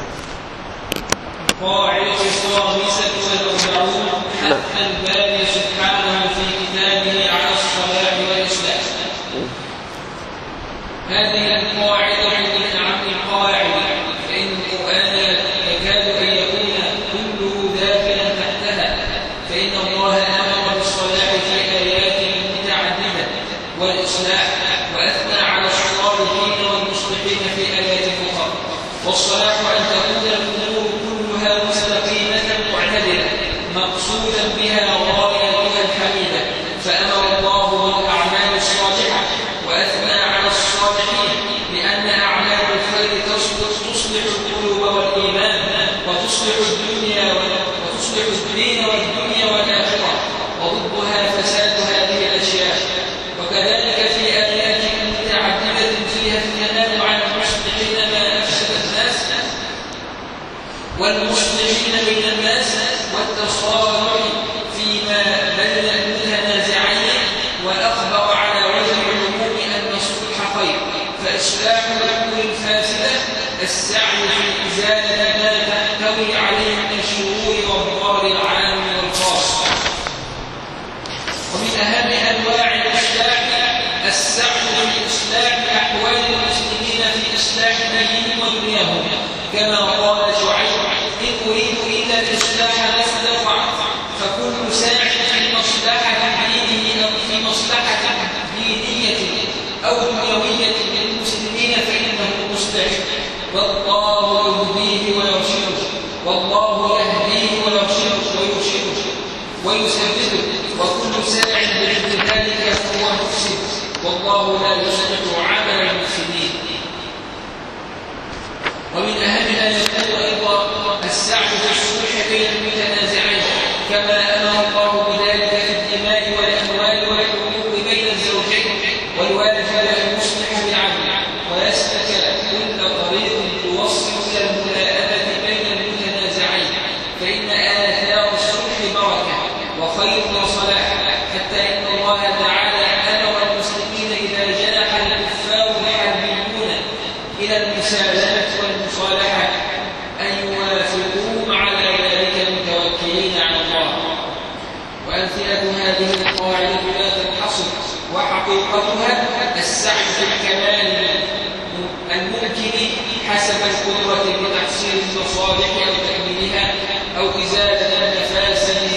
قاعدة الخامسة والأربعون حث الباري سبحانه في كتابه على الصلاح والإصلاح. هذه القاعدة من عن القواعد، فإن القرآن يكاد أن يكون كله داخلا تحتها، فإن الله أمر بالصلاح في آيات متعددة والإصلاح، وأثنى على الصالحين والمصلحين في آيات أخرى. والصلاح أن تكون الأمور كلها مستقيمة معتدلة مقصودا بها غايتها الحميدة، فأمر الله بالأعمال الصالحة وأثنى على الصالحين لأن أعمال الخير تصلح القلوب والإيمان وتصلح الدنيا وتصلح الدين والدنيا والآخرة، وضدها فساد هذه الأشياء. وكذلك في آيات متعددة فيها الثناء على المصلحين ما أفسد الناس والمصلحين من الناس والتصارع فيما بين المتنازعين، وأخبر على وجه العموم أن الصلح خير، فإصلاح الأمور الفاسدة السعي في إزالة ما تحتوي عليه من الشرور والضرر العام والخاص. ومن أهم أنواع الإصلاح السعي في إصلاح أحوال المسلمين في إصلاح دينهم ودنياهم، كما قال شعيب إن أريد إلا الإصلاح ما استطعت، فكل ساع في مصلحة دينه أو في مصلحة دينية أو ويثبته، وكل ساع بضد ذلك فهو مفسد، والله لا يصلح عمل المفسدين. ومن أهمها يكون أيضا السعي في الصلح بين المتنازعين، كما أمر الله بذلك في الدماء والأموال والحقوق بين الزوجين، والواجب أن يصلح بالعدل ويسلك كل طريق توصل إلى الملاءمة بين المتنازعين، فإن آثار الصلح بركة وخير وصلاح، حتى إن الله تعالى أمر المسلمين إذا جنح الكفار الحربيون إلى المسالمة والمصالحة أن يوافقوهم على ذلك متوكلين على الله. وأمثلة هذه القواعد لا تنحصر، وحقيقتها السعي في الكمال الممكن حسب القدرة لتحصيل المصالح أو تكميلها أو إزالة المفاسد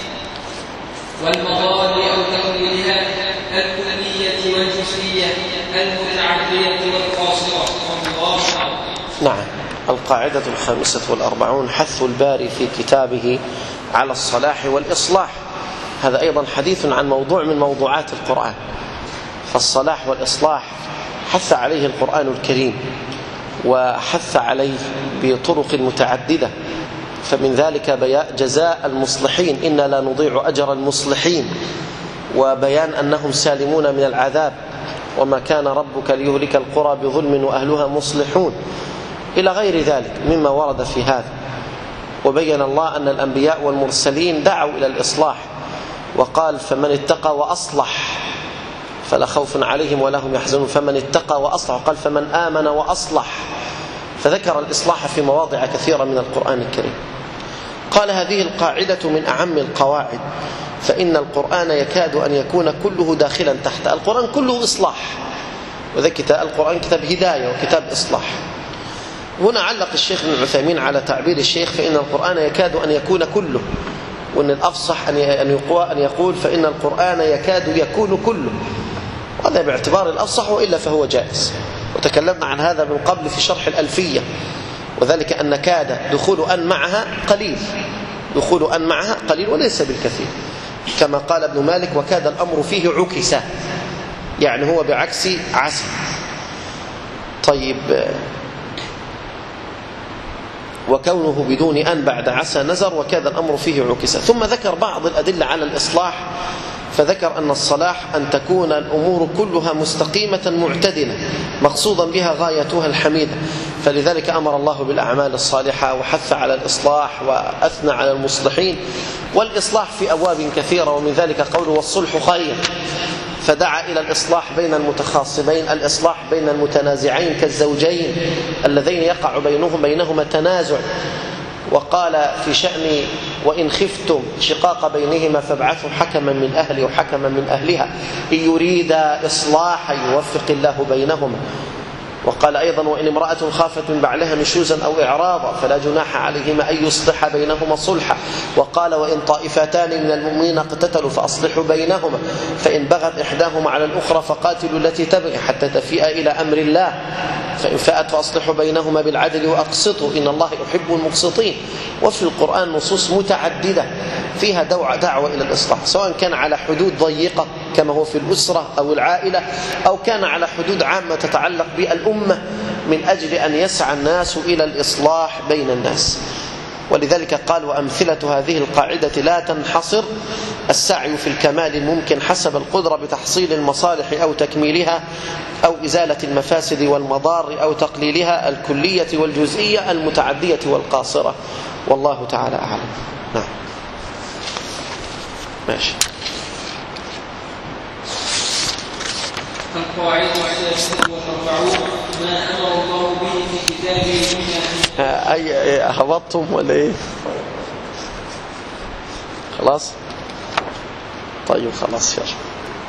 والمضار أو تقليلها الكلية والجزئية المتعدية والقاصرة. والله نعم. القاعدة الخامسة والأربعون: حث الباري في كتابه على الصلاح والإصلاح. هذا أيضا حديث عن موضوع من موضوعات القرآن، فالصلاح والإصلاح حث عليه القرآن الكريم، وحث عليه بطرق متعددة، فمن ذلك جزاء المصلحين، إنا لا نضيع أجر المصلحين، وبيان أنهم سالمون من العذاب، وما كان ربك ليهلك القرى بظلم وأهلها مصلحون، إلى غير ذلك مما ورد في هذا. وبين الله أن الأنبياء والمرسلين دعوا إلى الإصلاح، وقال: فمن اتقى وأصلح فلا خوف عليهم ولا هم يحزنون، فمن اتقى وأصلح، قال: فمن آمن وأصلح، فذكر الإصلاح في مواضع كثيرة من القرآن الكريم. قال: هذه القاعدة من أعم القواعد، فإن القرآن يكاد أن يكون كله داخلا تحت. القرآن كله إصلاح، وذا كتاب القرآن كتاب هداية وكتاب إصلاح. هنا علق الشيخ ابن عثيمين على تعبير الشيخ: فإن القرآن يكاد أن يكون كله، وأن الأفصح أن يقول فإن القرآن يكاد يكون كله، وهذا باعتبار الأفصح، وإلا فهو جائز. وتكلمنا عن هذا من قبل في شرح الألفية، وذلك أن كاد دخول أن معها قليل، دخول أن معها قليل وليس بالكثير، كما قال ابن مالك: وكاد الأمر فيه عكسا، يعني هو بعكس عسى. طيب، وكونه بدون أن بعد عسى نزر، وكاد الأمر فيه عكسا. ثم ذكر بعض الأدلة على الإصلاح، فذكر أن الصلاح أن تكون الأمور كلها مستقيمة معتدلة مقصودا بها غايتها الحميدة، فلذلك أمر الله بالأعمال الصالحة وحث على الإصلاح وأثنى على المصلحين. والإصلاح في أبواب كثيرة، ومن ذلك قوله: والصلح خير، فدعا إلى الإصلاح بين المتخاصمين، الإصلاح بين المتنازعين كالزوجين اللذين يقع بينهم بينهما تنازع. وقال في شأن: وإن خفتم شقاق بينهما فابعثوا حكما من أهله وحكما من أهلها إن يريد إصلاحا يوفق الله بينهما. وقال أيضا: وإن امرأة خافت من بعلها نشوزا أو إعراضا فلا جناح عليهما أن يصلح بينهما صلحا. وقال: وإن طائفتان من المؤمنين اقتتلوا فأصلحوا بينهما، فإن بغت إحداهما على الأخرى فقاتلوا التي تبغي حتى تفيء إلى أمر الله، فإن فاءت فأصلحوا بينهما بالعدل وأقسطوا إن الله يحب المقسطين. وفي القرآن نصوص متعددة فيها دعوة إلى الإصلاح، سواء كان على حدود ضيقة كما هو في الأسرة أو العائلة، أو كان على حدود عامة تتعلق بالأمة من أجل أن يسعى الناس إلى الإصلاح بين الناس. ولذلك قال: وأمثلة هذه القاعدة لا تنحصر، السعي في الكمال الممكن حسب القدرة بتحصيل المصالح أو تكميلها أو إزالة المفاسد والمضار أو تقليلها الكلية والجزئية المتعدية والقاصرة. والله تعالى أعلم. نعم، ماشي. القواعد الثالثة والأربعون: ما أمر الله به في كتابه من أي هبطتم ولا إيه؟ خلاص؟ طيب خلاص يا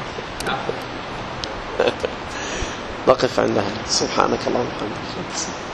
نقف عندها. سبحانك اللهم وبحمدك.